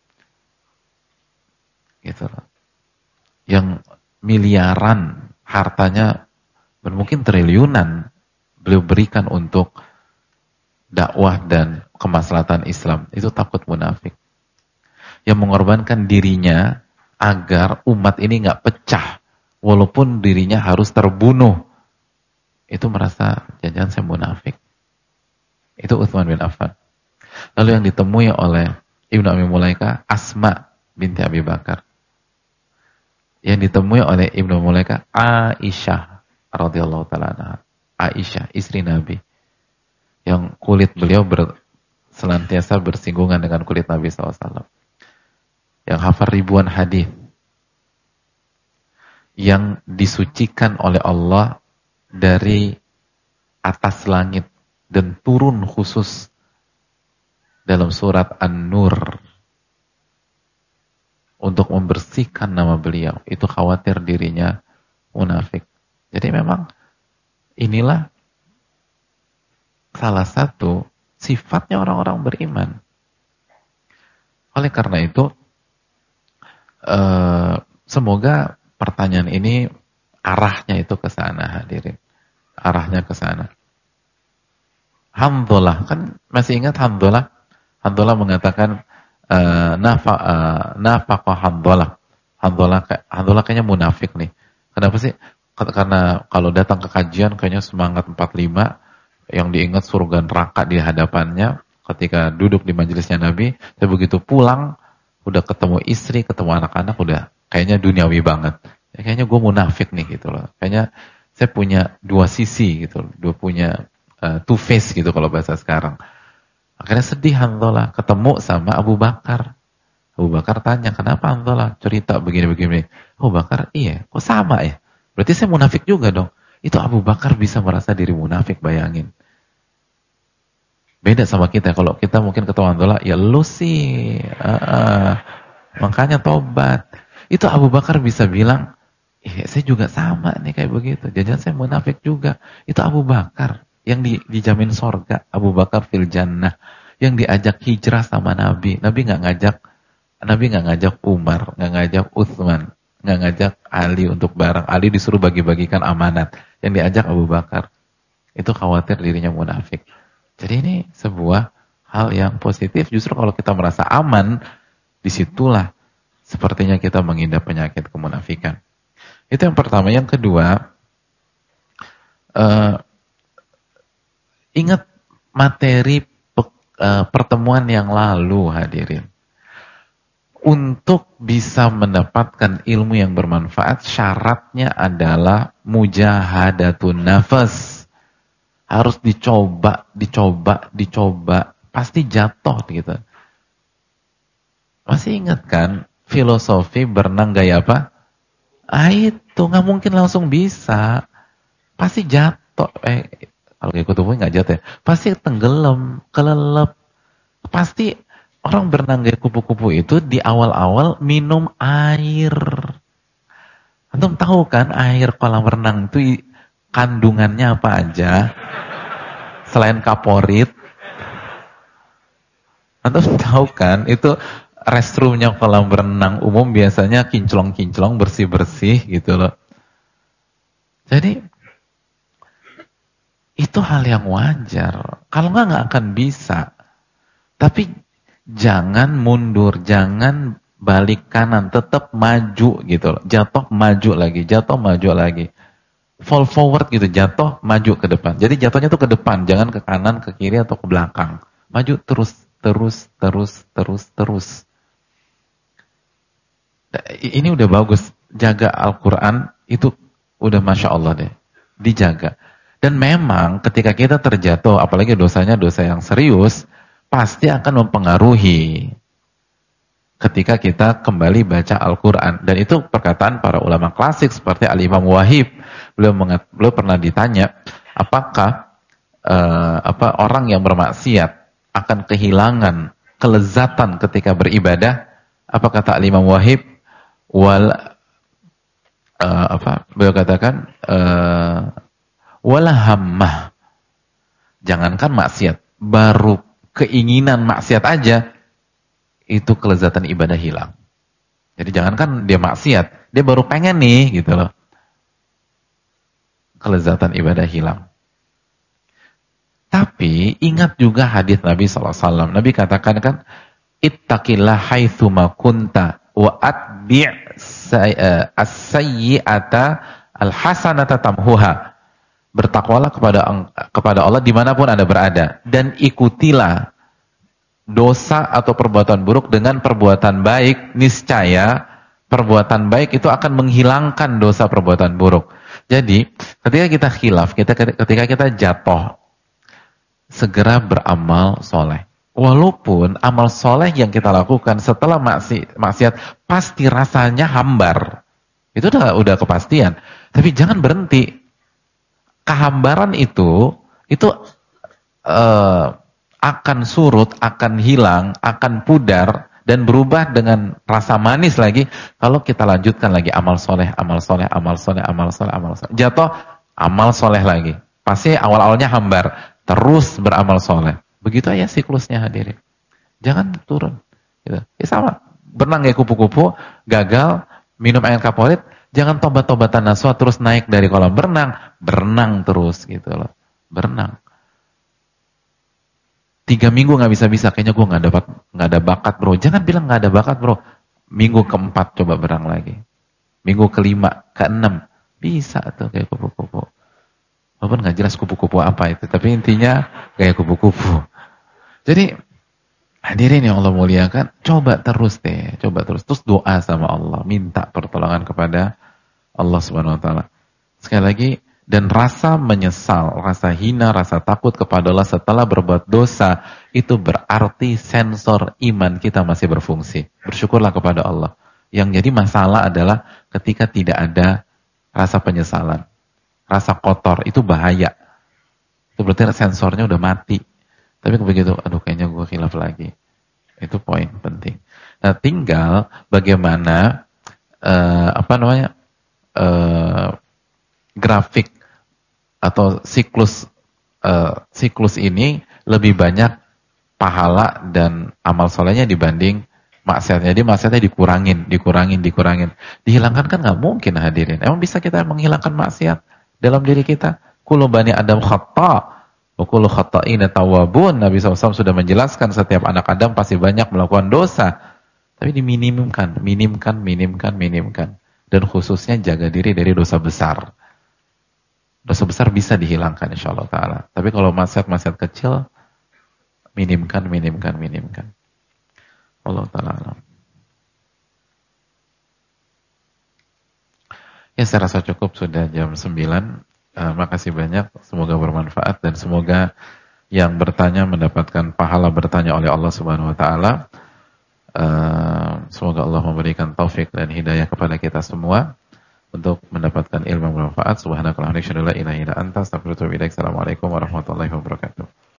Gitu loh. Yang miliaran hartanya, mungkin triliunan beliau berikan untuk dakwah dan kemaslahatan Islam, itu takut munafik. Yang mengorbankan dirinya agar umat ini nggak pecah, walaupun dirinya harus terbunuh, itu merasa jangan saya munafik. Itu Utsman bin Affan. Lalu yang ditemui oleh Ibnu Abi Mulaika, Asma binti Abi Bakar. Yang ditemui oleh Ibnu Abi Mulaika, Aisyah radhiyallahu taala anha. Aisyah, istri Nabi. Yang kulit beliau senantiasa bersinggungan dengan kulit Nabi SAW. Yang hafal ribuan hadis. Yang disucikan oleh Allah dari atas langit dan turun khusus dalam surat An-Nur untuk membersihkan nama beliau. Itu khawatir dirinya munafik. Jadi memang inilah salah satu sifatnya orang-orang beriman. Oleh karena itu, semoga pertanyaan ini arahnya itu ke sana, hadirin. Arahnya ke sana. Hamdulillah, kan masih ingat Hamdulillah? Hamdulillah mengatakan nafaqah Hamdulillah. Hamdulillah kayaknya munafik nih. Kenapa sih? Karena kalau datang ke kajian kayaknya semangat 45, yang diingat surga neraka di hadapannya ketika duduk di majelisnya Nabi. Tapi begitu pulang, udah ketemu istri, ketemu anak-anak, udah kayaknya duniawi banget. Ya, kayaknya gue munafik nih gitu loh. Kayaknya saya punya 2 sisi gitu, punya two face gitu kalau bahasa sekarang. Akhirnya sedih Hanzalah ketemu sama Abu Bakar. Abu Bakar tanya, kenapa Hanzalah cerita begini-begini? Abu Bakar, iya, kok sama ya? Berarti saya munafik juga dong. Itu Abu Bakar bisa merasa diri munafik, bayangin. Beda sama kita, kalau kita mungkin ketemu Hanzalah, ya lu sih, makanya tobat. Itu Abu Bakar bisa bilang, saya juga sama nih kayak begitu. Jangan saya munafik juga. Itu Abu Bakar yang dijamin sorga. Abu Bakar fil jannah, yang diajak hijrah sama Nabi. Nabi nggak ngajak Umar, nggak ngajak Utsman, nggak ngajak Ali untuk bareng. Ali disuruh bagi-bagikan amanat. Yang diajak Abu Bakar. Itu khawatir dirinya munafik. Jadi ini sebuah hal yang positif. Justru kalau kita merasa aman, disitulah sepertinya kita mengidap penyakit kemunafikan. Itu yang pertama. Yang kedua, ingat materi pertemuan yang lalu, hadirin. Untuk bisa mendapatkan ilmu yang bermanfaat, syaratnya adalah mujahadatun nafas. Harus dicoba. Pasti jatuh gitu. Masih ingat kan filosofi berenang gaya apa? Itu nggak mungkin langsung bisa. Pasti jatuh. Kalau kayak kutubuh nggak jatuh ya. Pasti tenggelam, kelelep. Pasti orang berenang gaya kupu-kupu itu di awal-awal minum air. Antum tahu kan air kolam renang itu kandungannya apa aja? Selain kaporit. Antum tahu kan itu restroomnya kolam berenang umum biasanya kinclong-kinclong, bersih-bersih gitu loh. Jadi itu hal yang wajar. Kalau nggak akan bisa. Tapi jangan mundur, jangan balik kanan, tetap maju gitu loh. Jatuh maju lagi. Fall forward gitu, jatuh maju ke depan. Jadi jatuhnya tuh ke depan, jangan ke kanan, ke kiri atau ke belakang. Maju terus. Ini udah bagus. Jaga Al-Quran itu udah Masya Allah deh. Dijaga. Dan memang ketika kita terjatuh, apalagi dosanya dosa yang serius, pasti akan mempengaruhi ketika kita kembali baca Al-Quran. Dan itu perkataan para ulama klasik seperti Al-Imam Wahib. Beliau pernah ditanya, apakah orang yang bermaksiat akan kehilangan kelezatan ketika beribadah. Apa kata Imam Wahib? Beliau katakan wala hammah. Jangankan maksiat, baru keinginan maksiat aja itu kelezatan ibadah hilang. Jadi jangankan dia maksiat, dia baru pengen nih gitu loh. Kelezatan ibadah hilang. Tapi ingat juga hadis Nabi SAW. Nabi katakan kan, ittaqillah haitsuma kunta wa atbi' as-sayyi'ata al-hasanata tamhuha. Bertakwalah kepada Allah dimanapun Anda berada. Dan ikutilah dosa atau perbuatan buruk dengan perbuatan baik. Niscaya perbuatan baik itu akan menghilangkan dosa perbuatan buruk. Jadi ketika kita khilaf, ketika kita jatuh, segera beramal soleh. Walaupun amal soleh yang kita lakukan setelah maksiat pasti rasanya hambar. Itu udah kepastian. Tapi jangan berhenti. Kehambaran itu akan surut, akan hilang, akan pudar dan berubah dengan rasa manis lagi kalau kita lanjutkan lagi amal soleh. Jatuh amal soleh lagi. Pasti awal-awalnya hambar, terus beramal soleh. Begitu aja siklusnya hadirin. Jangan turun. Gitu. Ya sama, berenang kayak kupu-kupu, gagal, minum air kaporit. Jangan tobat-tobatan nasuha terus naik dari kolam berenang terus gitu loh. Berenang. 3 minggu nggak bisa-bisa, kayaknya gue nggak ada bakat bro. Jangan bilang nggak ada bakat bro. Minggu ke-4 coba berenang lagi. Minggu ke-5, ke-6 bisa tuh kayak kupu-kupu. Walaupun nggak jelas kupu-kupu apa itu, tapi intinya kayak kupu-kupu. Jadi hadirin yang Allah muliakan, coba terus deh, terus doa sama Allah, minta pertolongan kepada Allah Subhanahu wa taala. Sekali lagi, dan rasa menyesal, rasa hina, rasa takut kepada Allah setelah berbuat dosa, itu berarti sensor iman kita masih berfungsi. Bersyukurlah kepada Allah. Yang jadi masalah adalah ketika tidak ada rasa penyesalan, rasa kotor, itu bahaya. Itu berarti sensornya udah mati. Tapi begitu, aduh kayaknya gue khilaf lagi. Itu poin penting. Nah, tinggal bagaimana grafik atau siklus ini lebih banyak pahala dan amal solehnya dibanding maksiatnya. Jadi maksiatnya dikurangin. Dihilangkan kan nggak mungkin hadirin. Emang bisa kita menghilangkan maksiat dalam diri kita? Kullu bani Adam khata' wa kullu khata'ina tawwabun. Nabi SAW sudah menjelaskan setiap anak Adam pasti banyak melakukan dosa. Tapi diminimkan. Dan khususnya jaga diri dari dosa besar. Dosa besar bisa dihilangkan insyaallah ta'ala. Tapi kalau maksiat kecil, minimkan. Allah ta'ala. Ya, saya rasa cukup, sudah jam 9. Makasih banyak, semoga bermanfaat dan semoga yang bertanya mendapatkan pahala bertanya oleh Allah Subhanahu wa taala. Semoga Allah memberikan taufik dan hidayah kepada kita semua untuk mendapatkan ilmu bermanfaat. Subhanakallahumma wa bihamdika, la ilaha illa anta, astaghfiruka wa atubu ilaik. Assalamualaikum warahmatullahi wabarakatuh.